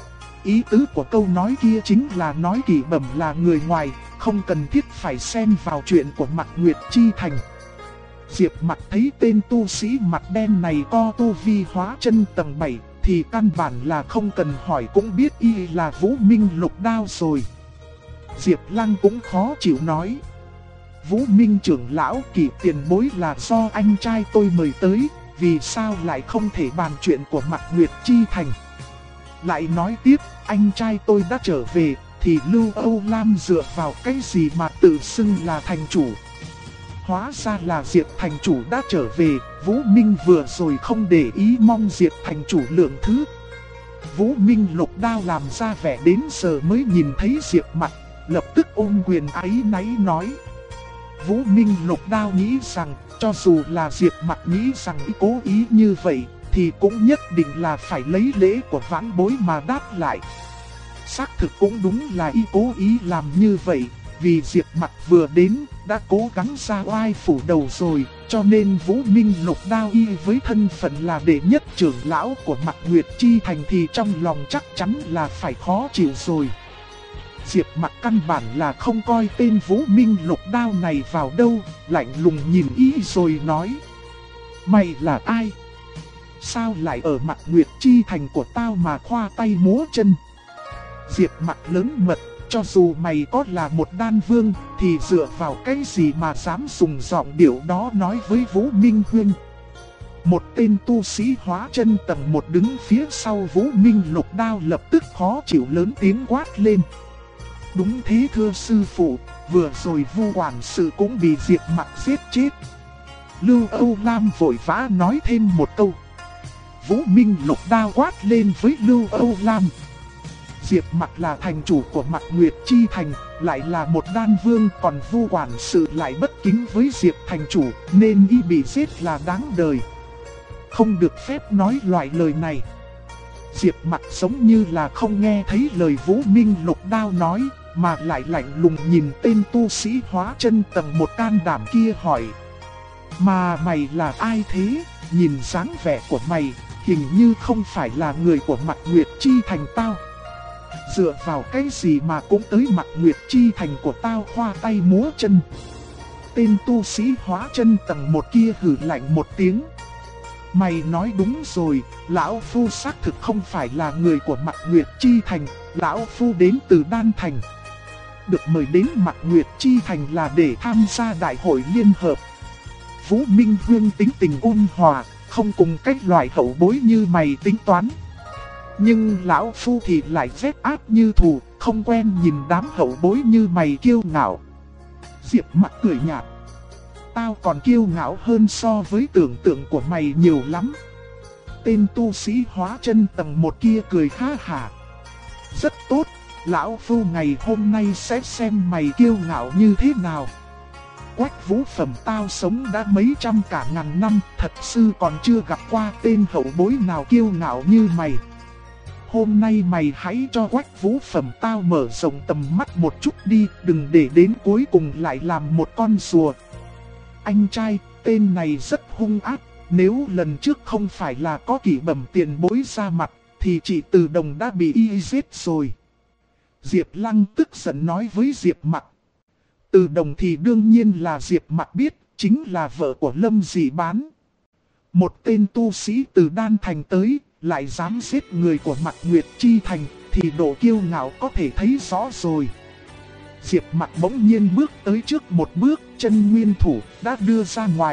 Ý tứ của câu nói kia chính là nói Kỷ Bẩm là người ngoài, không cần thiết phải xen vào chuyện của Mạc Nguyệt Chi Thành. Diệp Mặc thấy tên tu sĩ mặt đen này có tu vi hóa chân tầng 7 thì căn bản là không cần hỏi cũng biết y là Vũ Minh Lục Đao rồi. Diệp Lăng cũng khó chịu nói: Vũ Minh trưởng lão, Kỷ tiền bối là do anh trai tôi mời tới, vì sao lại không thể bàn chuyện của Mạc Nguyệt Chi Thành? Lại nói tiếp, anh trai tôi đã trở về, thì Lưu Âu Lam dựa vào cái gì mà tự xưng là thành chủ? Hóa ra là Diệp thành chủ đã trở về, Vũ Minh vừa rồi không để ý mong Diệp thành chủ lượng thứ. Vũ Minh Lục Đao làm ra vẻ đến giờ mới nhìn thấy Diệp Mặc, lập tức ôm quyền áy náy nói: Vũ Minh Lục Đao nghĩ rằng, cho dù là Diệp Mặc nghĩ rằng ý cố ý như vậy, thì cũng nhất định là phải lấy lễ của vãn bối mà đáp lại. Xác thực cũng đúng là y cố ý làm như vậy, vì Diệp Mặc vừa đến, đã cố gắng ra oai phủ đầu rồi, cho nên Vũ Minh Lục Đao y với thân phận là đệ nhất trưởng lão của Mạc Nguyệt Chi Thành thì trong lòng chắc chắn là phải khó chịu rồi. Diệp Mặc căn bản là không coi tên Vũ Minh Lục Đao này vào đâu, lạnh lùng nhìn y rồi nói: Mày là ai? Sao lại ở Mạc Nguyệt Chi Thành của tao mà khoa tay múa chân? Diệp Mặc lớn mật, cho dù mày có là một đan vương, thì dựa vào cái gì mà dám dùng giọng điệu đó nói với Vũ Minh Huynh? Một tên tu sĩ hóa chân tầng 1 đứng phía sau Vũ Minh Lục Đao lập tức khó chịu lớn tiếng quát lên: Đúng thế thưa sư phụ, vừa rồi Vu quản sự cũng bị Diệp Mặc giết chết. Lưu Âu Lam vội vã nói thêm một câu. Vũ Minh Lục đao quát lên với Lưu Âu Lam. Diệp Mặc là thành chủ của Mặc Nguyệt Chi Thành, lại là một đan vương, còn Vu quản sự lại bất kính với Diệp thành chủ, nên y bị giết là đáng đời. Không được phép nói loại lời này. Diệp Mặc giống như là không nghe thấy lời Vũ Minh Lục đao nói, mà lại lạnh lùng nhìn tên tu sĩ hóa chân tầng 1 can đảm kia hỏi. Mà mày là ai thế? Nhìn dáng vẻ của mày, hình như không phải là người của Mặc Nguyệt Chi Thành tao. Dựa vào cái gì mà cũng tới Mặc Nguyệt Chi Thành của tao khoa tay múa chân? Tên tu sĩ hóa chân tầng 1 kia hừ lạnh một tiếng. Mày nói đúng rồi, lão phu xác thực không phải là người của Mặc Nguyệt Chi Thành, lão phu đến từ Đan Thành. Được mời đến Mặc Nguyệt Chi Thành là để tham gia đại hội liên hợp. Vũ Minh Hương tính tình ôn hòa, không cùng cách loại hậu bối như mày tính toán. Nhưng lão phu thì lại vết áp như thù, không quen nhìn đám hậu bối như mày kiêu ngạo. Diệp Mặc cười nhạt. Tao còn kiêu ngạo hơn so với tưởng tượng của mày nhiều lắm. Tên tu sĩ hóa chân tầng 1 kia cười ha hả. Rất tốt, lão phu ngày hôm nay sẽ xem mày kiêu ngạo như thế nào. Quách Vũ Phẩm tao sống đã mấy trăm cả ngàn năm, thật sự còn chưa gặp qua tên hậu bối nào kiêu ngạo như mày. Hôm nay mày hãy cho Quách Vũ Phẩm tao mở rộng tầm mắt một chút đi, đừng để đến cuối cùng lại làm một con rùa. Anh trai, tên này rất hung ác, nếu lần trước không phải là có kỷ bẩm tiền bối ra mặt, thì chị Từ Đồng đã bị y giết rồi. Diệp Lăng tức giận nói với Diệp Mặc. Từ Đồng thì đương nhiên là Diệp Mặc biết, chính là vợ của Lâm Dị Bán. Một tên tu sĩ từ Đan Thành tới, lại dám giết người của Mặc Nguyệt Chi Thành, thì độ kiêu ngạo có thể thấy rõ rồi. Diệp Mặc bỗng nhiên bước tới trước một bước, chân nguyên thủ đã đưa ra ngoài.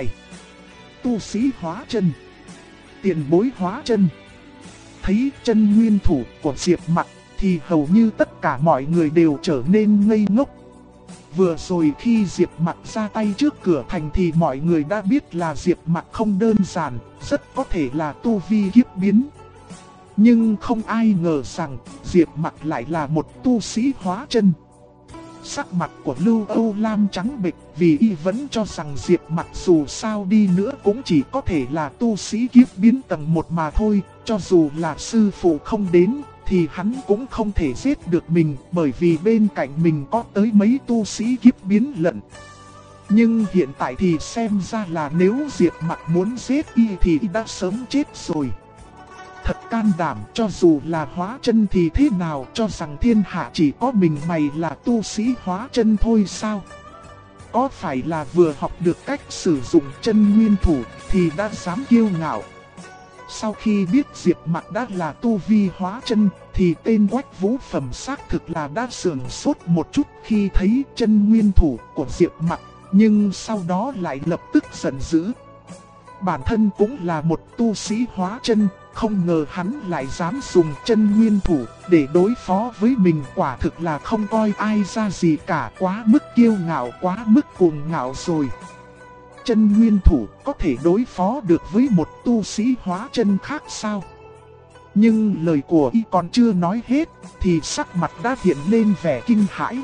Tu sĩ hóa chân, tiền bối hóa chân. Thấy chân nguyên thủ của Diệp Mặc thì hầu như tất cả mọi người đều trở nên ngây ngốc. Vừa rồi khi Diệp Mặc ra tay trước cửa thành thì mọi người đã biết là Diệp Mặc không đơn giản, rất có thể là tu vi kiếp biến. Nhưng không ai ngờ rằng Diệp Mặc lại là một tu sĩ hóa chân. Sắc mặt của Lưu Âu Lam trắng bệch vì y vẫn cho rằng Diệp Mặc dù sao đi nữa cũng chỉ có thể là tu sĩ kiếp biến tầng 1 mà thôi. Cho dù là sư phụ không đến thì hắn cũng không thể giết được mình, bởi vì bên cạnh mình có tới mấy tu sĩ kiếp biến lận. Nhưng hiện tại thì xem ra là nếu Diệp Mặc muốn giết y thì y đã sớm chết rồi. Thật can đảm, cho dù là hóa chân thì thế nào, cho rằng thiên hạ chỉ có mình mày là tu sĩ hóa chân thôi sao? Có phải là vừa học được cách sử dụng chân nguyên thủ thì đã dám kiêu ngạo? Sau khi biết Diệp Mặc đã là tu vi hóa chân thì tên Quách Vũ Phẩm xác thực là đã sườn sốt một chút khi thấy chân nguyên thủ của Diệp Mặc, nhưng sau đó lại lập tức giận dữ. Bản thân cũng là một tu sĩ hóa chân, không ngờ hắn lại dám dùng chân nguyên thủ để đối phó với mình, quả thực là không coi ai ra gì cả, quá mức kiêu ngạo, quá mức cuồng ngạo rồi. Chân nguyên thủ có thể đối phó được với một tu sĩ hóa chân khác sao? Nhưng lời của y còn chưa nói hết thì sắc mặt đã hiện lên vẻ kinh hãi.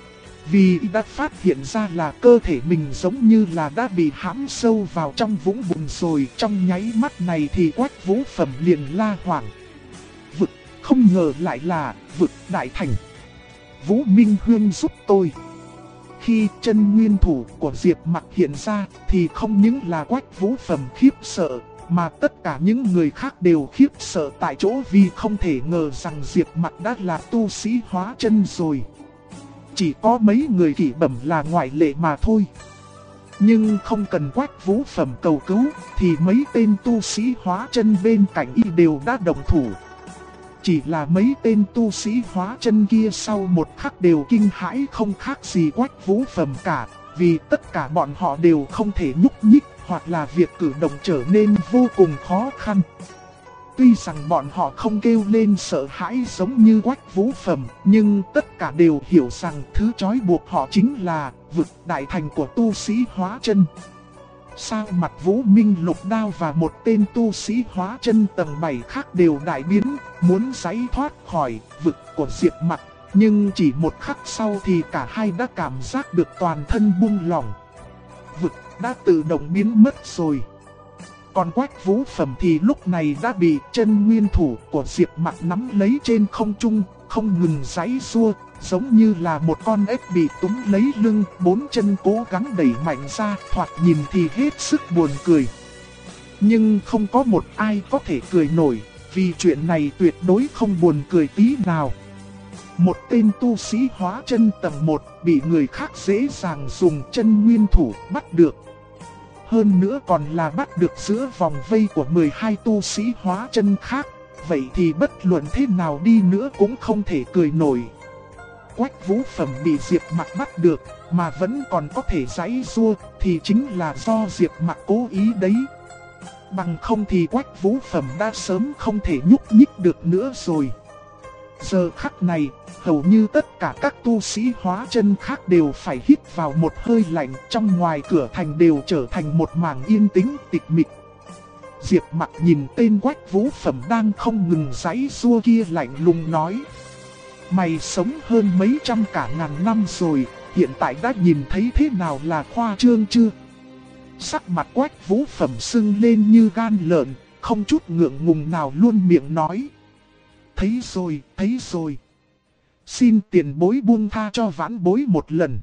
Vì y đã phát hiện ra là cơ thể mình giống như là đã bị hãm sâu vào trong vũng bùn rồi. Trong nháy mắt này thì Quách Vũ Phẩm liền la hoảng. Vực, không ngờ lại là vực đại thành. Vũ Minh Hương giúp tôi. Khi chân nguyên thủ của Diệp Mặc hiện ra thì không những là Quách Vũ Phẩm khiếp sợ, mà tất cả những người khác đều khiếp sợ tại chỗ vì không thể ngờ rằng Diệp Mặc đã là tu sĩ hóa chân rồi. Chỉ có mấy người kỷ bẩm là ngoại lệ mà thôi. Nhưng không cần Quách Vũ Phẩm cầu cứu thì mấy tên tu sĩ hóa chân bên cạnh y đều đã đồng thủ. Chỉ là mấy tên tu sĩ hóa chân kia sau một khắc đều kinh hãi không khác gì Quách Vũ Phẩm cả, vì tất cả bọn họ đều không thể nhúc nhích, hoặc là việc cử động trở nên vô cùng khó khăn. Tuy rằng bọn họ không kêu lên sợ hãi giống như Quách Vũ Phẩm, nhưng tất cả đều hiểu rằng thứ trói buộc họ chính là vực đại thành của tu sĩ hóa chân. Sao mặt Vũ Minh Lục Đao và một tên tu sĩ hóa chân tầng 7 khác đều đại biến, muốn giải thoát khỏi vực của Diệp Mặc. Nhưng chỉ một khắc sau thì cả hai đã cảm giác được toàn thân buông lỏng. Vực đã tự động biến mất rồi. Còn Quách Vũ Phẩm thì lúc này đã bị chân nguyên thủ của Diệp Mặc nắm lấy trên không trung, không ngừng giãy giụa, giống như là một con ếch bị túm lấy lưng, bốn chân cố gắng đẩy mạnh ra, thoạt nhìn thì hết sức buồn cười. Nhưng không có một ai có thể cười nổi, vì chuyện này tuyệt đối không buồn cười tí nào. Một tên tu sĩ hóa chân tầng 1 bị người khác dễ dàng dùng chân nguyên thủ bắt được. Hơn nữa còn là bắt được giữa vòng vây của 12 tu sĩ hóa chân khác. Vậy thì bất luận thế nào đi nữa cũng không thể cười nổi. Quách Vũ Phẩm bị Diệp Mặc bắt được mà vẫn còn có thể giãy giụa thì chính là do Diệp Mặc cố ý đấy. Bằng không thì Quách Vũ Phẩm đã sớm không thể nhúc nhích được nữa rồi. Giờ khắc này, hầu như tất cả các tu sĩ hóa chân khác đều phải hít vào một hơi lạnh, trong ngoài cửa thành đều trở thành một mảng yên tĩnh tịch mịch. Diệp Mặc nhìn tên Quách Vũ Phẩm đang không ngừng giãy giụa kia lạnh lùng nói: mày sống hơn mấy trăm cả ngàn năm rồi, hiện tại đã nhìn thấy thế nào là khoa trương chưa? Sắc mặt Quách Vũ Phẩm sưng lên như gan lợn, không chút ngượng ngùng nào luôn miệng nói: thấy rồi, thấy rồi. Xin tiền bối buông tha cho vãn bối một lần.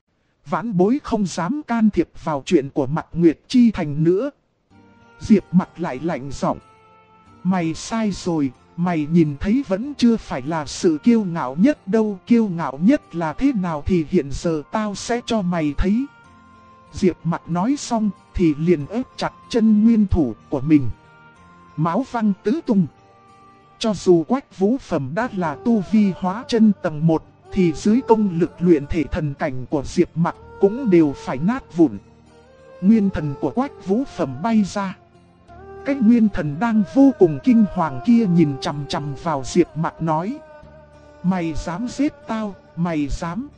Vãn bối không dám can thiệp vào chuyện của Mạc Nguyệt Chi Thành nữa. Diệp Mặc lại lạnh giọng: mày sai rồi, mày nhìn thấy vẫn chưa phải là sự kiêu ngạo nhất đâu. Kiêu ngạo nhất là thế nào thì hiện giờ tao sẽ cho mày thấy. Diệp Mặc nói xong thì liền ép chặt chân nguyên thủ của mình. Máu văng tứ tung. Cho dù Quách Vũ Phẩm đã là tu vi hóa chân tầng 1, thì dưới công lực luyện thể thần cảnh của Diệp Mặc cũng đều phải nát vụn. Nguyên thần của Quách Vũ Phẩm bay ra. Cái nguyên thần đang vô cùng kinh hoàng kia nhìn chằm chằm vào Diệp Mặc nói: mày dám giết tao, mày dám.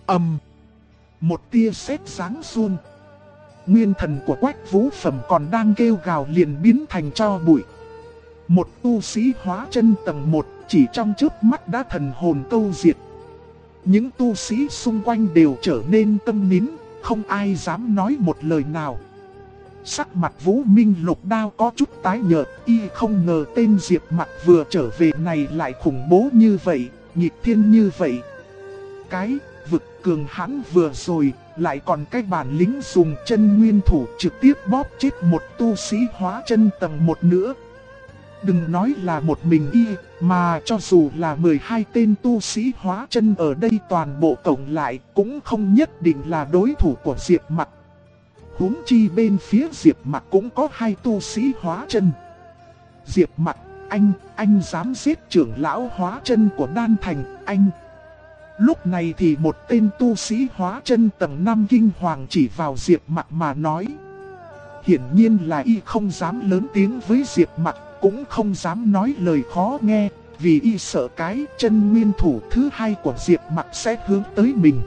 Một tia sét giáng xuống. Nguyên thần của Quách Vũ Phẩm còn đang kêu gào liền biến thành tro bụi. Một tu sĩ hóa chân tầng 1 chỉ trong chớp mắt đã thần hồn câu diệt. Những tu sĩ xung quanh đều trở nên câm nín, không ai dám nói một lời nào. Sắc mặt Vũ Minh Lục Đao có chút tái nhợt, y không ngờ tên Diệp Mặc vừa trở về này lại khủng bố như vậy, nghịch thiên như vậy. Cái vực cường hãn vừa rồi, lại còn cái bản lĩnh dùng chân nguyên thủ trực tiếp bóp chết một tu sĩ hóa chân tầng 1 nữa. Đừng nói là một mình y, mà cho dù là 12 tên tu sĩ hóa chân ở đây toàn bộ cộng lại cũng không nhất định là đối thủ của Diệp Mặc. Huống chi bên phía Diệp Mặc cũng có 2 tu sĩ hóa chân. Diệp Mặc, anh dám giết trưởng lão hóa chân của Đan Thành, anh. Lúc này thì một tên tu sĩ hóa chân tầng 5 kinh hoàng chỉ vào Diệp Mặc mà nói. Hiển nhiên là y không dám lớn tiếng với Diệp Mặc, cũng không dám nói lời khó nghe, vì y sợ cái chân nguyên thủ thứ 2 của Diệp Mặc sẽ hướng tới mình.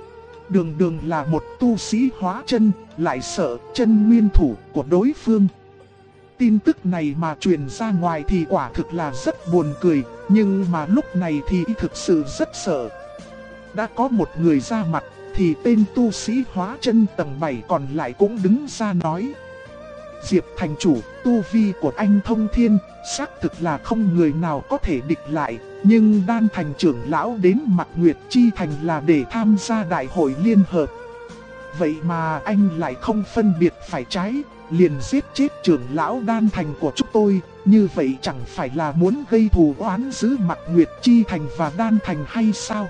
Đường là một tu sĩ hóa chân, lại sợ chân nguyên thủ của đối phương. Tin tức này mà truyền ra ngoài thì quả thực là rất buồn cười, nhưng mà lúc này thì y thực sự rất sợ. Đã có một người ra mặt, thì tên tu sĩ hóa chân tầng 7 còn lại cũng đứng ra nói. Diệp thành chủ, tu vi của anh thông thiên, xác thực là không người nào có thể địch lại. Nhưng Đan Thành trưởng lão đến Mạc Nguyệt Chi Thành là để tham gia đại hội liên hợp. Vậy mà anh lại không phân biệt phải trái, liền giết chết trưởng lão Đan Thành của chúng tôi. Như vậy chẳng phải là muốn gây thù oán giữa Mạc Nguyệt Chi Thành và Đan Thành hay sao?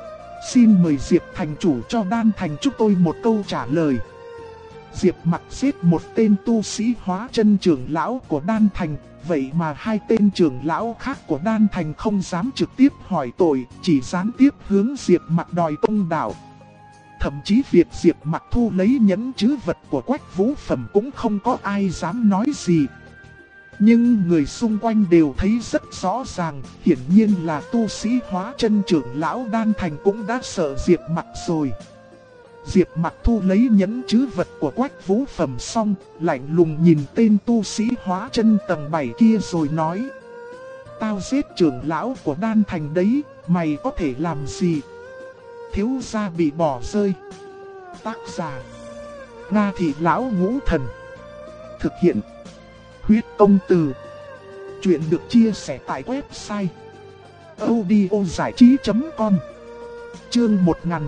Xin mời Diệp thành chủ cho Đan Thành chúng tôi một câu trả lời. Diệp Mặc giết một tên tu sĩ hóa chân trưởng lão của Đan Thành, vậy mà 2 tên trưởng lão khác của Đan Thành không dám trực tiếp hỏi tội, chỉ gián tiếp hướng Diệp Mặc đòi công đạo. Thậm chí việc Diệp Mặc thu lấy nhẫn trữ vật của Quách Vũ Phẩm cũng không có ai dám nói gì. Nhưng người xung quanh đều thấy rất rõ ràng, hiển nhiên là tu sĩ hóa chân trưởng lão Đan Thành cũng đã sợ Diệp Mặc rồi. Diệp Mặc thu lấy nhẫn trữ vật của Quách Vũ Phẩm xong, lạnh lùng nhìn tên tu sĩ hóa chân tầng 7 kia rồi nói: tao giết trưởng lão của Đan Thành đấy, mày có thể làm gì? Thiếu gia bị bỏ rơi. Tác giả: Nga Thị Lão Ngũ Thần. Thực hiện: Huyết Công Từ. Chuyện được chia sẻ tại website audiozảichí.com. Chương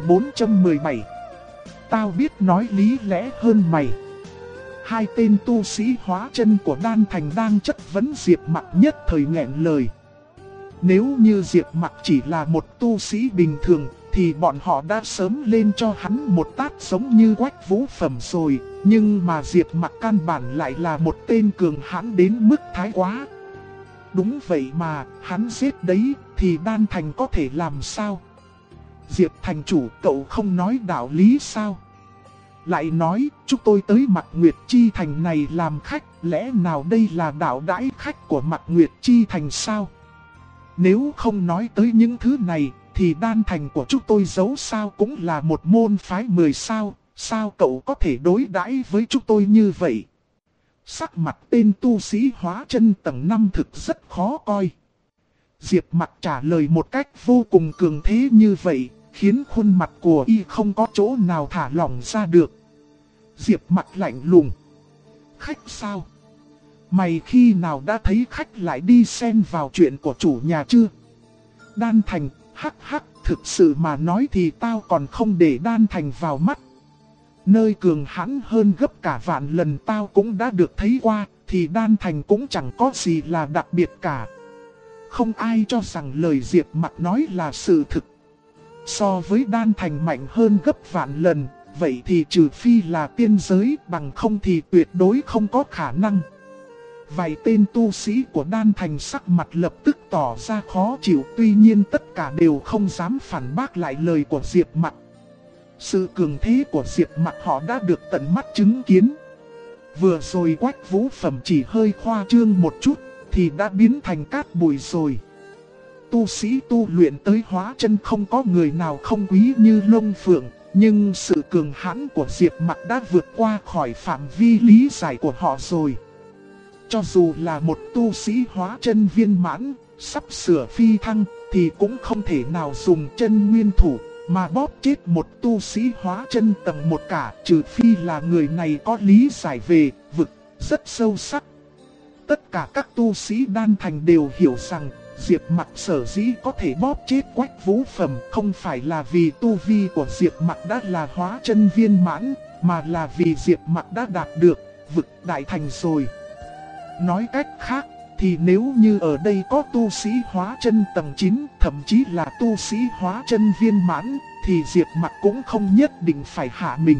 1417. Tao biết nói lý lẽ hơn mày. Hai tên tu sĩ hóa chân của Đan Thành đang chất vấn Diệp Mặc nhất thời nghẹn lời. Nếu như Diệp Mặc chỉ là một tu sĩ bình thường thì bọn họ đã sớm lên cho hắn một tát giống như Quách Vũ Phẩm rồi. Nhưng mà Diệp Mặc căn bản lại là một tên cường hãn đến mức thái quá. Đúng vậy mà, hắn giết đấy thì Đan Thành có thể làm sao? Diệp thành chủ, cậu không nói đạo lý sao? Lại nói, chúng tôi tới Mạc Nguyệt Chi Thành này làm khách, lẽ nào đây là đạo đãi khách của Mạc Nguyệt Chi Thành sao? Nếu không nói tới những thứ này, thì Đan Thành của chúng tôi dẫu sao cũng là một môn phái 10 sao, sao cậu có thể đối đãi với chúng tôi như vậy? Sắc mặt tên tu sĩ hóa chân tầng 5 thực rất khó coi. Diệp Mặc trả lời một cách vô cùng cường thế như vậy, khiến khuôn mặt của y không có chỗ nào thả lỏng ra được. Diệp Mặc lạnh lùng: khách sao? Mày khi nào đã thấy khách lại đi xen vào chuyện của chủ nhà chưa? Đan Thành, hắc hắc, thực sự mà nói thì tao còn không để Đan Thành vào mắt. Nơi cường hãn hơn gấp cả vạn lần tao cũng đã được thấy qua, thì Đan Thành cũng chẳng có gì là đặc biệt cả. Không ai cho rằng lời Diệp Mặc nói là sự thực. So với Đan Thành mạnh hơn gấp vạn lần, vậy thì trừ phi là tiên giới, bằng không thì tuyệt đối không có khả năng. Vài tên tu sĩ của Đan Thành sắc mặt lập tức tỏ ra khó chịu, tuy nhiên tất cả đều không dám phản bác lại lời của Diệp Mặc. Sự cường thế của Diệp Mặc họ đã được tận mắt chứng kiến. Vừa rồi Quách Vũ Phẩm chỉ hơi khoa trương một chút thì đã biến thành cát bụi rồi. Tu sĩ tu luyện tới hóa chân không có người nào không quý như Long Phượng, nhưng sự cường hãn của Diệp Mặc đã vượt qua khỏi phạm vi lý giải của họ rồi. Cho dù là một tu sĩ hóa chân viên mãn, sắp sửa phi thăng, thì cũng không thể nào dùng chân nguyên thủ mà bóp chết một tu sĩ hóa chân tầng 1 cả, trừ phi là người này có lý giải về vực rất sâu sắc. Tất cả các tu sĩ Đan Thành đều hiểu rằng Diệp Mặc sở dĩ có thể bóp chết Quách Vũ Phẩm không phải là vì tu vi của Diệp Mặc đã là hóa chân viên mãn, mà là vì Diệp Mặc đã đạt được vực đại thành rồi. Nói cách khác, thì nếu như ở đây có tu sĩ hóa chân tầng 9, thậm chí là tu sĩ hóa chân viên mãn, thì Diệp Mặc cũng không nhất định phải hạ mình.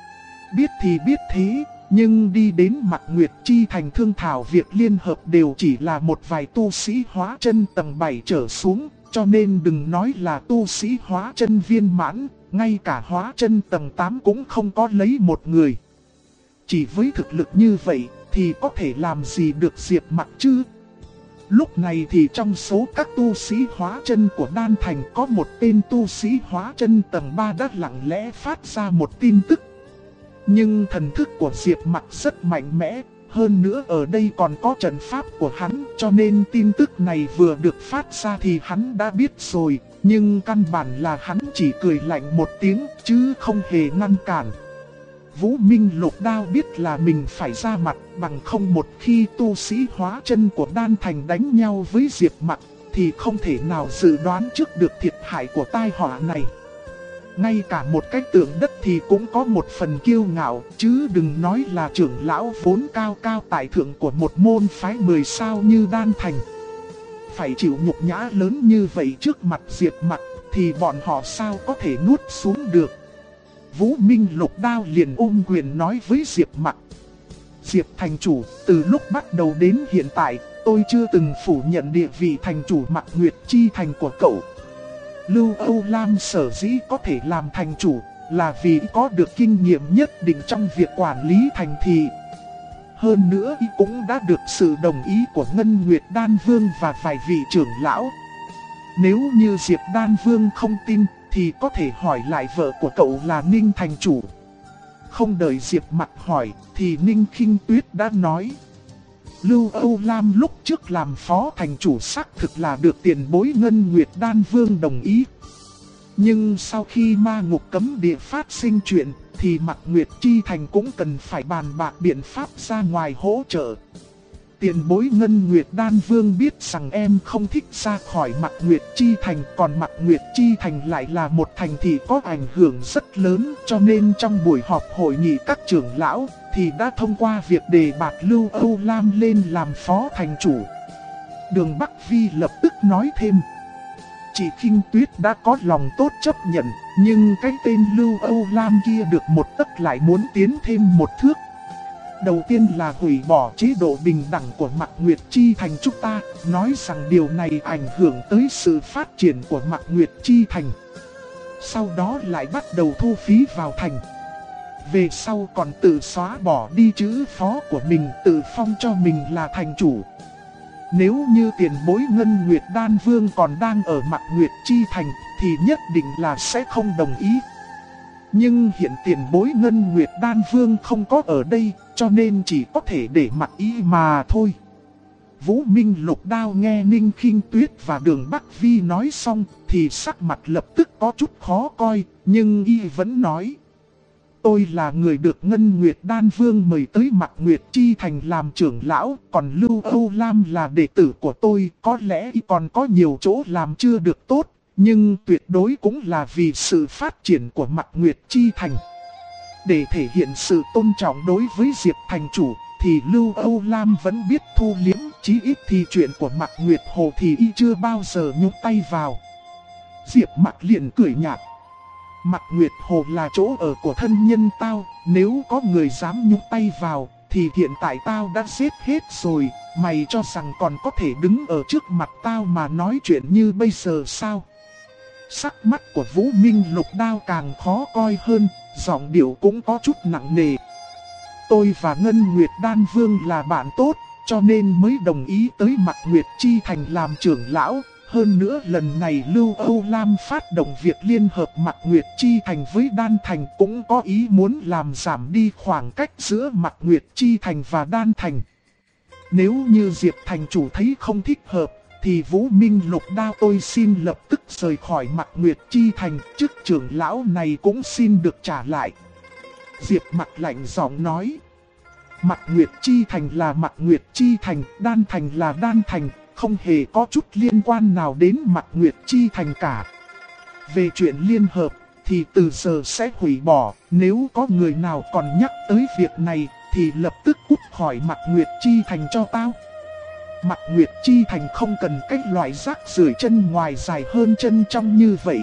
Biết thì biết thế, nhưng đi đến Mạc Nguyệt Chi Thành thương thảo việc liên hợp đều chỉ là một vài tu sĩ hóa chân tầng 7 trở xuống, cho nên đừng nói là tu sĩ hóa chân viên mãn, ngay cả hóa chân tầng 8 cũng không có lấy một người. Chỉ với thực lực như vậy thì có thể làm gì được Diệp Mặc chứ? Lúc này thì trong số các tu sĩ hóa chân của Đan Thành có một tên tu sĩ hóa chân tầng 3 đã lặng lẽ phát ra một tin tức. Nhưng thần thức của Diệp Mặc rất mạnh mẽ, hơn nữa ở đây còn có trận pháp của hắn, cho nên tin tức này vừa được phát ra thì hắn đã biết rồi, nhưng căn bản là hắn chỉ cười lạnh một tiếng chứ không hề ngăn cản. Vũ Minh Lục Đao biết là mình phải ra mặt, bằng không một khi tu sĩ hóa chân của Đan Thành đánh nhau với Diệp Mặc thì không thể nào dự đoán trước được thiệt hại của tai họa này. Ngay cả một cái tượng đất thì cũng có một phần kiêu ngạo, chứ đừng nói là trưởng lão vốn cao cao tại thượng của một môn phái 10 sao như Đan Thành. Phải chịu nhục nhã lớn như vậy trước mặt Diệp Mặc thì bọn họ sao có thể nuốt xuống được. Vũ Minh Lục Đao liền ôm quyền nói với Diệp Mặc: Diệp thành chủ, từ lúc bắt đầu đến hiện tại, tôi chưa từng phủ nhận địa vị thành chủ Mạc Nguyệt Chi Thành của cậu. Lưu Âu Lam sở dĩ có thể làm thành chủ là vì có được kinh nghiệm nhất định trong việc quản lý thành thị. hơn nữa y cũng đã được sự đồng ý của Ngân Nguyệt Đan Vương và vài vị trưởng lão. Nếu như Diệp Đan Vương không tin thì có thể hỏi lại vợ của cậu là Ninh thành chủ. Không đợi Diệp Mặc hỏi thì Ninh Khinh Tuyết đã nói. Lưu Âu Lam lúc trước làm phó thành chủ xác thực là được tiền bối Ngân Nguyệt Đan Vương đồng ý. Nhưng sau khi ma ngục cấm địa phát sinh chuyện thì Mạc Nguyệt Chi Thành cũng cần phải bàn bạc biện pháp ra ngoài hỗ trợ. Tiền bối Ngân Nguyệt Đan Vương biết rằng em không thích ra khỏi Mạc Nguyệt Chi Thành, còn Mạc Nguyệt Chi Thành lại là một thành thị có ảnh hưởng rất lớn, cho nên trong buổi họp hội nghị các trưởng lão thì đã thông qua việc đề bạt Lưu Âu Lam lên làm phó thành chủ. Đường Bắc Vi lập tức nói thêm. Chị Khinh Tuyết đã có lòng tốt chấp nhận, nhưng cái tên Lưu Âu Lam kia được một tấc lại muốn tiến thêm một thước. Đầu tiên là hủy bỏ chế độ bình đẳng của Mạc Nguyệt Chi Thành chúng ta, nói rằng điều này ảnh hưởng tới sự phát triển của Mạc Nguyệt Chi Thành. Sau đó lại bắt đầu thu phí vào thành. Về sau còn tự xóa bỏ đi chữ phó của mình, tự phong cho mình là thành chủ. Nếu như tiền bối Ngân Nguyệt Đan Vương còn đang ở Mạc Nguyệt Chi Thành thì nhất định là sẽ không đồng ý. Nhưng hiện tiền bối Ngân Nguyệt Đan Vương không có ở đây, cho nên chỉ có thể để mặc ý mà thôi. Vũ Minh Lục Đao nghe Ninh Khinh Tuyết và Đường Bắc Vi nói xong thì sắc mặt lập tức có chút khó coi, nhưng y vẫn nói. Tôi là người được Ngân Nguyệt Đan Vương mời tới Mạc Nguyệt Chi Thành làm trưởng lão, còn Lưu Âu Lam là đệ tử của tôi, có lẽ y còn có nhiều chỗ làm chưa được tốt, nhưng tuyệt đối cũng là vì sự phát triển của Mạc Nguyệt Chi Thành. Để thể hiện sự tôn trọng đối với Diệp thành chủ, thì Lưu Âu Lam vẫn biết thu liếm, chí ít thì chuyện của Mạc Nguyệt Hồ thì y chưa bao giờ nhúc tay vào. Diệp Mặc liền cười nhạt. Mạc Nguyệt Hồ là chỗ ở của thân nhân tao, nếu có người dám nhúc tay vào, thì hiện tại tao đã giết hết rồi, mày cho rằng còn có thể đứng ở trước mặt tao mà nói chuyện như bây giờ sao? Sắc mắt của Vũ Minh Lục Đao càng khó coi hơn, giọng điệu cũng có chút nặng nề. Tôi và Ngân Nguyệt Đan Vương là bạn tốt, cho nên mới đồng ý tới Mạc Nguyệt Chi Thành làm trưởng lão. Hơn nữa lần này Lưu Âu Lam phát động việc liên hợp Mạc Nguyệt Chi Thành với Đan Thành cũng có ý muốn làm giảm đi khoảng cách giữa Mạc Nguyệt Chi Thành và Đan Thành. Nếu như Diệp thành chủ thấy không thích hợp, thì Vũ Minh Lục Đao tôi xin lập tức rời khỏi Mạc Nguyệt Chi Thành, chức trưởng lão này cũng xin được trả lại. Diệp Mặc lạnh giọng nói. Mạc Nguyệt Chi Thành là Mạc Nguyệt Chi Thành, Đan Thành là Đan Thành, không hề có chút liên quan nào đến Mạc Nguyệt Chi Thành cả. Về chuyện liên hợp thì từ giờ sẽ hủy bỏ, nếu có người nào còn nhắc tới việc này thì lập tức cút khỏi Mạc Nguyệt Chi Thành cho tao. Mạc Nguyệt Chi Thành không cần cái loại rác rưởi chân ngoài dài hơn chân trong như vậy.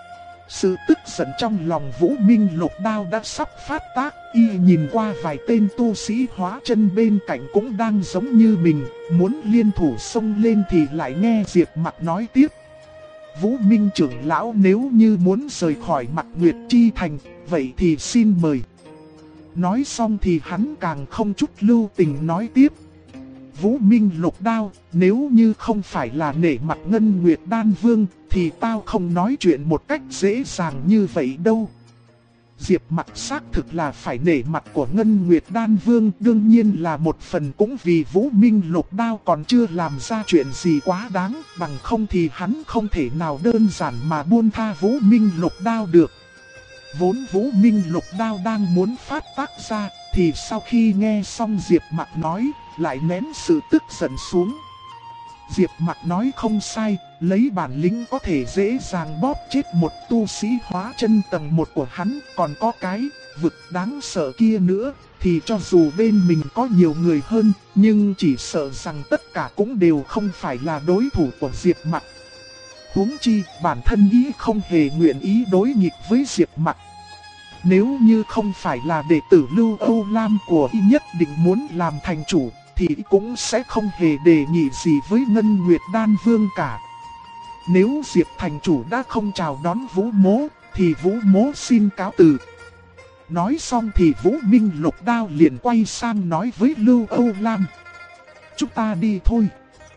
Sự tức giận trong lòng Vũ Minh Lục Đao đã sắp phát tác, y nhìn qua vài tên tu sĩ hóa chân bên cạnh cũng đang giống như mình, muốn liên thủ xông lên thì lại nghe Diệp Mặc nói tiếp. Vũ Minh trưởng lão nếu như muốn rời khỏi Mạc Nguyệt Chi Thành, vậy thì xin mời. Nói xong thì hắn càng không chút lưu tình nói tiếp. Vũ Minh Lục Đao, nếu như không phải là nể mặt Ngân Nguyệt Đan Vương, thì tao không nói chuyện một cách dễ dàng như vậy đâu. Diệp Mặc xác thực là phải nể mặt của Ngân Nguyệt Đan Vương, đương nhiên là một phần cũng vì Vũ Minh Lục Đao còn chưa làm ra chuyện gì quá đáng, bằng không thì hắn không thể nào đơn giản mà buông tha Vũ Minh Lục Đao được. Vốn Vũ Minh Lục Đao đang muốn phát tác ra, thì sau khi nghe xong Diệp Mặc nói, lại nén sự tức giận xuống. Diệp Mặc nói không sai, lấy bản lĩnh có thể dễ dàng bóp chết một tu sĩ hóa chân tầng 1 của hắn, còn có cái vực đáng sợ kia nữa, thì cho dù bên mình có nhiều người hơn, nhưng chỉ sợ rằng tất cả cũng đều không phải là đối thủ của Diệp Mặc. Huống chi, bản thân ý không hề nguyện ý đối nghịch với Diệp Mặc. Nếu như không phải là đệ tử Lưu Âu Lam của y nhất định muốn làm thành chủ, thì cũng sẽ không hề đề nghị gì với Ngân Nguyệt Đan Vương cả. Nếu Diệp thành chủ đã không chào đón Vũ Mỗ, thì Vũ Mỗ xin cáo từ. Nói xong thì Vũ Minh Lục Đao liền quay sang nói với Lưu Âu Lam. Chúng ta đi thôi.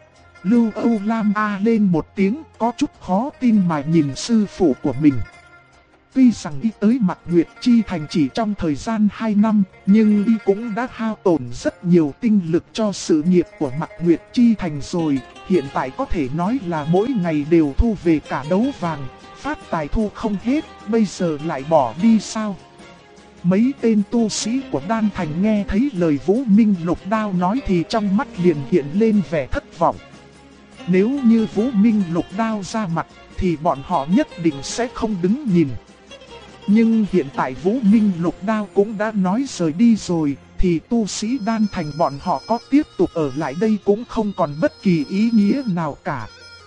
Lưu Âu Lam lên một tiếng, có chút khó tin mà nhìn sư phụ của mình. Tuy rằng y tới Mạc Nguyệt Chi Thành chỉ trong thời gian 2 năm, nhưng y cũng đã hao tổn rất nhiều tinh lực cho sự nghiệp của Mạc Nguyệt Chi Thành rồi. Hiện tại có thể nói là mỗi ngày đều thu về cả đấu vàng, phát tài thu không hết, bây giờ lại bỏ đi sao? Mấy tên tu sĩ của Đan Thành nghe thấy lời Vũ Minh Lục Đao nói thì trong mắt liền hiện lên vẻ thất vọng. Nếu như Vũ Minh Lục Đao ra mặt thì bọn họ nhất định sẽ không đứng nhìn. Nhưng hiện tại Vũ Minh Lục Đao cũng đã nói rời đi rồi, thì tu sĩ Đan Thành bọn họ có tiếp tục ở lại đây cũng không còn bất kỳ ý nghĩa nào cả.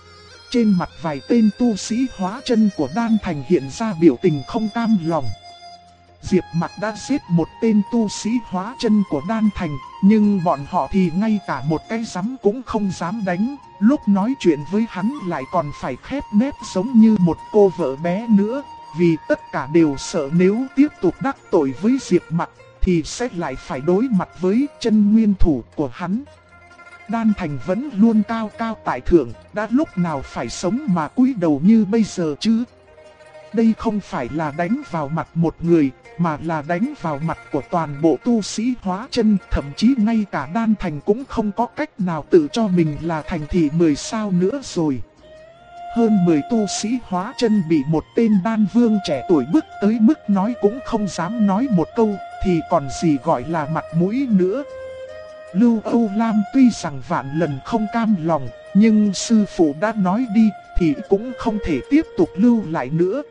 Trên mặt vài tên tu sĩ hóa chân của Đan Thành hiện ra biểu tình không cam lòng. Diệp Mặc đã giết một tên tu sĩ hóa chân của Đan Thành, nhưng bọn họ thì ngay cả một cái giám cũng không dám đánh. Lúc nói chuyện với hắn lại còn phải khép nép giống như một cô vợ bé nữa. Vì tất cả đều sợ nếu tiếp tục đắc tội với Diệp Mặc thì sẽ lại phải đối mặt với chân nguyên thủ của hắn. Đan Thành vẫn luôn cao cao tại thượng, đã lúc nào phải sống mà cúi đầu như bây giờ chứ? Đây không phải là đánh vào mặt một người, mà là đánh vào mặt của toàn bộ tu sĩ hóa chân. Thậm chí ngay cả Đan Thành cũng không có cách nào tự cho mình là thành thị 10 sao nữa rồi. Hơn 10 tu sĩ hóa chân bị một tên đan vương trẻ tuổi bước tới mức nói cũng không dám nói một câu, thì còn gì gọi là mặt mũi nữa. Lưu Âu Lam tuy rằng vạn lần không cam lòng, nhưng sư phụ đã nói đi thì cũng không thể tiếp tục lưu lại nữa.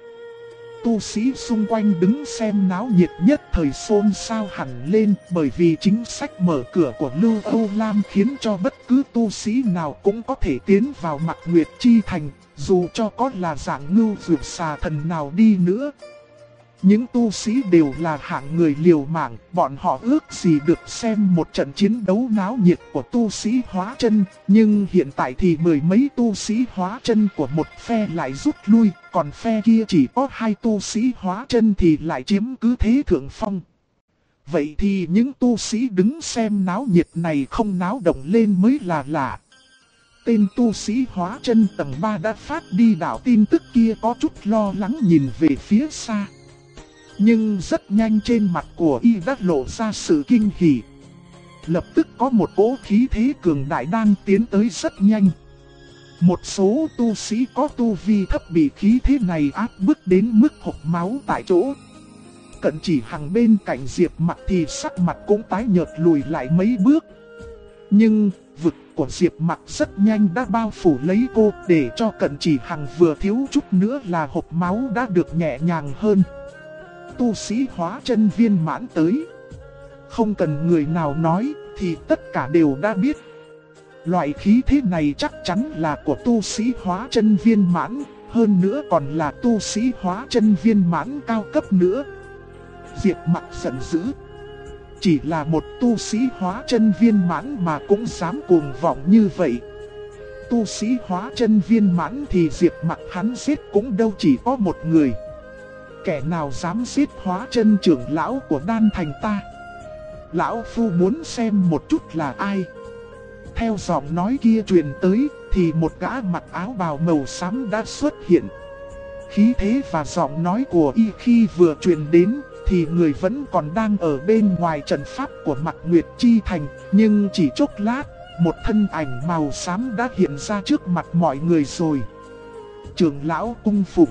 Tu sĩ xung quanh đứng xem náo nhiệt nhất thời xôn xao hẳn lên, bởi vì chính sách mở cửa của Lưu Âu Lam khiến cho bất cứ tu sĩ nào cũng có thể tiến vào Mạc Nguyệt Chi Thành, dù cho có là dạng ngưu dược xà thần nào đi nữa. Những tu sĩ đều là hạng người liều mạng, bọn họ ước gì được xem một trận chiến đấu náo nhiệt của tu sĩ hóa chân, nhưng hiện tại thì mười mấy tu sĩ hóa chân của một phe lại rút lui, còn phe kia chỉ có 2 tu sĩ hóa chân thì lại chiếm cứ thế thượng phong. Vậy thì những tu sĩ đứng xem náo nhiệt này không náo động lên mới là lạ. Tên tu sĩ hóa chân tầng 3 đã phát đi đạo tin tức kia có chút lo lắng nhìn về phía xa. Nhưng rất nhanh trên mặt của y đã lộ ra sự kinh hỉ. Lập tức có một cỗ khí thế cường đại đang tiến tới rất nhanh. Một số tu sĩ có tu vi thấp bị khí thế này áp bức đến mức hộc máu tại chỗ. Cận Chỉ Hằng bên cạnh Diệp Mặc thì sắc mặt cũng tái nhợt lùi lại mấy bước. Nhưng vực của Diệp Mặc rất nhanh đã bao phủ lấy cô, để cho Cận Chỉ Hằng vừa thiếu chút nữa là hộc máu đã được nhẹ nhàng hơn. Tu sĩ hóa chân viên mãn tới. Không cần người nào nói thì tất cả đều đã biết. Loại khí thế này chắc chắn là của tu sĩ hóa chân viên mãn, hơn nữa còn là tu sĩ hóa chân viên mãn cao cấp nữa. Diệp Mặc giận dữ. Chỉ là một tu sĩ hóa chân viên mãn mà cũng dám cuồng vọng như vậy. Tu sĩ hóa chân viên mãn thì Diệp Mặc hắn giết cũng đâu chỉ có một người. Kẻ nào dám giết hóa chân trưởng lão của Đan Thành ta? Lão Phu muốn xem một chút là ai. Theo giọng nói kia truyền tới thì một gã mặc áo bào màu xám đã xuất hiện. Khí thế và giọng nói của y khi vừa truyền đến thì người vẫn còn đang ở bên ngoài trận pháp của Mạc Nguyệt Chi Thành. Nhưng chỉ chốc lát, một thân ảnh màu xám đã hiện ra trước mặt mọi người rồi. Trưởng lão cung phụng.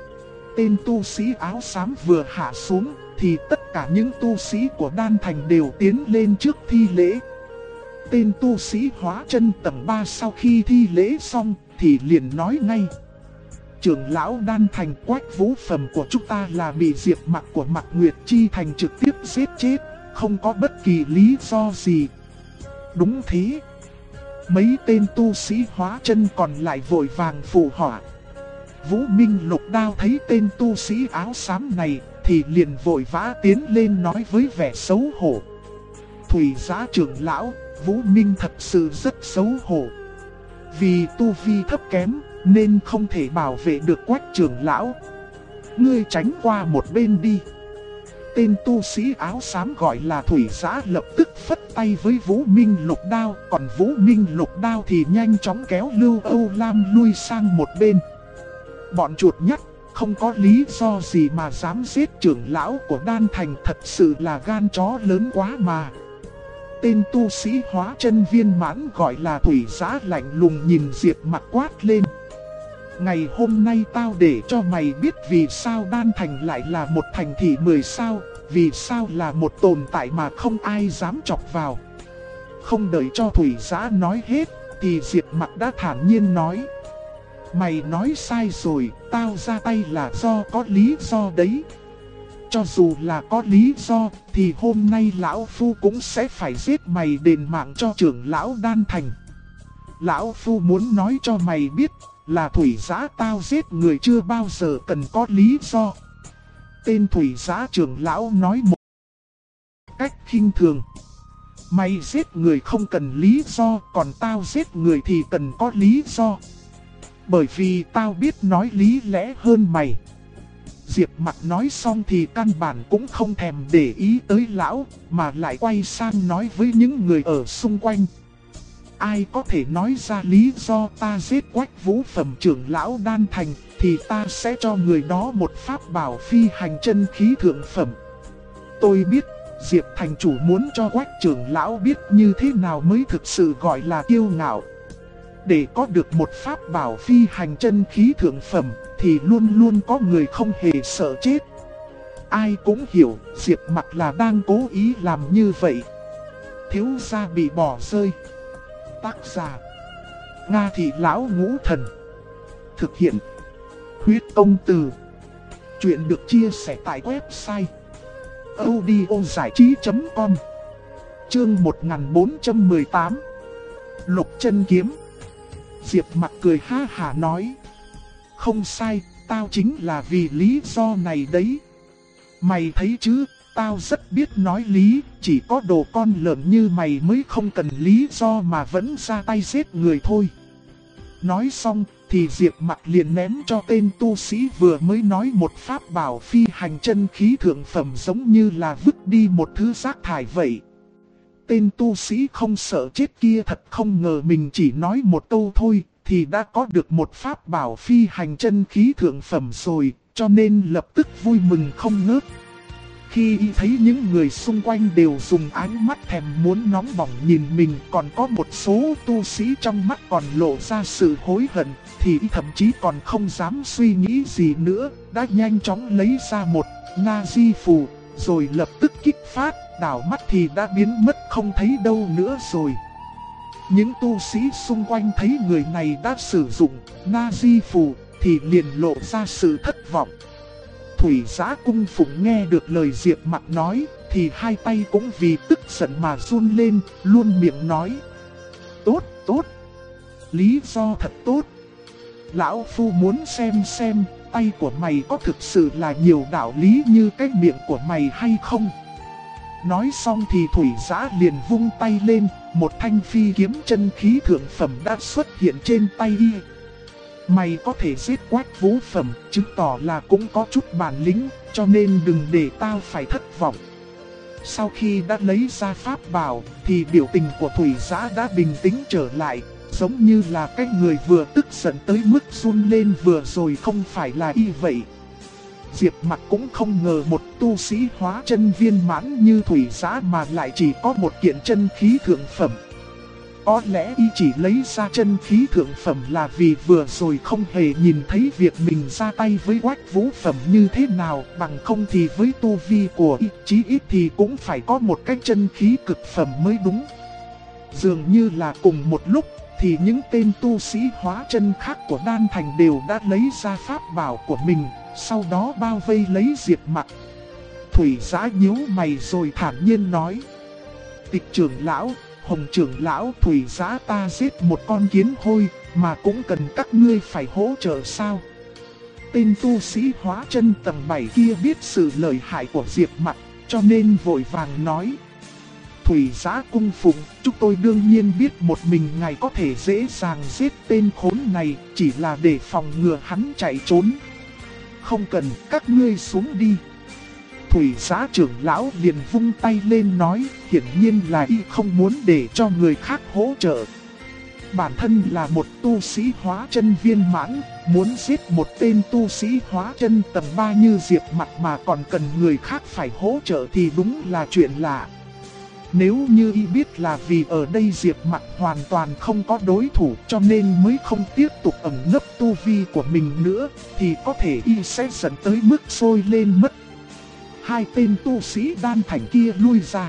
Tên tu sĩ áo xám vừa hạ xuống thì tất cả những tu sĩ của Đan Thành đều tiến lên trước thi lễ. Tên tu sĩ hóa chân tầng 3 sau khi thi lễ xong thì liền nói ngay. Trưởng lão Đan Thành Quách Vũ Phẩm của chúng ta là bị Diệp Mặc của Mạc Nguyệt Chi Thành trực tiếp giết chết, không có bất kỳ lý do gì. Đúng thế. Mấy tên tu sĩ hóa chân còn lại vội vàng phụ họa. Vũ Minh Lục Đao thấy tên tu sĩ áo xám này thì liền vội vã tiến lên nói với vẻ xấu hổ. Thủy Giá trưởng lão, Vũ Minh thật sự rất xấu hổ. Vì tu vi thấp kém nên không thể bảo vệ được Quách trưởng lão. Ngươi tránh qua một bên đi. Tên tu sĩ áo xám gọi là Thủy Giã lập tức phất tay với Vũ Minh Lục Đao, còn Vũ Minh Lục Đao thì nhanh chóng kéo Lưu Âu Lam lui sang một bên. Bọn chuột nhắt, không có lý do gì mà dám giết trưởng lão của Đan Thành, thật sự là gan chó lớn quá mà. Tên tu sĩ hóa chân viên mãn gọi là Thủy Giã lạnh lùng nhìn Diệp Mặc quát lên. Ngày hôm nay tao để cho mày biết vì sao Đan Thành lại là một thành thị 10 sao, vì sao là một tồn tại mà không ai dám chọc vào. Không đợi cho Thủy Giã nói hết, thì Diệp Mặc đã thản nhiên nói. Mày nói sai rồi, tao ra tay là do có lý do đấy. Cho dù là có lý do, thì hôm nay lão phu cũng sẽ phải giết mày đền mạng cho trưởng lão Đan Thành. Lão phu muốn nói cho mày biết, là Thủy Giã tao giết người chưa bao giờ cần có lý do. Tên Thủy Giã trưởng lão nói một cách khinh thường. Mày giết người không cần lý do, còn tao giết người thì cần có lý do. Bởi vì tao biết nói lý lẽ hơn mày. Diệp Mặc nói xong thì căn bản cũng không thèm để ý tới lão, mà lại quay sang nói với những người ở xung quanh. Ai có thể nói ra lý do ta giết Quách Vũ Phẩm trưởng lão Đan Thành, thì ta sẽ cho người đó một pháp bảo phi hành chân khí thượng phẩm. Tôi biết, Diệp thành chủ muốn cho Quách trưởng lão biết như thế nào mới thực sự gọi là kiêu ngạo. Để có được một pháp bảo phi hành chân khí thượng phẩm, thì luôn luôn có người không hề sợ chết. Ai cũng hiểu, Diệp Mặc là đang cố ý làm như vậy. Thiếu gia bị bỏ rơi. Tác giả: Nga Thị Lão Ngũ Thần. Thực hiện: Huyết Công Từ. Chuyện được chia sẻ tại website audiozảichí.com. Chương 1418. Lục chân kiếm. Diệp Mặc cười ha hả nói. Không sai, tao chính là vì lý do này đấy. Mày thấy chứ, tao rất biết nói lý, chỉ có đồ con lợn như mày mới không cần lý do mà vẫn ra tay giết người thôi. Nói xong thì Diệp Mặc liền ném cho tên tu sĩ vừa mới nói một pháp bảo phi hành chân khí thượng phẩm, giống như là vứt đi một thứ rác thải vậy. Tên tu sĩ không sợ chết kia thật không ngờ mình chỉ nói một câu thôi thì đã có được một pháp bảo phi hành chân khí thượng phẩm rồi, cho nên lập tức vui mừng không ngớt. Khi y thấy những người xung quanh đều dùng ánh mắt thèm muốn nóng bỏng nhìn mình, còn có một số tu sĩ trong mắt còn lộ ra sự hối hận, thì y thậm chí còn không dám suy nghĩ gì nữa, đã nhanh chóng lấy ra một Na Di phù, rồi lập tức kích phát, đảo mắt thì đã biến mất không thấy đâu nữa rồi. Những tu sĩ xung quanh thấy người này đã sử dụng Na Di phù thì liền lộ ra sự thất vọng. Thủy Giã cung phụng nghe được lời Diệp Mặc nói thì hai tay cũng vì tức giận mà run lên, luôn miệng nói. Tốt, tốt, lý do thật tốt. Lão Phu muốn xem tay của mày có thực sự là nhiều đạo lý như cái miệng của mày hay không. Nói xong thì Thủy Giã liền vung tay lên, một thanh phi kiếm chân khí thượng phẩm đã xuất hiện trên tay y. Mày có thể giết Quách Vũ Phẩm, chứng tỏ là cũng có chút bản lĩnh, cho nên đừng để tao phải thất vọng. Sau khi đã lấy ra pháp bảo, thì biểu tình của Thủy Giã đã bình tĩnh trở lại, giống như là cái người vừa tức giận tới mức run lên vừa rồi không phải là y vậy. Diệp Mặc cũng không ngờ một tu sĩ hóa chân viên mãn như Thủy Giã mà lại chỉ có một kiện chân khí thượng phẩm. Có lẽ y chỉ lấy ra chân khí thượng phẩm là vì vừa rồi không hề nhìn thấy việc mình ra tay với Quách Vũ Phẩm như thế nào, bằng không thì với tu vi của y chí ít thì cũng phải có một cái chân khí cực phẩm mới đúng. Dường như là cùng một lúc thì những tên tu sĩ hóa chân khác của Đan Thành đều đã lấy ra pháp bảo của mình, sau đó bao vây lấy Diệp Mặc. Thủy Giã nhíu mày rồi thản nhiên nói. Tịch trưởng lão, Hồng trưởng lão, Thủy Giã ta giết một con kiến hôi mà cũng cần các ngươi phải hỗ trợ sao? Tên tu sĩ hóa chân tầng 7 kia biết sự lợi hại của Diệp Mặc, cho nên vội vàng nói. Thủy Giã cung phụng, chúng tôi đương nhiên biết một mình ngài có thể dễ dàng giết tên khốn này, chỉ là để phòng ngừa hắn chạy trốn. Không cần, các ngươi xuống đi. Thủy Giá trưởng lão liền vung tay lên nói, hiển nhiên là y không muốn để cho người khác hỗ trợ. Bản thân là một tu sĩ hóa chân viên mãn, muốn giết một tên tu sĩ hóa chân tầng 3 như Diệp Mặc mà còn cần người khác phải hỗ trợ thì đúng là chuyện lạ. Nếu như y biết là vì ở đây Diệp Mặc hoàn toàn không có đối thủ cho nên mới không tiếp tục ẩn nấp tu vi của mình nữa, thì có thể y sẽ dẫn tới mức sôi lên mất. Hai tên tu sĩ đan thành kia lui ra.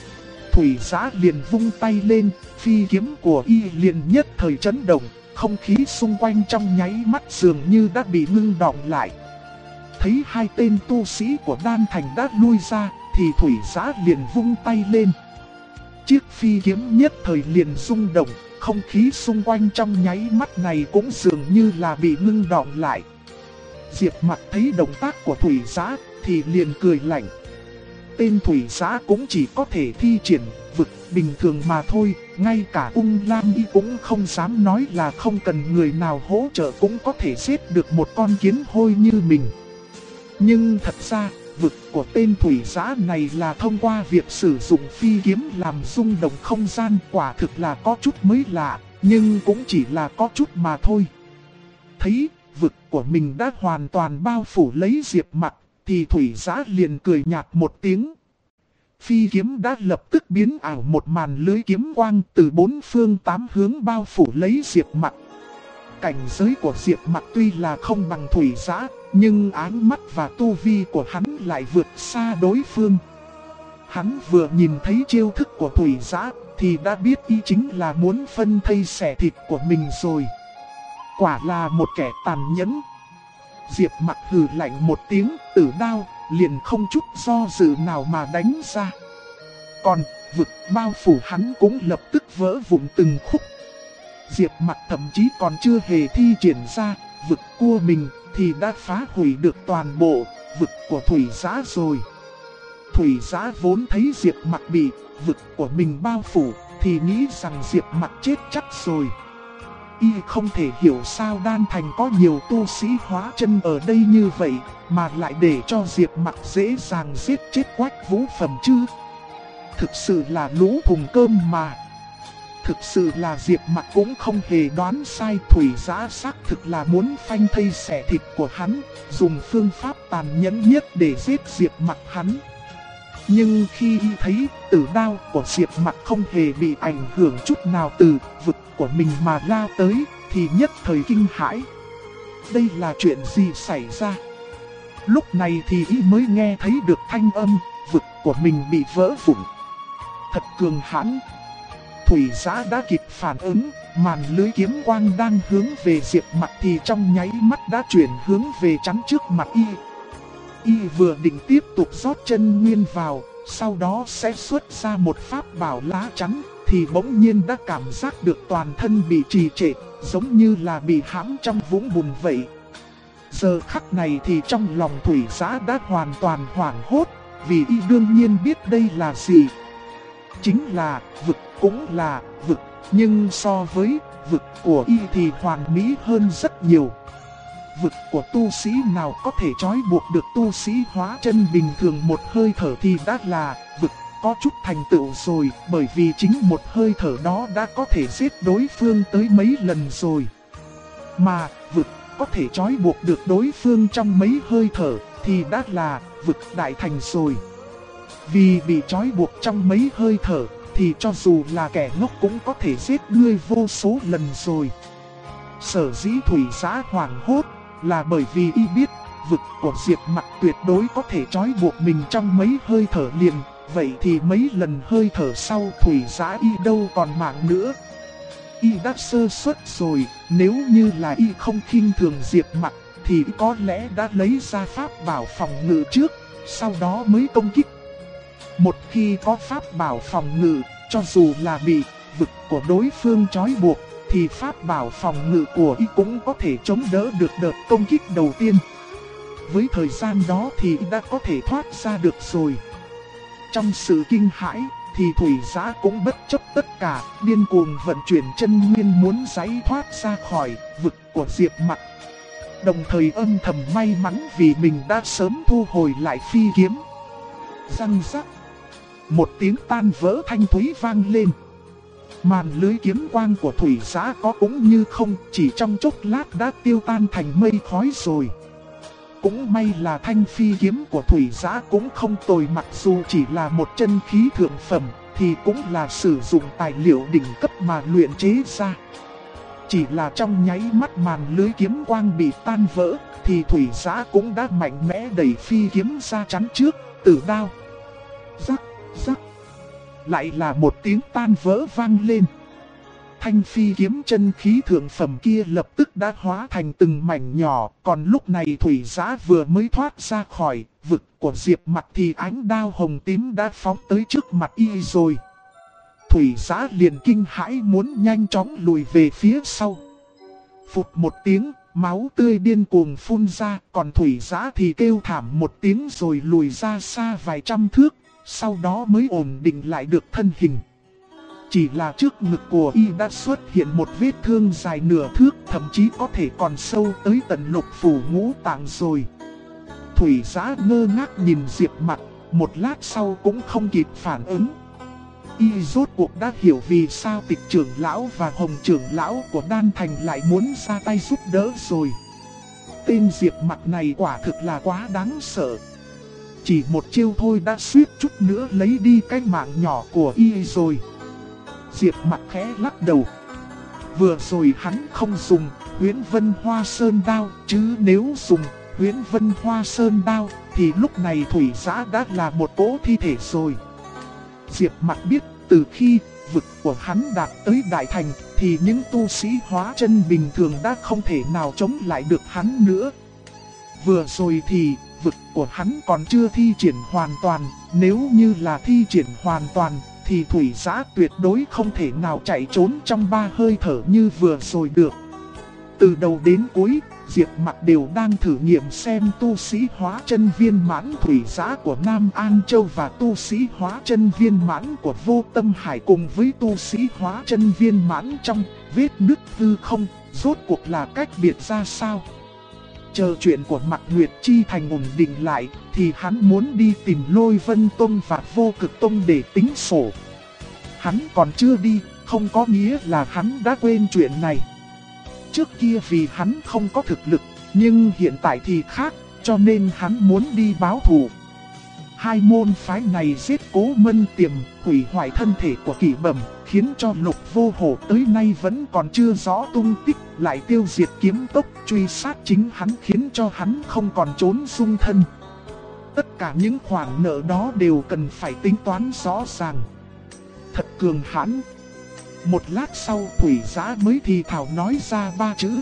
Thủy Giá liền vung tay lên, phi kiếm của y liền nhất thời chấn động, không khí xung quanh trong nháy mắt dường như đã bị ngưng đọng lại. Thấy hai tên tu sĩ của đan thành đã lui ra, thì Thủy Giá liền vung tay lên. Chiếc phi kiếm nhất thời liền rung động, không khí xung quanh trong nháy mắt này cũng dường như là bị ngưng đọng lại. Diệp Mặc thấy động tác của Thủy Giá thì liền cười lạnh. Tên Thủy Giá cũng chỉ có thể thi triển vực bình thường mà thôi, ngay cả Ung Lam Y cũng không dám nói là không cần người nào hỗ trợ cũng có thể giết được một con kiến hôi như mình. Nhưng thật ra, vực của tên Thủy Giá này là thông qua việc sử dụng phi kiếm làm rung động không gian, quả thực là có chút mới lạ, nhưng cũng chỉ là có chút mà thôi. Thấy vực của mình đã hoàn toàn bao phủ lấy Diệp Mặc, thì Thủy Giá liền cười nhạt một tiếng. Phi kiếm đã lập tức biến ảo một màn lưới kiếm quang từ bốn phương tám hướng bao phủ lấy Diệp Mặc. Cảnh giới của Diệp Mặc tuy là không bằng Thủy Giá, nhưng ánh mắt và tu vi của hắn lại vượt xa đối phương. Hắn vừa nhìn thấy chiêu thức của Thủy Giá thì đã biết y chính là muốn phân thây xẻ thịt của mình rồi. Quả là một kẻ tàn nhẫn. Diệp Mặc hừ lạnh một tiếng, tử đao liền không chút do dự nào mà đánh ra. Còn vực bao phủ hắn cũng lập tức vỡ vụn từng khúc. Diệp Mặc thậm chí còn chưa hề thi triển ra vực của mình thì đã phá hủy được toàn bộ vực của Thủy Giá rồi. Thủy Giá vốn thấy Diệp Mặc bị vực của mình bao phủ thì nghĩ rằng Diệp Mặc chết chắc rồi. Y không thể hiểu sao đan thành có nhiều tu sĩ hóa chân ở đây như vậy mà lại để cho Diệp Mặc dễ dàng giết chết Quách Vũ Phẩm chứ. Thực sự là lũ thùng cơm mà. Thực sự là Diệp Mặc cũng không hề đoán sai, Thủy Giá xác thực là muốn phanh thây xẻ thịt của hắn, dùng phương pháp tàn nhẫn nhất để giết Diệp Mặc hắn. Nhưng khi y thấy tử đao của Diệp Mặc không hề bị ảnh hưởng chút nào từ vực của mình mà lao tới, thì nhất thời kinh hãi. Đây là chuyện gì xảy ra? Lúc này thì y mới nghe thấy được thanh âm, vực của mình bị vỡ vụn. Thật cường hãn. Thủy Giá đã kịp phản ứng, màn lưới kiếm quang đang hướng về Diệp Mặc thì trong nháy mắt đã chuyển hướng về chắn trước mặt y. Y vừa định tiếp tục rót chân nguyên vào, sau đó sẽ xuất ra một pháp bảo lá chắn, thì bỗng nhiên đã cảm giác được toàn thân bị trì trệ, giống như là bị hãm trong vũng bùn vậy. Giờ khắc này thì trong lòng Thủy Giá đã hoàn toàn hoảng hốt, vì y đương nhiên biết đây là gì. Chính là vực, cũng là vực, nhưng so với vực của y thì hoàn mỹ hơn rất nhiều. Vực của tu sĩ nào có thể trói buộc được tu sĩ hóa chân bình thường một hơi thở thì đã là vực có chút thành tựu rồi, bởi vì chính một hơi thở đó đã có thể giết đối phương tới mấy lần rồi. Mà vực có thể trói buộc được đối phương trong mấy hơi thở thì đã là vực đại thành rồi. Vì bị trói buộc trong mấy hơi thở thì cho dù là kẻ ngốc cũng có thể giết ngươi vô số lần rồi. Sở dĩ Thủy Giá hoảng hốt là bởi vì y biết vực của Diệp Mặc tuyệt đối có thể trói buộc mình trong mấy hơi thở liền. Vậy thì mấy lần hơi thở sau Thủy Giá y đâu còn mạng nữa. Y đã sơ suất rồi, nếu như là y không khinh thường Diệp Mặc thì có lẽ đã lấy ra pháp bảo phòng ngự trước, sau đó mới công kích. Một khi có pháp bảo phòng ngự, cho dù là bị vực của đối phương trói buộc, thì pháp bảo phòng ngự của y cũng có thể chống đỡ được đợt công kích đầu tiên. Với thời gian đó thì y đã có thể thoát ra được rồi. Trong sự kinh hãi thì Thủy Giá cũng bất chấp tất cả, điên cuồng vận chuyển chân nguyên muốn giãy thoát ra khỏi vực của Diệp Mặc. Đồng thời âm thầm may mắn vì mình đã sớm thu hồi lại phi kiếm. Răng rắc. Một tiếng tan vỡ thanh thúy vang lên. Màn lưới kiếm quang của Thủy Giã có cũng như không, chỉ trong chốc lát đã tiêu tan thành mây khói rồi. Cũng may là thanh phi kiếm của Thủy Giã cũng không tồi, mặc dù chỉ là một chân khí thượng phẩm, thì cũng là sử dụng tài liệu đỉnh cấp mà luyện chế ra. Chỉ là trong nháy mắt màn lưới kiếm quang bị tan vỡ, thì Thủy Giã cũng đã mạnh mẽ đẩy phi kiếm ra chắn trước, tử đao. Rắc, rắc. Lại là một tiếng tan vỡ vang lên. Thanh phi kiếm chân khí thượng phẩm kia lập tức đã hóa thành từng mảnh nhỏ. Còn lúc này Thủy Giã vừa mới thoát ra khỏi vực của Diệp Mặc thì ánh đao hồng tím đã phóng tới trước mặt y rồi. Thủy Giã liền kinh hãi muốn nhanh chóng lùi về phía sau. Phụt một tiếng, máu tươi điên cuồng phun ra. Còn Thủy Giã thì kêu thảm một tiếng rồi lùi ra xa vài trăm thước. Sau đó mới ổn định lại được thân hình. Chỉ là trước ngực của y đã xuất hiện một vết thương dài nửa thước, thậm chí có thể còn sâu tới tận lục phủ ngũ tạng rồi. Thủy Giã ngơ ngác nhìn Diệp Mặc, một lát sau cũng không kịp phản ứng. Y rốt cuộc đã hiểu vì sao Tịch trưởng lão và Hồng trưởng lão của Đan Thành lại muốn ra tay giúp đỡ rồi. Tên Diệp Mặc này quả thực là quá đáng sợ. Chỉ một chiêu thôi đã suýt chút nữa lấy đi cái mạng nhỏ của y rồi. Diệp Mặc khẽ lắc đầu. Vừa rồi hắn không dùng Huyễn Vân Hoa Sơn Đao, chứ nếu dùng Huyễn Vân Hoa Sơn Đao thì lúc này Thủy Giã đã là một cỗ thi thể rồi. Diệp Mặc biết từ khi vực của hắn đạt tới Đại Thành thì những tu sĩ hóa chân bình thường đã không thể nào chống lại được hắn nữa. Vừa rồi thì vực của hắn còn chưa thi triển hoàn toàn, nếu như là thi triển hoàn toàn thì Thủy Giã tuyệt đối không thể nào chạy trốn trong 3 hơi thở như vừa rồi được. Từ đầu đến cuối, Diệp Mặc đều đang thử nghiệm xem tu sĩ hóa chân viên mãn Thủy Giã của Nam An Châu và tu sĩ hóa chân viên mãn của Vô Tâm Hải cùng với tu sĩ hóa chân viên mãn trong vết nứt hư không, rốt cuộc là cách biệt ra sao. Chờ chuyện của Mạc Nguyệt Chi Thành ổn định lại thì hắn muốn đi tìm Lôi Vân Tông và Vô Cực Tông để tính sổ. Hắn còn chưa đi, không có nghĩa là hắn đã quên chuyện này. Trước kia vì hắn không có thực lực, nhưng hiện tại thì khác, cho nên hắn muốn đi báo thù. Hai môn phái này giết Cố Mân Tiềm, hủy hoại thân thể của Kỷ Bẩm, khiến cho Lục Vô Hổ tới nay vẫn còn chưa rõ tung tích, lại tiêu diệt Kiếm Tốc truy sát chính hắn, khiến cho hắn không còn trốn dung thân. Tất cả những khoản nợ đó đều cần phải tính toán rõ ràng. Thật cường hãn. Một lát sau Thủy Giã mới thì thào nói ra 3 chữ.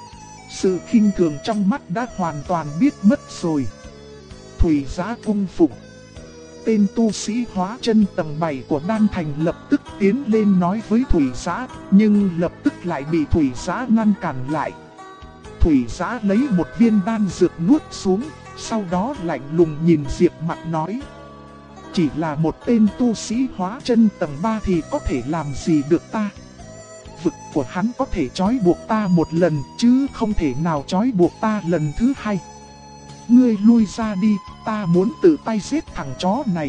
Sự khinh thường trong mắt đã hoàn toàn biết mất rồi. Thủy Giã cung phụng. Tên tu sĩ hóa chân tầng 7 của Đan Thành lập tức tiến lên nói với Thủy Giã, nhưng lập tức lại bị Thủy Giã ngăn cản lại. Thủy Giã lấy một viên đan dược nuốt xuống, sau đó lạnh lùng nhìn Diệp Mặc nói. Chỉ là một tên tu sĩ hóa chân tầng 3 thì có thể làm gì được ta? Vực của hắn có thể trói buộc ta một lần, chứ không thể nào trói buộc ta lần thứ hai. Ngươi lui ra đi, ta muốn tự tay giết thằng chó này.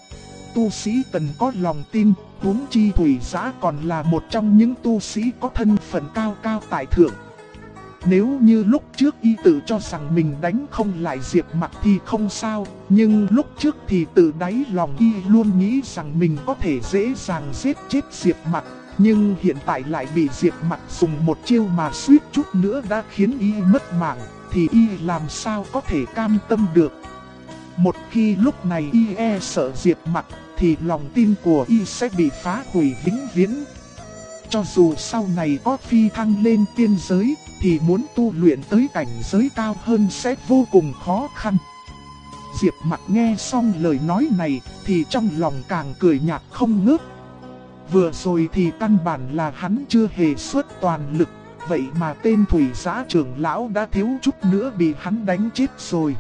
Tu sĩ cần có lòng tin, huống chi Thủy Giã còn là một trong những tu sĩ có thân phận cao cao tại thượng. Nếu như lúc trước y tự cho rằng mình đánh không lại Diệp Mặc thì không sao, nhưng lúc trước thì tự đáy lòng y luôn nghĩ rằng mình có thể dễ dàng giết chết Diệp Mặc. Nhưng hiện tại lại bị Diệp Mặc dùng một chiêu mà suýt chút nữa đã khiến y mất mạng, thì y làm sao có thể cam tâm được. Một khi lúc này y sợ Diệp Mặc thì lòng tin của y sẽ bị phá hủy vĩnh viễn. Cho dù sau này có phi thăng lên tiên giới thì muốn tu luyện tới cảnh giới cao hơn sẽ vô cùng khó khăn. Diệp Mặc nghe xong lời nói này thì trong lòng càng cười nhạt không ngớt. Vừa rồi thì căn bản là hắn chưa hề xuất toàn lực, vậy mà tên Thủy Giã trưởng lão đã thiếu chút nữa bị hắn đánh chết rồi.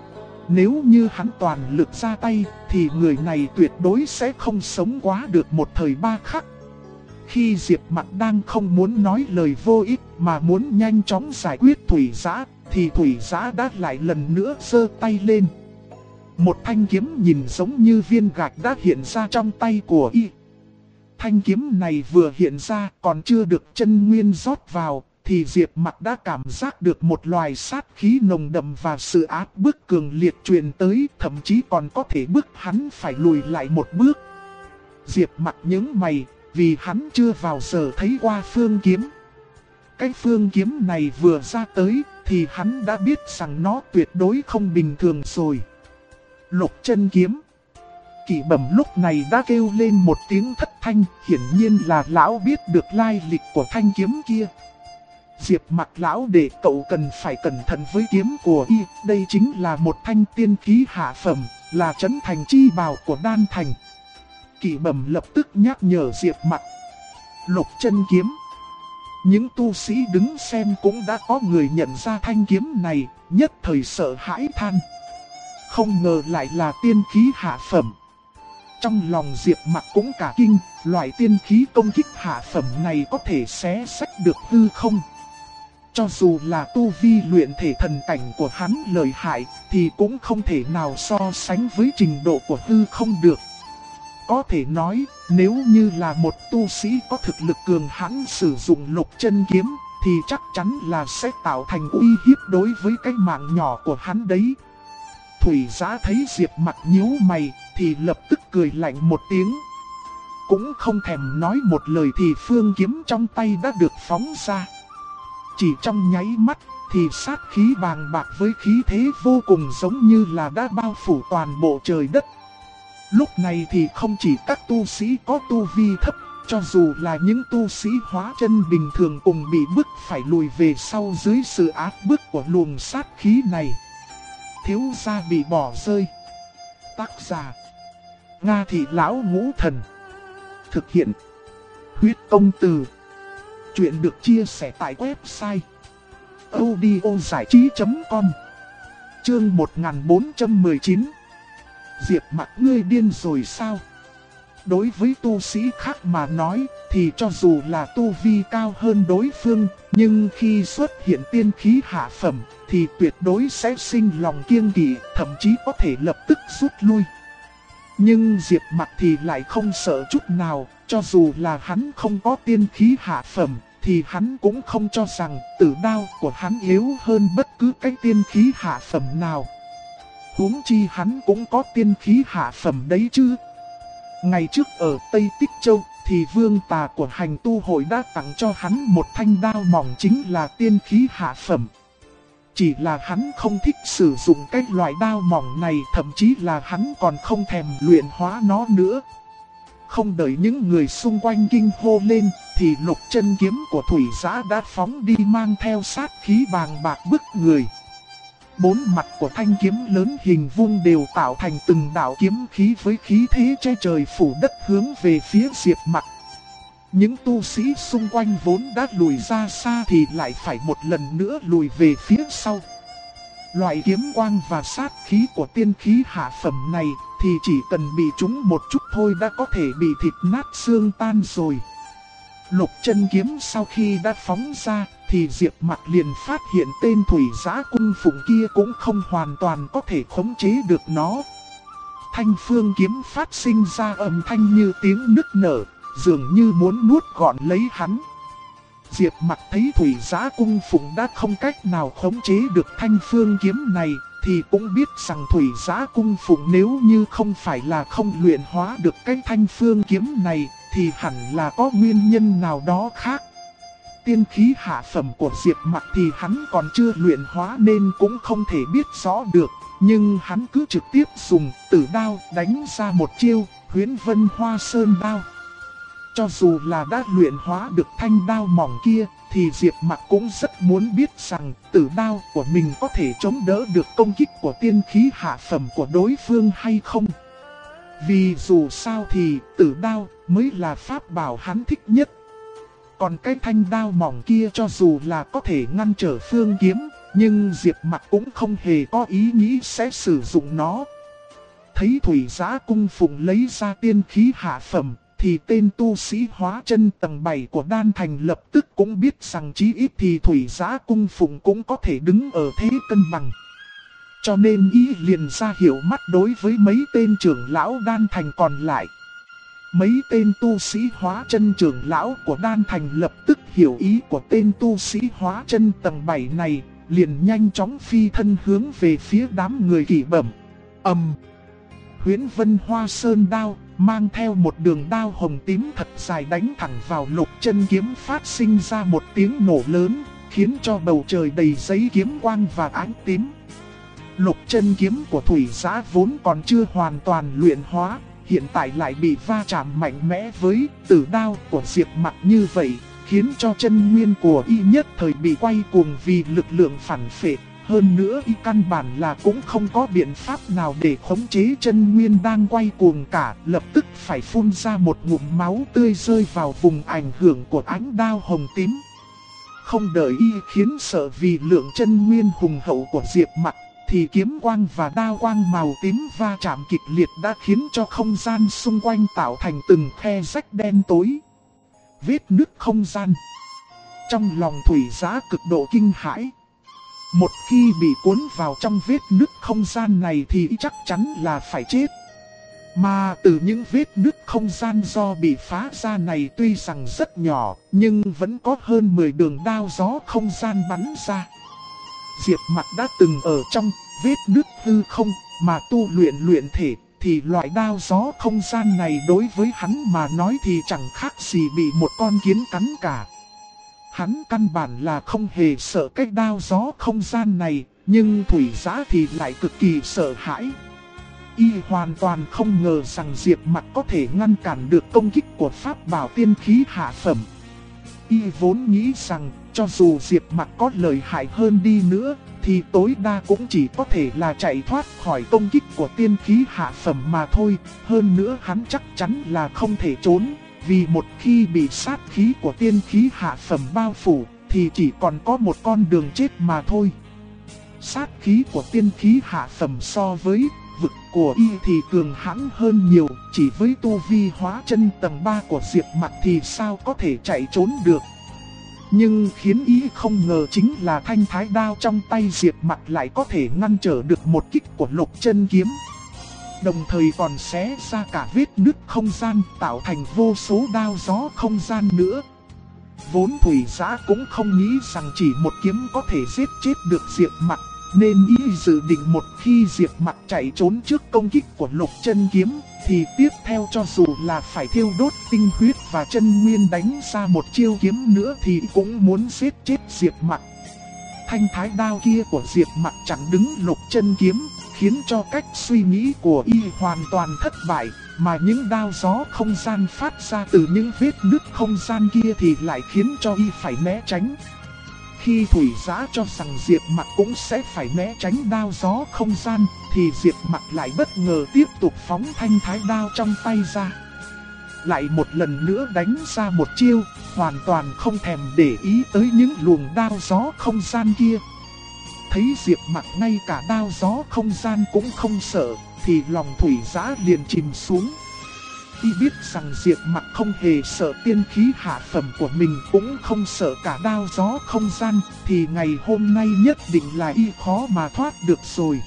Nếu như hắn toàn lực ra tay thì người này tuyệt đối sẽ không sống quá được một thời 3 khắc. Khi Diệp Mặc đang không muốn nói lời vô ích mà muốn nhanh chóng giải quyết Thủy Giã thì Thủy Giã đã lại lần nữa giơ tay lên. Một thanh kiếm nhìn giống như viên gạch đã hiện ra trong tay của y. Thanh kiếm này vừa hiện ra còn chưa được chân nguyên rót vào, thì Diệp Mặc đã cảm giác được một loài sát khí nồng đậm và sự áp bức cường liệt truyền tới, thậm chí còn có thể bức hắn phải lùi lại một bước. Diệp Mặc nhướng mày, vì hắn chưa bao giờ thấy qua phương kiếm. Cái phương kiếm này vừa ra tới, thì hắn đã biết rằng nó tuyệt đối không bình thường rồi. Lục chân kiếm. Kỷ Bẩm lúc này đã kêu lên một tiếng thất thanh, hiển nhiên là lão biết được lai lịch của thanh kiếm kia. Diệp Mặc lão đệ, cậu cần phải cẩn thận với kiếm của y, đây chính là một thanh tiên khí hạ phẩm, là trấn thành chi bào của Đan Thành. Kỷ Bẩm lập tức nhắc nhở Diệp Mặc. Lục chân kiếm. Những tu sĩ đứng xem cũng đã có người nhận ra thanh kiếm này, nhất thời sợ hãi than. Không ngờ lại là tiên khí hạ phẩm. Trong lòng Diệp Mặc cũng cả kinh, loại tiên khí công kích hạ phẩm này có thể xé xách được hư không. Cho dù là tu vi luyện thể thần cảnh của hắn lợi hại, thì cũng không thể nào so sánh với trình độ của hư không được. Có thể nói, nếu như là một tu sĩ có thực lực cường hãn sử dụng lục chân kiếm, thì chắc chắn là sẽ tạo thành uy hiếp đối với cái mạng nhỏ của hắn đấy. Thủy Giã thấy Diệp Mặc nhíu mày, thì lập tức cười lạnh một tiếng. Cũng không thèm nói một lời thì phương kiếm trong tay đã được phóng ra. Chỉ trong nháy mắt, thì sát khí bàng bạc với khí thế vô cùng giống như là đã bao phủ toàn bộ trời đất. Lúc này thì không chỉ các tu sĩ có tu vi thấp, cho dù là những tu sĩ hóa chân bình thường cùng bị bức phải lùi về sau dưới sự áp bức của luồng sát khí này. Thiếu gia bị bỏ rơi. Tác giả: Nga Thị Lão Ngũ Thần. Thực hiện: Huyết Công Từ. Chuyện được chia sẻ tại website audiozảichí.com. Chương 1419. Diệp Mặc, ngươi điên rồi sao? Đối với tu sĩ khác mà nói, thì cho dù là tu vi cao hơn đối phương, nhưng khi xuất hiện tiên khí hạ phẩm, thì tuyệt đối sẽ sinh lòng kiêng kỵ, thậm chí có thể lập tức rút lui. Nhưng Diệp Mặc thì lại không sợ chút nào, cho dù là hắn không có tiên khí hạ phẩm, thì hắn cũng không cho rằng tử đao của hắn yếu hơn bất cứ cái tiên khí hạ phẩm nào. Huống chi hắn cũng có tiên khí hạ phẩm đấy chứ. Ngày trước ở Tây Tích Châu, thì vương tà của hành tu hội đã tặng cho hắn một thanh đao mỏng chính là tiên khí hạ phẩm. Chỉ là hắn không thích sử dụng cái loại đao mỏng này, thậm chí là hắn còn không thèm luyện hóa nó nữa. Không đợi những người xung quanh kinh hô lên, thì lục chân kiếm của Thủy Giã đã phóng đi mang theo sát khí bàng bạc bức người. Bốn mặt của thanh kiếm lớn hình vuông đều tạo thành từng đạo kiếm khí với khí thế che trời phủ đất hướng về phía Diệp Mặc. Những tu sĩ xung quanh vốn đã lùi ra xa thì lại phải một lần nữa lùi về phía sau. Loại kiếm quang và sát khí của tiên khí hạ phẩm này thì chỉ cần bị trúng một chút thôi đã có thể bị thịt nát xương tan rồi. Lục chân kiếm sau khi đã phóng ra, thì Diệp Mặc liền phát hiện tên Thủy Giã cung phụng kia cũng không hoàn toàn có thể khống chế được nó. Thanh phương kiếm phát sinh ra âm thanh như tiếng nức nở, dường như muốn nuốt gọn lấy hắn. Diệp Mặc thấy Thủy Giã cung phụng đã không cách nào khống chế được thanh phương kiếm này, thì cũng biết rằng Thủy Giã cung phụng nếu như không phải là không luyện hóa được cái thanh phương kiếm này, thì hẳn là có nguyên nhân nào đó khác. Tiên khí hạ phẩm của Diệp Mặc thì hắn còn chưa luyện hóa nên cũng không thể biết rõ được, nhưng hắn cứ trực tiếp dùng tử đao đánh ra một chiêu Huyễn Vân Hoa Sơn đao. Cho dù là đã luyện hóa được thanh đao mỏng kia, thì Diệp Mặc cũng rất muốn biết rằng tử đao của mình có thể chống đỡ được công kích của tiên khí hạ phẩm của đối phương hay không. Vì dù sao thì tử đao mới là pháp bảo hắn thích nhất. Còn cái thanh đao mỏng kia cho dù là có thể ngăn trở phương kiếm, nhưng Diệp Mặc cũng không hề có ý nghĩ sẽ sử dụng nó. Thấy Thủy Giã cung phụng lấy ra tiên khí hạ phẩm, thì tên tu sĩ hóa chân tầng 7 của Đan Thành lập tức cũng biết rằng chí ít thì Thủy Giã cung phụng cũng có thể đứng ở thế cân bằng. cho nên y liền ra hiệu mắt đối với mấy tên trưởng lão Đan Thành còn lại. Mấy tên tu sĩ hóa chân trưởng lão của Đan Thành lập tức hiểu ý của tên tu sĩ hóa chân tầng 7 này, liền nhanh chóng phi thân hướng về phía đám người Kỷ Bẩm. Huyễn Vân Hoa Sơn đao mang theo một đường đao hồng tím thật dài đánh thẳng vào Lục Chân Kiếm, phát sinh ra một tiếng nổ lớn, khiến cho bầu trời đầy giấy kiếm quang và ánh tím. Lục Chân Kiếm của Thủy Giã vốn còn chưa hoàn toàn luyện hóa, hiện tại lại bị va chạm mạnh mẽ với tử đao của Diệp Mặc như vậy, khiến cho chân nguyên của y nhất thời bị quay cuồng vì lực lượng phản phệ. Hơn nữa y căn bản là cũng không có biện pháp nào để khống chế chân nguyên đang quay cuồng cả, lập tức phải phun ra một ngụm máu tươi rơi vào vùng ảnh hưởng của ánh đao hồng tím. Không đợi y khiến sợ vì lượng chân nguyên hùng hậu của Diệp Mặc, thì kiếm quang và đao quang màu tím va chạm kịch liệt đã khiến cho không gian xung quanh tạo thành từng khe rách đen tối. Vết nứt không gian. Trong lòng Thủy Giã cực độ kinh hãi. Một khi bị cuốn vào trong vết nứt không gian này thì chắc chắn là phải chết. Mà từ những vết nứt không gian do bị phá ra này tuy rằng rất nhỏ, nhưng vẫn có hơn 10 đường đao gió không gian bắn ra. Diệp Mặc đã từng ở trong vết nứt hư không mà tu luyện thể, thì loại đao gió không gian này đối với hắn mà nói thì chẳng khác gì bị một con kiến cắn cả. Hắn căn bản là không hề sợ cái đao gió không gian này, nhưng Thủy Giã thì lại cực kỳ sợ hãi. Y hoàn toàn không ngờ rằng Diệp Mặc có thể ngăn cản được công kích của pháp bảo tiên khí hạ phẩm. Y vốn nghĩ rằng cho dù Diệp Mặc có lợi hại hơn đi nữa, thì tối đa cũng chỉ có thể là chạy thoát khỏi công kích của tiên khí hạ phẩm mà thôi. Hơn nữa hắn chắc chắn là không thể trốn, vì một khi bị sát khí của tiên khí hạ phẩm bao phủ, thì chỉ còn có một con đường chết mà thôi. Sát khí của tiên khí hạ phẩm so với vực của y thì cường hãn hơn nhiều, chỉ với tu vi hóa chân tầng 3 của Diệp Mặc thì sao có thể chạy trốn được. Nhưng khiến y không ngờ chính là thanh thái đao trong tay Diệp Mặc lại có thể ngăn trở được một kích của Lục Chân Kiếm. Đồng thời còn xé ra cả vết nứt không gian, tạo thành vô số đao gió không gian nữa. Vốn Thủy Giã cũng không nghĩ rằng chỉ một kiếm có thể giết chết được Diệp Mặc, nên y dự định một khi Diệp Mặc chạy trốn trước công kích của Lục Chân Kiếm, thì tiếp theo cho dù là phải thiêu đốt tinh huyết và chân nguyên đánh ra một chiêu kiếm nữa thì cũng muốn giết chết Diệp Mặc. Thanh thái đao kia của Diệp Mặc chặn đứng Lục Chân Kiếm, khiến cho cách suy nghĩ của y hoàn toàn thất bại, mà những đao gió không gian phát ra từ những vết nứt không gian kia thì lại khiến cho y phải né tránh. Khi Thủy Giã cho rằng Diệp Mặc cũng sẽ phải né tránh đao gió không gian, thì Diệp Mặc lại bất ngờ tiếp tục phóng thanh thái đao trong tay ra. Lại một lần nữa đánh ra một chiêu, hoàn toàn không thèm để ý tới những luồng đao gió không gian kia. Thấy Diệp Mặc ngay cả đao gió không gian cũng không sợ, thì lòng Thủy Giã liền chìm xuống. Y biết rằng Diệp Mặc không hề sợ tiên khí hạ phẩm của mình, cũng không sợ cả đao gió không gian, thì ngày hôm nay nhất định là y khó mà thoát được rồi.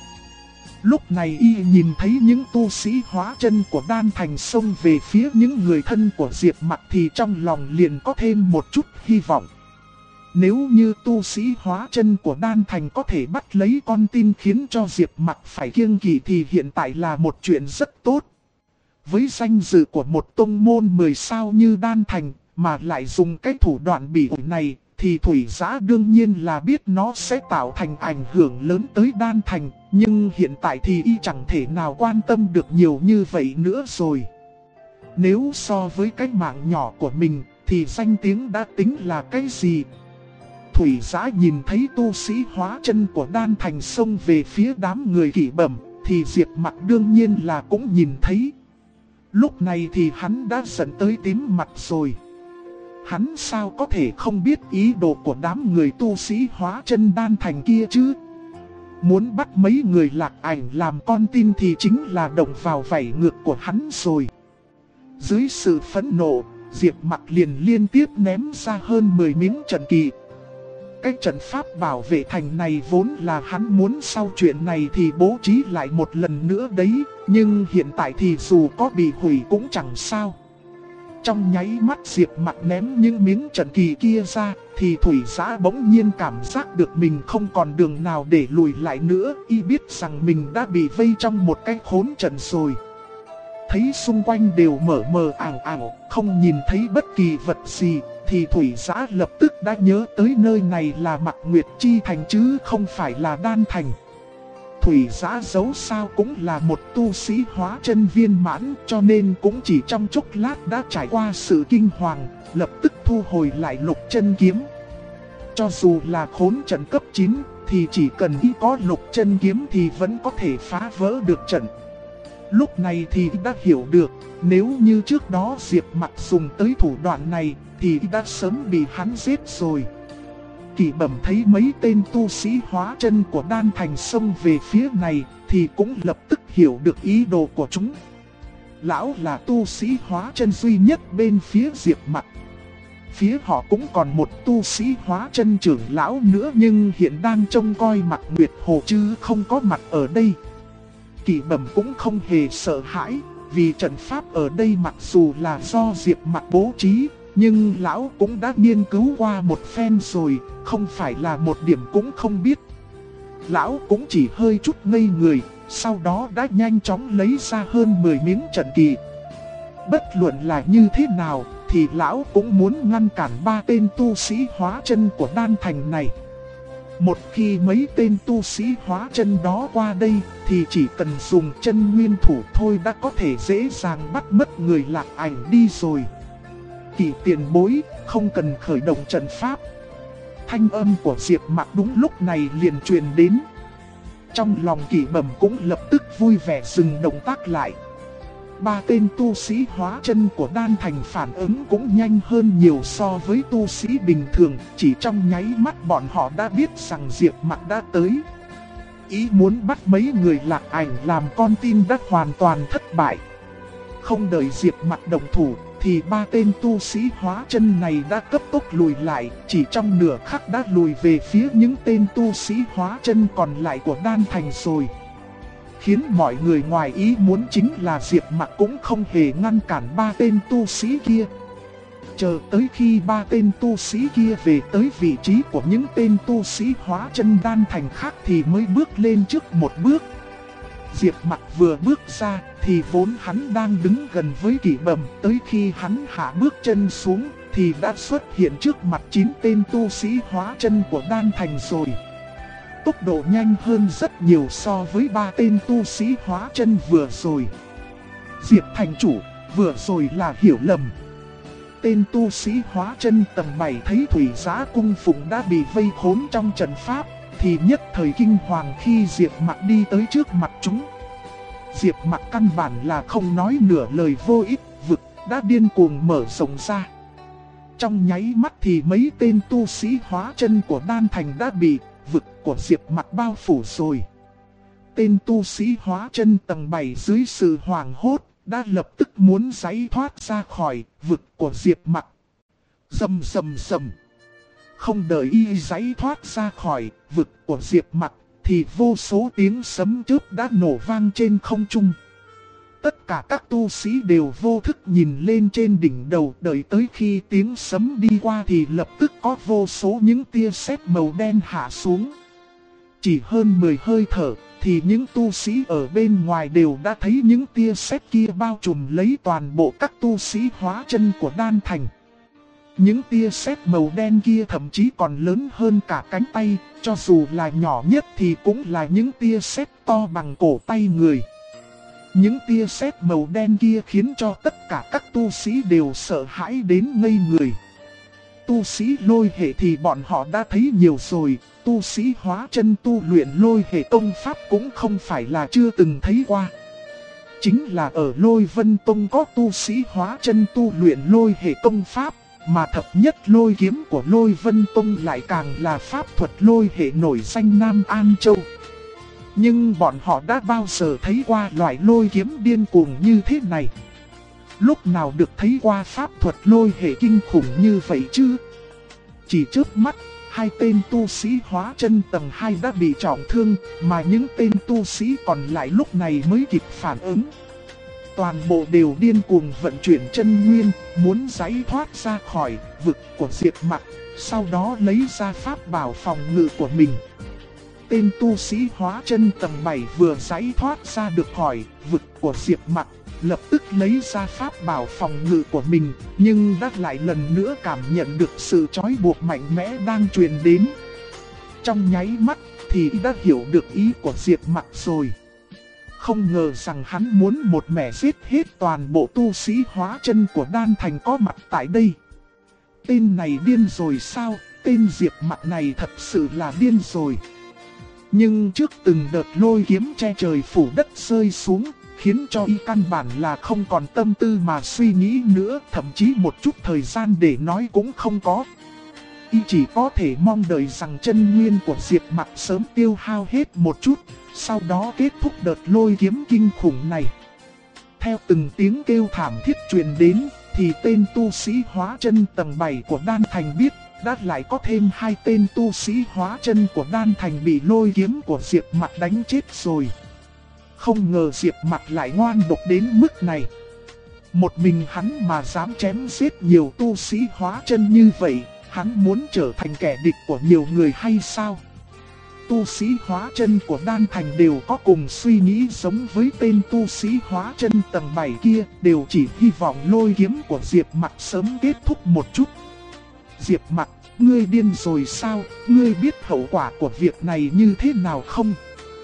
Lúc này y nhìn thấy những tu sĩ hóa chân của Đan Thành xông về phía những người thân của Diệp Mặc thì trong lòng liền có thêm một chút hy vọng. Nếu như tu sĩ hóa chân của Đan Thành có thể bắt lấy con tin khiến cho Diệp Mặc phải kiêng kỵ thì hiện tại là một chuyện rất tốt. Với danh dự của một tông môn 10 sao như Đan Thành mà lại dùng cái thủ đoạn bỉ ổi này, thì Thủy Giã đương nhiên là biết nó sẽ tạo thành ảnh hưởng lớn tới Đan Thành. Nhưng hiện tại thì y chẳng thể nào quan tâm được nhiều như vậy nữa rồi. Nếu so với cái mạng nhỏ của mình thì danh tiếng đã tính là cái gì? Thủy Giã nhìn thấy tu sĩ hóa chân của Đan Thành xông về phía đám người Kỷ Bẩm, thì Diệp Mặc đương nhiên là cũng nhìn thấy. Lúc này thì hắn đã giận tới tím mặt rồi. Hắn sao có thể không biết ý đồ của đám người tu sĩ hóa chân Đan Thành kia chứ? Muốn bắt mấy người Lạc Ảnh làm con tin thì chính là động vào vảy ngược của hắn rồi. Dưới sự phẫn nộ, Diệp Mặc liền liên tiếp ném ra hơn 10 miếng trận kỳ. Cái trận pháp bảo vệ thành này vốn là hắn muốn sau chuyện này thì bố trí lại một lần nữa đấy, nhưng hiện tại thì dù có bị hủy cũng chẳng sao. Trong nháy mắt Diệp Mặc ném những miếng trận kỳ kia ra, thì Thủy Giã bỗng nhiên cảm giác được mình không còn đường nào để lùi lại nữa, y biết rằng mình đã bị vây trong một cái khốn trận rồi. Thấy xung quanh đều mờ mờ ảo ảo, không nhìn thấy bất kỳ vật gì, thì Thủy Giã lập tức đã nhớ tới nơi này là Mạc Nguyệt Chi Thành chứ không phải là Đan Thành. Thủy Giã dẫu sao cũng là một tu sĩ hóa chân viên mãn, cho nên cũng chỉ trong chốc lát đã trải qua sự kinh hoàng, lập tức thu hồi lại lục chân kiếm. Cho dù là khốn trận cấp 9, thì chỉ cần y có lục chân kiếm thì vẫn có thể phá vỡ được trận. Lúc này thì đã hiểu được, nếu như trước đó Diệp Mặc dùng tới thủ đoạn này, thì đã sớm bị hắn giết rồi. Kỷ Bẩm thấy mấy tên tu sĩ hóa chân của Đan Thành xông về phía này, thì cũng lập tức hiểu được ý đồ của chúng. Lão là tu sĩ hóa chân duy nhất bên phía Diệp Mặc. Phía họ cũng còn một tu sĩ hóa chân trưởng lão nữa, nhưng hiện đang trông coi Mạc Nguyệt Hồ chứ không có mặt ở đây. Kỷ Bẩm cũng không hề sợ hãi, vì trận pháp ở đây mặc dù là do Diệp Mặc bố trí, nhưng lão cũng đã nghiên cứu qua một phen rồi, không phải là một điểm cũng không biết. Lão cũng chỉ hơi chút ngây người, sau đó đã nhanh chóng lấy ra hơn 10 miếng trận kỳ. Bất luận là như thế nào, thì lão cũng muốn ngăn cản 3 tên tu sĩ hóa chân của Đan Thành này. Một khi mấy tên tu sĩ hóa chân đó qua đây, thì chỉ cần dùng chân nguyên thủ thôi đã có thể dễ dàng bắt mất người Lạc Ảnh đi rồi. Kỷ tiền bối, không cần khởi động trận pháp. Thanh âm của Diệp Mặc đúng lúc này liền truyền đến. Trong lòng Kỷ Bẩm cũng lập tức vui vẻ dừng động tác lại. 3 tên tu sĩ hóa chân của Đan Thành phản ứng cũng nhanh hơn nhiều so với tu sĩ bình thường, chỉ trong nháy mắt bọn họ đã biết rằng Diệp Mặc đã tới. Ý muốn bắt mấy người Lạc Ảnh làm con tin đã hoàn toàn thất bại. Không đợi Diệp Mặc động thủ, thì 3 tên tu sĩ hóa chân này đã cấp tốc lùi lại, chỉ trong nửa khắc đã lùi về phía những tên tu sĩ hóa chân còn lại của Đan Thành rồi. Khiến mọi người ngoài ý muốn chính là Diệp Mặc cũng không hề ngăn cản 3 tên tu sĩ kia. Chờ tới khi 3 tên tu sĩ kia về tới vị trí của những tên tu sĩ hóa chân Đan Thành khác thì mới bước lên trước một bước. Diệp Mặc vừa bước ra thì vốn hắn đang đứng gần với Kỷ Bẩm, tới khi hắn hạ bước chân xuống thì đã xuất hiện trước mặt 9 tên tu sĩ hóa chân của Đan Thành rồi. Tốc độ nhanh hơn rất nhiều so với 3 tên tu sĩ hóa chân vừa rồi. Diệp thành chủ, vừa rồi là hiểu lầm. Tên tu sĩ hóa chân tầng 7 thấy Thủy Giã cung phụng đã bị vây khốn trong trận pháp, thì nhất thời kinh hoàng khi Diệp Mặc đi tới trước mặt chúng. Diệp Mặc căn bản là không nói nửa lời vô ích, vực đã điên cuồng mở rộng ra. Trong nháy mắt thì mấy tên tu sĩ hóa chân của Đan Thành đã bị vực của Diệp Mặc bao phủ rồi. Tên tu sĩ hóa chân tầng 7 dưới sự hoảng hốt đã lập tức muốn giãy thoát ra khỏi vực của Diệp Mặc. Rầm rầm rầm. Không đợi y giãy thoát ra khỏi vực của Diệp Mặc thì vô số tiếng sấm chớp đã nổ vang trên không trung. Tất cả các tu sĩ đều vô thức nhìn lên trên đỉnh đầu, đợi tới khi tiếng sấm đi qua thì lập tức có vô số những tia sét màu đen hạ xuống. Chỉ hơn 10 hơi thở thì những tu sĩ ở bên ngoài đều đã thấy những tia sét kia bao trùm lấy toàn bộ các tu sĩ hóa chân của Đan Thành. Những tia sét màu đen kia thậm chí còn lớn hơn cả cánh tay, cho dù là nhỏ nhất thì cũng là những tia sét to bằng cổ tay người. Những tia sét màu đen kia khiến cho tất cả các tu sĩ đều sợ hãi đến ngây người. Tu sĩ lôi hệ thì bọn họ đã thấy nhiều rồi, tu sĩ hóa chân tu luyện lôi hệ tông pháp cũng không phải là chưa từng thấy qua. Chính là ở Lôi Vân Tông có tu sĩ hóa chân tu luyện lôi hệ tông pháp, mà thập nhất lôi kiếm của Lôi Vân Tông lại càng là pháp thuật lôi hệ nổi danh Nam An Châu. Nhưng bọn họ đã bao giờ thấy qua loại lôi kiếm điên cuồng như thế này? Lúc nào được thấy qua pháp thuật lôi hệ kinh khủng như vậy chứ? Chỉ trước mắt, hai tên tu sĩ hóa chân tầng 2 đã bị trọng thương, mà những tên tu sĩ còn lại lúc này mới kịp phản ứng. Toàn bộ đều điên cuồng vận chuyển chân nguyên, muốn giải thoát ra khỏi vực của Diệp Mặc, sau đó lấy ra pháp bảo phòng ngự của mình. Tên tu sĩ hóa chân tầng 7 vừa giải thoát ra được khỏi vực của Diệp Mặc, lập tức lấy ra pháp bảo phòng ngự của mình, nhưng đã lại lần nữa cảm nhận được sự trói buộc mạnh mẽ đang truyền đến. Trong nháy mắt thì đã hiểu được ý của Diệp Mặc rồi. Không ngờ rằng hắn muốn một mẻ giết hết toàn bộ tu sĩ hóa chân của Đan Thành có mặt tại đây. Tên này điên rồi sao? Tên Diệp Mặc này thật sự là điên rồi. Nhưng trước từng đợt lôi kiếm che trời phủ đất rơi xuống, khiến cho y căn bản là không còn tâm tư mà suy nghĩ nữa, thậm chí một chút thời gian để nói cũng không có. Y chỉ có thể mong đợi rằng chân nguyên của Diệp Mặc sớm tiêu hao hết một chút, sau đó kết thúc đợt lôi kiếm kinh khủng này. Theo từng tiếng kêu thảm thiết truyền đến, thì tên tu sĩ hóa chân tầng 7 của Đan Thành biết, đã lại có thêm hai tên tu sĩ hóa chân của Đan Thành bị lôi kiếm của Diệp Mặc đánh chết rồi. Không ngờ Diệp Mặc lại ngoan độc đến mức này. Một mình hắn mà dám chém giết nhiều tu sĩ hóa chân như vậy, hắn muốn trở thành kẻ địch của nhiều người hay sao? Tu sĩ hóa chân của Đan Thành đều có cùng suy nghĩ giống với tên tu sĩ hóa chân tầng 7 kia, đều chỉ hy vọng lôi kiếm của Diệp Mặc sớm kết thúc một chút. Diệp Mặc, ngươi điên rồi sao? Ngươi biết hậu quả của việc này như thế nào không?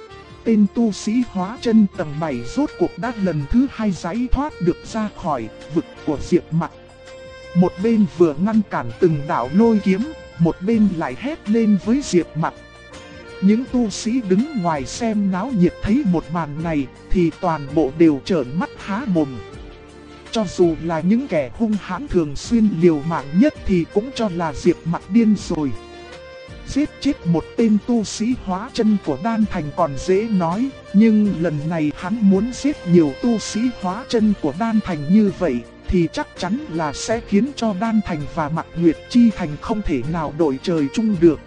Tên tu sĩ hóa chân tầng 7 rốt cuộc đã lần thứ 2 giải thoát được ra khỏi vực của Diệp Mặc. Một bên vừa ngăn cản từng đạo lôi kiếm, một bên lại hét lên với Diệp Mặc. Những tu sĩ đứng ngoài xem náo nhiệt thấy một màn này thì toàn bộ đều trợn mắt há mồm. Cho dù là những kẻ hung hãn thường xuyên liều mạng nhất thì cũng cho là Diệp Mặc điên rồi. Giết chết một tên tu sĩ hóa chân của Đan Thành còn dễ nói, nhưng lần này hắn muốn giết nhiều tu sĩ hóa chân của Đan Thành như vậy, thì chắc chắn là sẽ khiến cho Đan Thành và Mạc Nguyệt Chi Thành không thể nào đổi trời chung được.